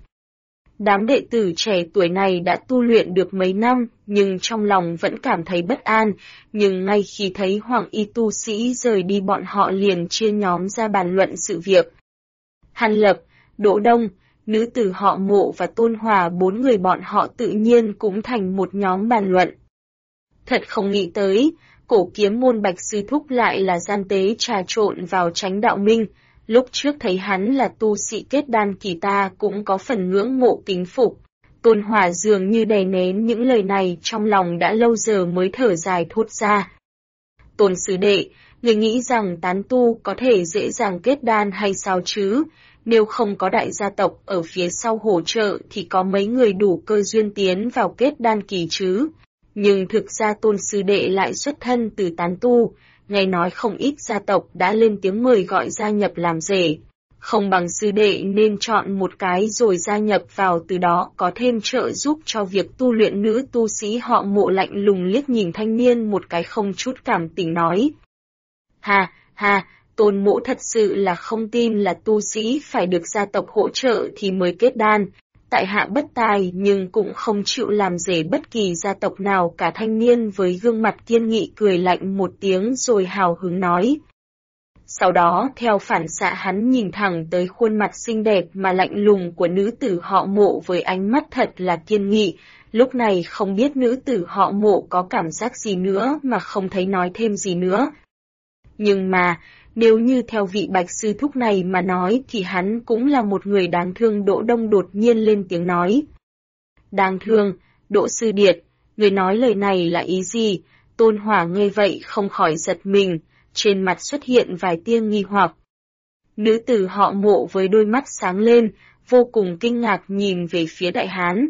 Đám đệ tử trẻ tuổi này đã tu luyện được mấy năm, nhưng trong lòng vẫn cảm thấy bất an, nhưng ngay khi thấy Hoàng y tu sĩ rời đi bọn họ liền chia nhóm ra bàn luận sự việc. Hàn Lập, Đỗ Đông, nữ tử họ Mộ và Tôn Hòa, 4 người bọn họ tự nhiên cũng thành một nhóm bàn luận. Thật không nghĩ tới, cổ kiếm môn Bạch Sư Thúc lại là gian tế trà trộn vào Chánh Đạo Minh. Lúc trước thấy hắn là tu sĩ kết đan kỳ ta cũng có phần ngưỡng mộ kính phục. Tôn Hòa dường như đè nén những lời này trong lòng đã lâu giờ mới thở dài thốt ra. Tôn sư đệ, người nghĩ rằng tán tu có thể dễ dàng kết đan hay sao chứ? Nếu không có đại gia tộc ở phía sau hỗ trợ thì có mấy người đủ cơ duyên tiến vào kết đan kỳ chứ? Nhưng thực ra Tôn sư đệ lại xuất thân từ tán tu. Nghe nói không ít gia tộc đã lên tiếng mời gọi gia nhập làm rể. Không bằng sư đệ nên chọn một cái rồi gia nhập vào, từ đó có thêm trợ giúp cho việc tu luyện. Nữ tu sĩ họ Mộ lạnh lùng liếc nhìn thanh niên một cái không chút cảm tình nói. Ha, Tôn mỗ thật sự là không tin là tu sĩ phải được gia tộc hỗ trợ thì mới kết đan. Tại hạ bất tài nhưng cũng không chịu làm rể bất kỳ gia tộc nào cả. Thanh niên với gương mặt kiên nghị cười lạnh một tiếng rồi hào hứng nói. Sau đó theo phản xạ hắn nhìn thẳng tới khuôn mặt xinh đẹp mà lạnh lùng của nữ tử họ Mộ với ánh mắt thật là kiên nghị. Lúc này không biết nữ tử họ Mộ có cảm giác gì nữa mà không thấy nói thêm gì nữa. Nhưng mà, nếu như theo vị Bạch Sư Thúc này mà nói thì hắn cũng là một người đáng thương. Đỗ Đông đột nhiên lên tiếng nói. Đáng thương, Đỗ Sư Điệt, người nói lời này là ý gì? Tôn Hòa nghe vậy không khỏi giật mình, trên mặt xuất hiện vài tia nghi hoặc. Nữ tử họ Mộ với đôi mắt sáng lên, vô cùng kinh ngạc nhìn về phía đại hán.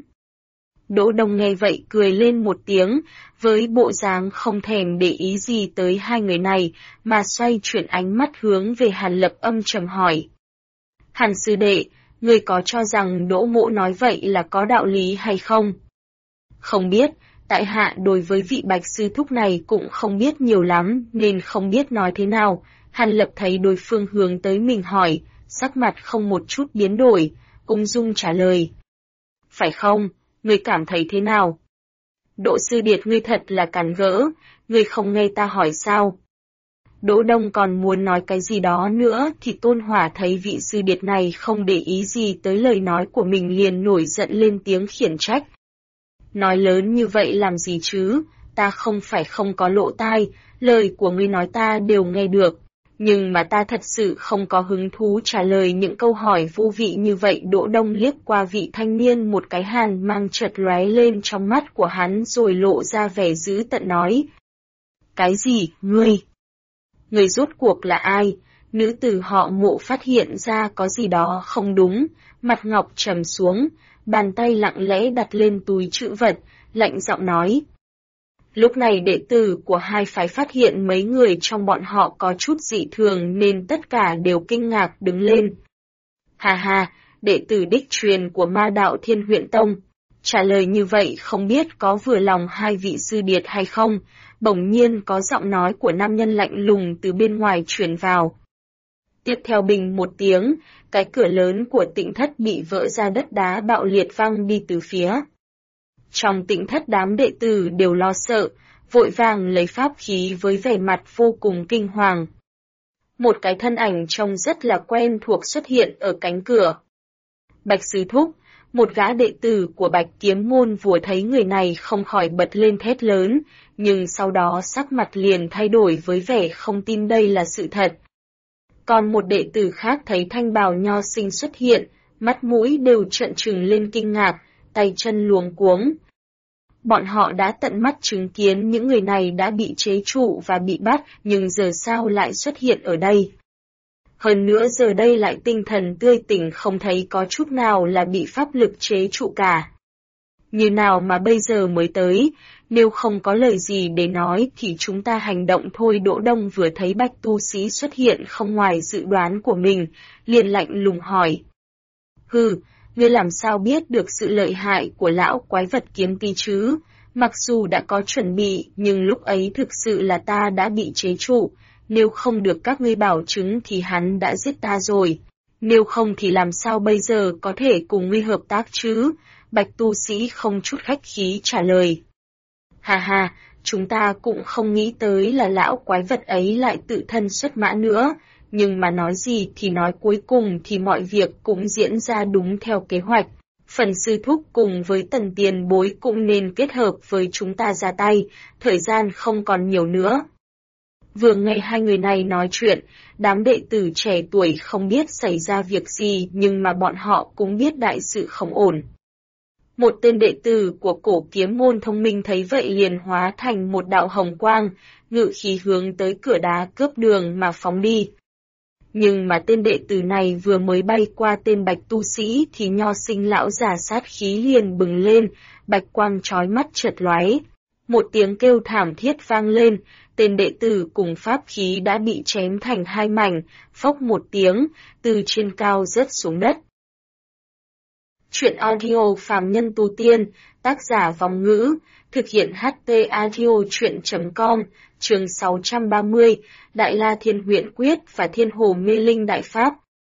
Đỗ Đông nghe vậy cười lên một tiếng, với bộ dáng không thèm để ý gì tới hai người này, mà xoay chuyển ánh mắt hướng về Hàn Lập âm trầm hỏi. Hàn sư đệ, ngươi có cho rằng Đỗ mỗ nói vậy là có đạo lý hay không? Không biết, tại hạ đối với vị Bạch Sư Thúc này cũng không biết nhiều lắm nên không biết nói thế nào. Hàn Lập thấy đối phương hướng tới mình hỏi, sắc mặt không một chút biến đổi, ung dung trả lời. Phải không? Ngươi cảm thấy thế nào? Đỗ Sư Điệt, ngươi thật là càn gỡ, ngươi không nghe ta hỏi sao? Đỗ Đông còn muốn nói cái gì đó nữa thì Tôn Hòa thấy vị Sư Điệt này không để ý gì tới lời nói của mình liền nổi giận lên tiếng khiển trách. Nói lớn như vậy làm gì chứ? Ta không phải không có lỗ tai, lời của ngươi nói ta đều nghe được. Nhưng mà ta thật sự không có hứng thú trả lời những câu hỏi vô vị như vậy. Đỗ Đông liếc qua vị thanh niên một cái, hàn mang chợt lóe lên trong mắt của hắn rồi lộ ra vẻ dữ tợn nói. Cái gì, ngươi? Ngươi rốt cuộc là ai? Nữ tử họ Mộ phát hiện ra có gì đó không đúng, mặt ngọc trầm xuống, bàn tay lặng lẽ đặt lên túi trữ vật, lạnh giọng nói. Lúc này đệ tử của hai phái phát hiện mấy người trong bọn họ có chút dị thường nên tất cả đều kinh ngạc đứng lên. Hà hà, đệ tử đích truyền của Ma Đạo Thiên Huyện Tông. Trả lời như vậy không biết có vừa lòng hai vị sư điệt hay không, bỗng nhiên có giọng nói của nam nhân lạnh lùng từ bên ngoài truyền vào. Tiếp theo bình một tiếng, cái cửa lớn của Tịnh Thất bị vỡ ra, đất đá bạo liệt văng đi từ phía. Trong Tịnh Thất đám đệ tử đều lo sợ, vội vàng lấy pháp khí với vẻ mặt vô cùng kinh hoàng. Một cái thân ảnh trông rất là quen thuộc xuất hiện ở cánh cửa. Bạch Sư Thúc, một gã đệ tử của Bạch Kiếm Môn vừa thấy người này không khỏi bật lên thét lớn, nhưng sau đó sắc mặt liền thay đổi với vẻ không tin đây là sự thật. Còn một đệ tử khác thấy thanh bào nho sinh xuất hiện, mắt mũi đều trợn trừng lên kinh ngạc, tay chân luống cuống. Bọn họ đã tận mắt chứng kiến những người này đã bị chế trụ và bị bắt, nhưng giờ sao lại xuất hiện ở đây? Hơn nữa giờ đây lại tinh thần tươi tỉnh, không thấy có chút nào là bị pháp lực chế trụ cả. Như nào mà bây giờ mới tới, nếu không có lời gì để nói thì chúng ta hành động thôi. Đỗ Đông vừa thấy Bạch tu sĩ xuất hiện không ngoài dự đoán của mình, liền lạnh lùng hỏi. Hừ, ngươi làm sao biết được sự lợi hại của lão quái vật kiếm ti chứ? Mặc dù đã có chuẩn bị, nhưng lúc ấy thực sự là ta đã bị chế trụ, nếu không được các ngươi bảo chứng thì hắn đã giết ta rồi. Nếu không thì làm sao bây giờ có thể cùng ngươi hợp tác chứ? Bạch tu sĩ không chút khách khí trả lời. Hà hà, chúng ta cũng không nghĩ tới là lão quái vật ấy lại tự thân xuất mã nữa, nhưng mà nói gì thì nói, cuối cùng thì mọi việc cũng diễn ra đúng theo kế hoạch. Phần sư thúc cùng với Tần tiền bối cũng nên kết hợp với chúng ta ra tay, thời gian không còn nhiều nữa. Vừa nghe hai người này nói chuyện, đám đệ tử trẻ tuổi không biết xảy ra việc gì, nhưng mà bọn họ cũng biết đại sự không ổn. Một tên đệ tử của Cổ Kiếm Môn thông minh thấy vậy liền hóa thành một đạo hồng quang, ngự khí hướng tới cửa đá cướp đường mà phóng đi. Nhưng mà tên đệ tử này vừa mới bay qua tên Bạch tu sĩ thì Nho Sinh lão già sát khí liền bừng lên, bạch quang chói mắt chợt lóe. Một tiếng kêu thảm thiết vang lên, tên đệ tử cùng pháp khí đã bị chém thành hai mảnh, phốc một tiếng, từ trên cao rớt xuống đất. Chuyện audio Phàm Nhân Tu Tiên, tác giả Vong Ngữ, thực hiện HT Audio Chuyện.com, chương 630, Đại La Thiên Huyễn Quyết và Thiên Hồ Mê Linh Đại Pháp.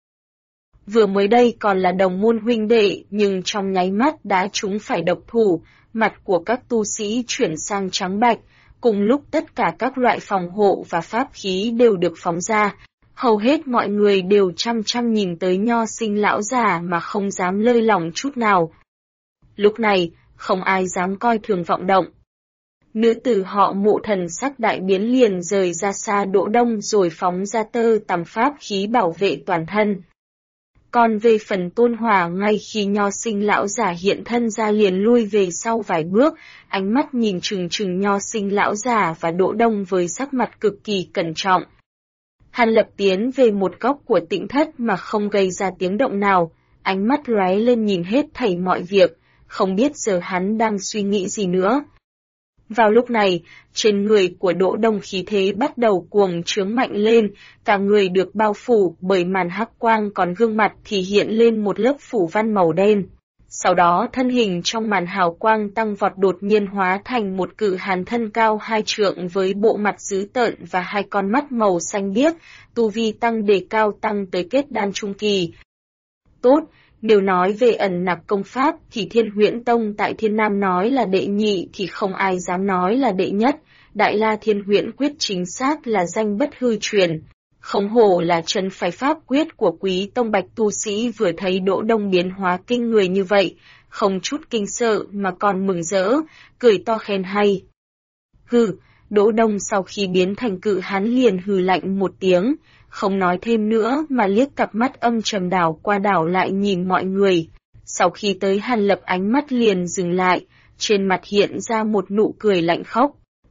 Vừa mới đây còn là đồng môn huynh đệ, nhưng trong nháy mắt đã trúng phải độc thủ, mặt của các tu sĩ chuyển sang trắng bạch, cùng lúc tất cả các loại phòng hộ và pháp khí đều được phóng ra. Hầu hết mọi người đều chăm chăm nhìn tới Nho Sinh lão già mà không dám lơi lỏng chút nào. Lúc này, không ai dám coi thường vọng động. Nữ tử họ Mộ thần sắc đại biến, liền rời ra xa Đỗ Đông rồi phóng ra tơ tằm pháp khí bảo vệ toàn thân. Còn về phần Tôn Hòa, ngay khi Nho Sinh lão già hiện thân ra liền lui về sau vài bước, ánh mắt nhìn chừng chừng Nho Sinh lão già và Đỗ Đông với sắc mặt cực kỳ cẩn trọng. Hàn Lập tiến về một góc của Tịnh Thất mà không gây ra tiếng động nào, ánh mắt lóe lên nhìn hết thảy mọi việc, không biết giờ hắn đang suy nghĩ gì nữa. Vào lúc này, trên người của Đỗ Đông khí thế bắt đầu cuồng trướng mạnh lên, cả người được bao phủ bởi màn hắc quang, còn gương mặt thì hiện lên một lớp phủ văn màu đen. Sau đó thân hình trong màn hào quang tăng vọt, đột nhiên hóa thành một cự hàn thân cao 2 trượng với bộ mặt dữ tợn và hai con mắt màu xanh biếc, tu vi tăng đề cao tăng tới kết đan trung kỳ. Tốt, nếu nói về ẩn nặc công pháp thì Thiên Huyễn Tông tại Thiên Nam nói là đệ nhị thì không ai dám nói là đệ nhất, Đại La Thiên Huyễn Quyết chính xác là danh bất hư truyền. Không hổ là trấn phái pháp quyết của Quý Tông. Bạch tu sĩ vừa thấy Đỗ Đông biến hóa kinh người như vậy, không chút kinh sợ mà còn mừng rỡ, cười to khen hay. Hừ, Đỗ Đông sau khi biến thành cự hán liền hừ lạnh một tiếng, không nói thêm nữa mà liếc cặp mắt âm trầm đảo qua đảo lại nhìn mọi người. Sau khi tới Hàn Lập ánh mắt liền dừng lại, trên mặt hiện ra một nụ cười lạnh khốc.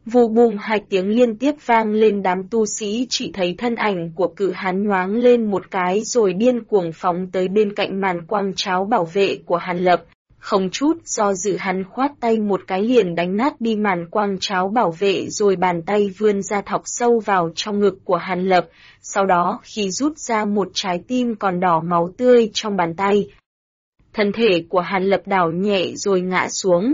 Vù bùm hai tiếng liên tiếp vang lên, đám tu sĩ chỉ thấy thân ảnh của cự hán nhoáng lên một cái rồi điên cuồng phóng tới bên cạnh màn quang cháo bảo vệ của Hàn Lập. Không chút do dự hắn khoát tay một cái liền đánh nát đi màn quang cháo bảo vệ rồi bàn tay vươn ra thọc sâu vào trong ngực của Hàn Lập, sau đó khi rút ra một trái tim còn đỏ máu tươi trong bàn tay. Thân thể của Hàn Lập đảo nhẹ rồi ngã xuống.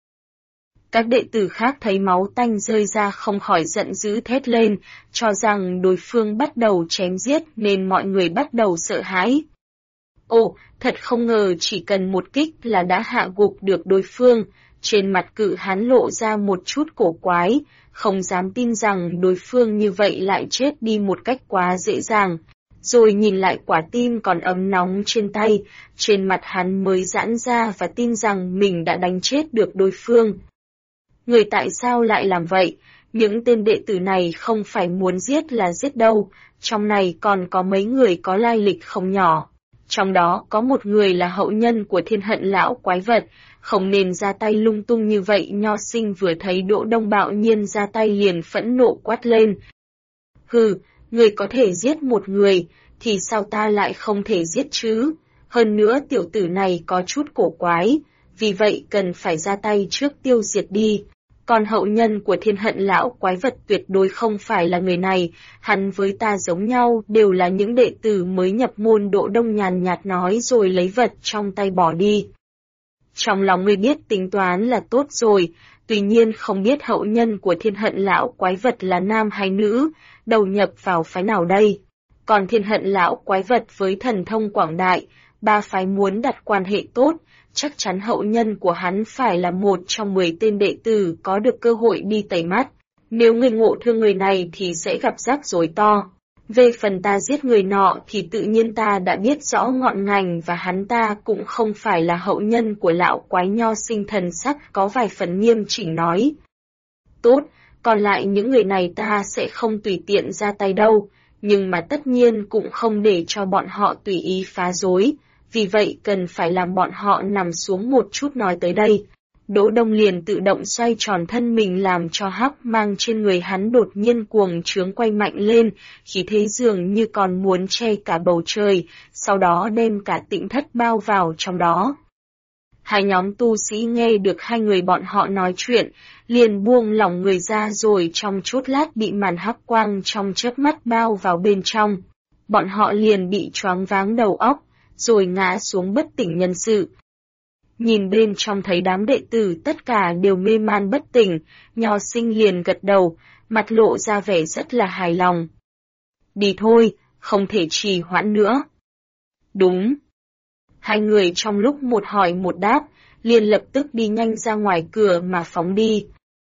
Các đệ tử khác thấy máu tanh rơi ra không khỏi giận dữ thét lên, cho rằng đối phương bắt đầu chém giết nên mọi người bắt đầu sợ hãi. Ồ, thật không ngờ chỉ cần một kích là đã hạ gục được đối phương, trên mặt cự hán lộ ra một chút cổ quái, không dám tin rằng đối phương như vậy lại chết đi một cách quá dễ dàng. Rồi nhìn lại quả tim còn ấm nóng trên tay, trên mặt hắn mới giãn ra và tin rằng mình đã đánh chết được đối phương. Người tại sao lại làm vậy? Những tên đệ tử này không phải muốn giết là giết đâu, trong này còn có mấy người có lai lịch không nhỏ. Trong đó có một người là hậu nhân của Thiên Hận lão quái vật, không nên ra tay lung tung như vậy. Nho Sinh vừa thấy Đỗ Đông bạo nhiên ra tay liền phẫn nộ quát lên. Hừ, người có thể giết một người, thì sao ta lại không thể giết chứ? Hơn nữa tiểu tử này có chút cổ quái, vì vậy cần phải ra tay trước tiêu diệt đi. Còn hậu nhân của Thiên Hận lão quái vật tuyệt đối không phải là người này, hắn với ta giống nhau, đều là những đệ tử mới nhập môn. Đỗ Đông nhàn nhạt nói rồi lấy vật trong tay bỏ đi. Trong lòng ngươi biết tính toán là tốt rồi, tuy nhiên không biết hậu nhân của Thiên Hận lão quái vật là nam hay nữ, đầu nhập vào phái nào đây? Còn Thiên Hận lão quái vật với thần thông quảng đại, ba phái muốn đặt quan hệ tốt, chắc chắn hậu nhân của hắn phải là một trong 10 tên đệ tử có được cơ hội đi tẩy mắt. Nếu người ngộ thương người này thì sẽ gặp rắc rối to. Về phần ta giết người nọ thì tự nhiên ta đã biết rõ ngọn ngành và hắn ta cũng không phải là hậu nhân của lão quái. Nho Sinh thần sắc có vài phần nghiêm chỉnh nói. Tốt, còn lại những người này ta sẽ không tùy tiện ra tay đâu, nhưng mà tất nhiên cũng không để cho bọn họ tùy ý phá rối. Vì vậy cần phải làm bọn họ nằm xuống một chút nói tới đây. Đỗ Đông liền tự động xoay tròn thân mình làm cho hắc mang trên người hắn đột nhiên cuồng trướng quay mạnh lên, khí thế dường như còn muốn che cả bầu trời, sau đó đem cả Tịnh Thất bao vào trong đó. Hai nhóm tu sĩ nghe được hai người bọn họ nói chuyện, liền buông lỏng người ra rồi trong chốc lát bị màn hắc quang trong chớp mắt bao vào bên trong. Bọn họ liền bị choáng váng đầu óc, rồi ngã xuống bất tỉnh nhân sự. Nhìn bên trong thấy đám đệ tử tất cả đều mê man bất tỉnh, Nho Sinh liền gật đầu, mặt lộ ra vẻ rất là hài lòng. Đi thôi, không thể trì hoãn nữa. Đúng. Hai người trong lúc một hỏi một đáp, liền lập tức đi nhanh ra ngoài cửa mà phóng đi.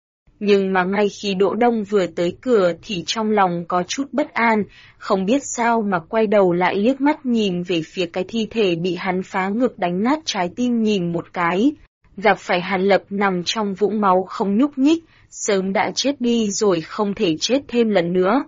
Nhưng mà ngay khi Đỗ Đông vừa tới cửa thì trong lòng có chút bất an, không biết sao mà quay đầu lại liếc mắt nhìn về phía cái thi thể bị hắn phá ngực đánh nát trái tim nhìn một cái. Gặp phải Hàn Lập nằm trong vũng máu không nhúc nhích, sớm đã chết đi rồi không thể chết thêm lần nữa.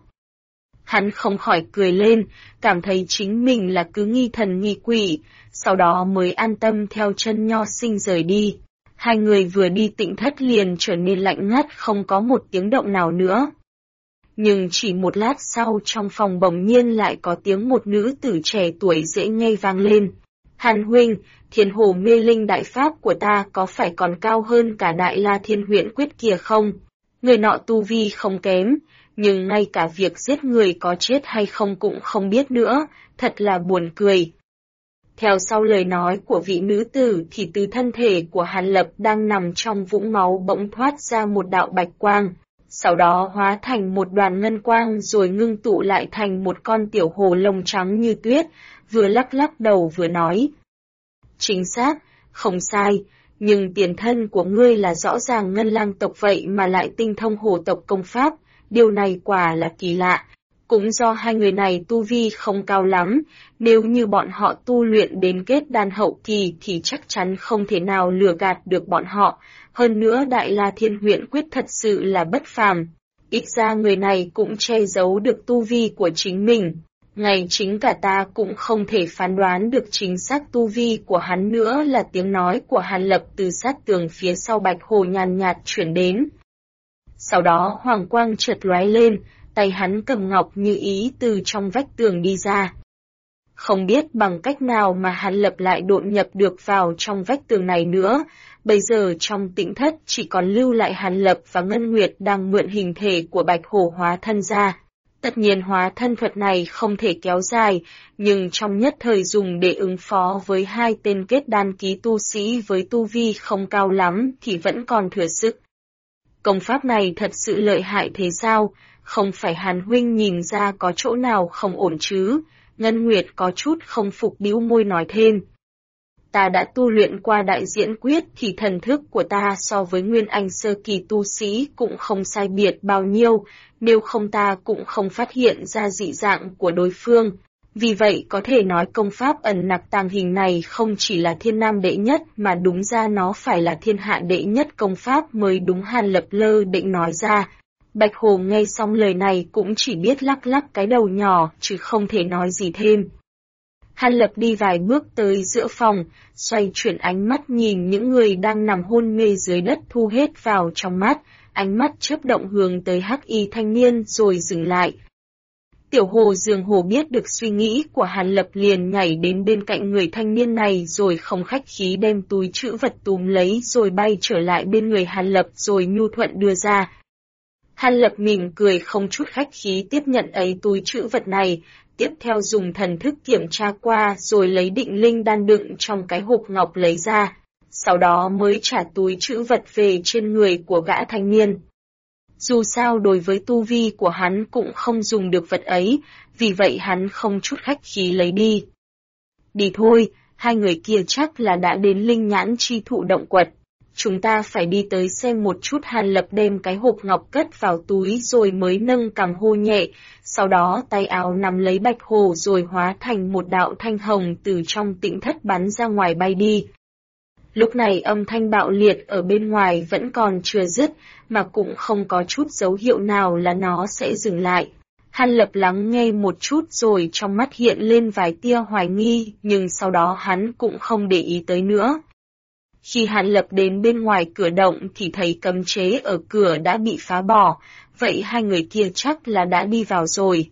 Hắn không khỏi cười lên, cảm thấy chính mình là cứ nghi thần nghi quỷ, sau đó mới an tâm theo chân Nho Sinh rời đi. Hai người vừa đi Tịnh Thất liền trở nên lạnh ngắt không có một tiếng động nào nữa. Nhưng chỉ một lát sau trong phòng bỗng nhiên lại có tiếng một nữ tử trẻ tuổi dễ nghe vang lên. Hàn huynh, Thiên Hồ Mê Linh đại pháp của ta có phải còn cao hơn cả Đại La Thiên Huyễn Quyết kia không? Người nọ tu vi không kém, nhưng ngay cả việc giết người có chết hay không cũng không biết nữa, thật là buồn cười. Theo sau lời nói của vị nữ tử thì từ thân thể của Hàn Lập đang nằm trong vũng máu bỗng thoát ra một đạo bạch quang, sau đó hóa thành một đoàn ngân quang rồi ngưng tụ lại thành một con tiểu hồ lông trắng như tuyết, vừa lắc lắc đầu vừa nói. Chính xác, không sai, nhưng tiền thân của ngươi là rõ ràng Ngân Lang tộc vậy mà lại tinh thông hồ tộc công pháp, điều này quả là kỳ lạ. Cũng do hai người này tu vi không cao lắm, nếu như bọn họ tu luyện đến kết đan hậu kỳ thì chắc chắn không thể nào lừa gạt được bọn họ. Hơn nữa Đại La Thiên Huyễn Quyết thật sự là bất phàm. Ít ra người này cũng che giấu được tu vi của chính mình. Ngay chính cả ta cũng không thể phán đoán được chính xác tu vi của hắn nữa. Là tiếng nói của Hàn Lập từ sát tường phía sau Bạch Hồ nhàn nhạt chuyển đến. Sau đó hoàng quang chợt lóe lên, tay hắn cầm ngọc như ý từ trong vách tường đi ra. Không biết bằng cách nào mà Hàn Lập lại đột nhập được vào trong vách tường này nữa, bây giờ trong tĩnh thất chỉ còn lưu lại Hàn Lập và Ngân Nguyệt đang mượn hình thể của Bạch Hổ hóa thân ra. Tất nhiên hóa thân thuật này không thể kéo dài, nhưng trong nhất thời dùng để ứng phó với hai tên kết đan ký tu sĩ với tu vi không cao lắm thì vẫn còn thừa sức. Công pháp này thật sự lợi hại thế sao? Không phải Hàn huynh nhìn ra có chỗ nào không ổn chứ? Ngân Nguyệt có chút không phục bĩu môi nói thêm. Ta đã tu luyện qua đại diễn quyết thì thần thức của ta so với Nguyên Anh sơ kỳ tu sĩ cũng không sai biệt bao nhiêu, nếu không ta cũng không phát hiện ra dị dạng của đối phương. Vì vậy có thể nói công pháp ẩn nặc tàng hình này không chỉ là thiên nam đệ nhất mà đúng ra nó phải là thiên hạ đệ nhất công pháp mới đúng. Hàn Lập lơ định nói ra. Bạch Hồ nghe xong lời này cũng chỉ biết lắc lắc cái đầu nhỏ chứ không thể nói gì thêm. Hàn Lập đi vài bước tới giữa phòng, xoay chuyển ánh mắt nhìn những người đang nằm hôn mê dưới đất thu hết vào trong mắt, ánh mắt chớp động hướng tới hắc y thanh niên rồi dừng lại. Tiểu Hồ dường hồ biết được suy nghĩ của Hàn Lập liền nhảy đến bên cạnh người thanh niên này rồi không khách khí đem túi trữ vật túm lấy rồi bay trở lại bên người Hàn Lập rồi nhu thuận đưa ra. Hàn Lập mỉm cười không chút khách khí tiếp nhận ấy túi trữ vật này, tiếp theo dùng thần thức kiểm tra qua rồi lấy định linh đan đựng trong cái hộp ngọc lấy ra, sau đó mới trả túi trữ vật về trên người của gã thanh niên. Dù sao đối với tu vi của hắn cũng không dùng được vật ấy, vì vậy hắn không chút khách khí lấy đi. Đi thôi, hai người kia chắc là đã đến linh nhãn chi thụ động quật. Chúng ta phải đi tới xem một chút. Hàn Lập đem cái hộp ngọc cất vào túi rồi mới nâng cằm hô nhẹ, sau đó tay áo nắm lấy Bạch Hồ rồi hóa thành một đạo thanh hồng từ trong tĩnh thất bắn ra ngoài bay đi. Lúc này âm thanh bạo liệt ở bên ngoài vẫn còn chưa dứt, mà cũng không có chút dấu hiệu nào là nó sẽ dừng lại. Hàn Lập lắng nghe một chút rồi trong mắt hiện lên vài tia hoài nghi, nhưng sau đó hắn cũng không để ý tới nữa. Khi Hàn Lập đến bên ngoài cửa động thì thấy cấm chế ở cửa đã bị phá bỏ, vậy hai người kia chắc là đã đi vào rồi.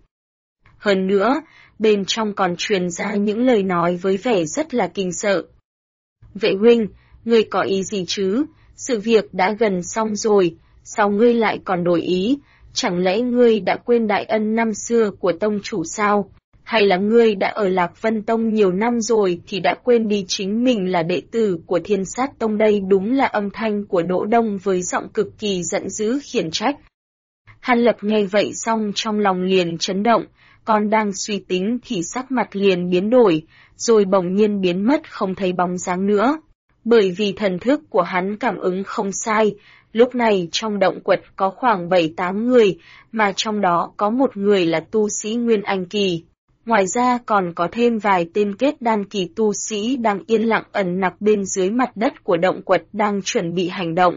Hơn nữa, bên trong còn truyền ra những lời nói với vẻ rất là kinh sợ. Vệ huynh, ngươi có ý gì chứ? Sự việc đã gần xong rồi, sao ngươi lại còn đổi ý? Chẳng lẽ ngươi đã quên đại ân năm xưa của tông chủ sao? Hay là ngươi đã ở Lạc Vân Tông nhiều năm rồi thì đã quên đi chính mình là đệ tử của Thiên Sát Tông? Đây đúng là âm thanh của Đỗ Đông với giọng cực kỳ giận dữ khiển trách. Hàn Lập nghe vậy xong trong lòng liền chấn động, còn đang suy tính thì sắc mặt liền biến đổi, rồi bỗng nhiên biến mất không thấy bóng dáng nữa. Bởi vì thần thức của hắn cảm ứng không sai, lúc này trong động quật có khoảng 7-8 người, mà trong đó có một người là tu sĩ Nguyên Anh kỳ. Ngoài ra còn có thêm vài tên kết đan kỳ tu sĩ đang yên lặng ẩn nặc bên dưới mặt đất của động quật đang chuẩn bị hành động.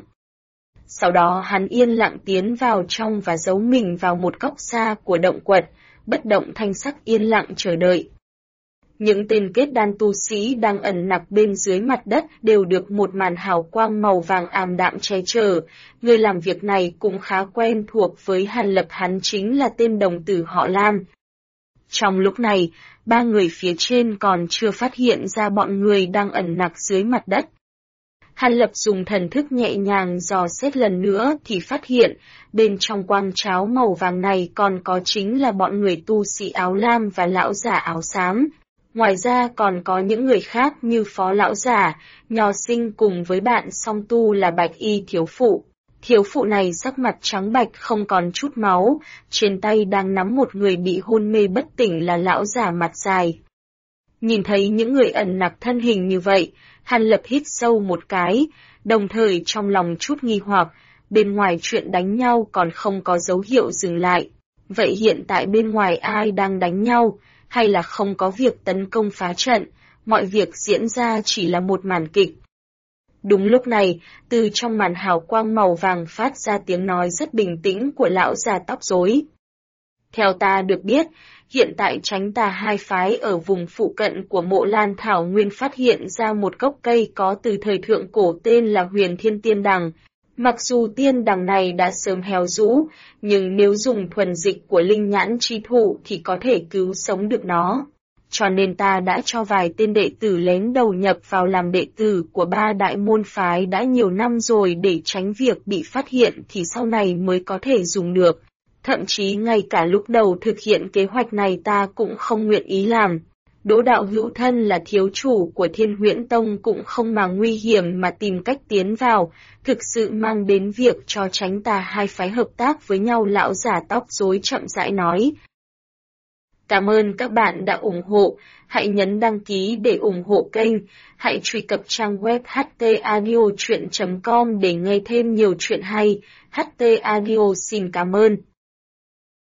Sau đó hắn yên lặng tiến vào trong và giấu mình vào một góc xa của động quật, bất động thanh sắc yên lặng chờ đợi. Những tên kết đan tu sĩ đang ẩn nặc bên dưới mặt đất đều được một màn hào quang màu vàng ảm đạm che chở. Người làm việc này cũng khá quen thuộc với Hàn Lập, hắn chính là tên đồng tử họ Lam. Trong lúc này, ba người phía trên còn chưa phát hiện ra bọn người đang ẩn nặc dưới mặt đất. Hàn Lập dùng thần thức nhẹ nhàng dò xét lần nữa thì phát hiện, bên trong quang cháo màu vàng này còn có chính là bọn người tu sĩ áo lam và lão giả áo xám. Ngoài ra còn có những người khác như phó lão giả, nho sinh cùng với bạn song tu là bạch y thiếu phụ. Thiếu phụ này sắc mặt trắng bạch không còn chút máu, trên tay đang nắm một người bị hôn mê bất tỉnh là lão giả mặt dài. Nhìn thấy những người ẩn nặc thân hình như vậy, Hàn Lập hít sâu một cái, đồng thời trong lòng chút nghi hoặc, bên ngoài chuyện đánh nhau còn không có dấu hiệu dừng lại. Vậy hiện tại bên ngoài ai đang đánh nhau, hay là không có việc tấn công phá trận, mọi việc diễn ra chỉ là một màn kịch. Đúng lúc này, từ trong màn hào quang màu vàng phát ra tiếng nói rất bình tĩnh của lão già tóc rối. Theo ta được biết, hiện tại Chánh Tà hai phái ở vùng phụ cận của Mộ Lan Thảo Nguyên phát hiện ra một gốc cây có từ thời thượng cổ tên là Huyền Thiên Tiên Đằng. Mặc dù tiên đằng này đã sớm héo rũ, nhưng nếu dùng thuần dịch của linh nhãn chi thụ thì có thể cứu sống được nó. Cho nên ta đã cho vài tên đệ tử lén đầu nhập vào làm đệ tử của 3 đại môn phái đã nhiều năm rồi để tránh việc bị phát hiện thì sau này mới có thể dùng được. Thậm chí ngay cả lúc đầu thực hiện kế hoạch này ta cũng không nguyện ý làm. Đỗ đạo hữu thân là thiếu chủ của Thiên Huyễn Tông cũng không màng nguy hiểm mà tìm cách tiến vào, thực sự mang đến việc cho tránh ta hai phái hợp tác với nhau. Lão giả tóc rối chậm rãi nói. Cảm ơn các bạn đã ủng hộ, hãy nhấn đăng ký để ủng hộ kênh, hãy truy cập trang web htaudio.com để nghe thêm nhiều chuyện hay. HT Audio xin cảm ơn.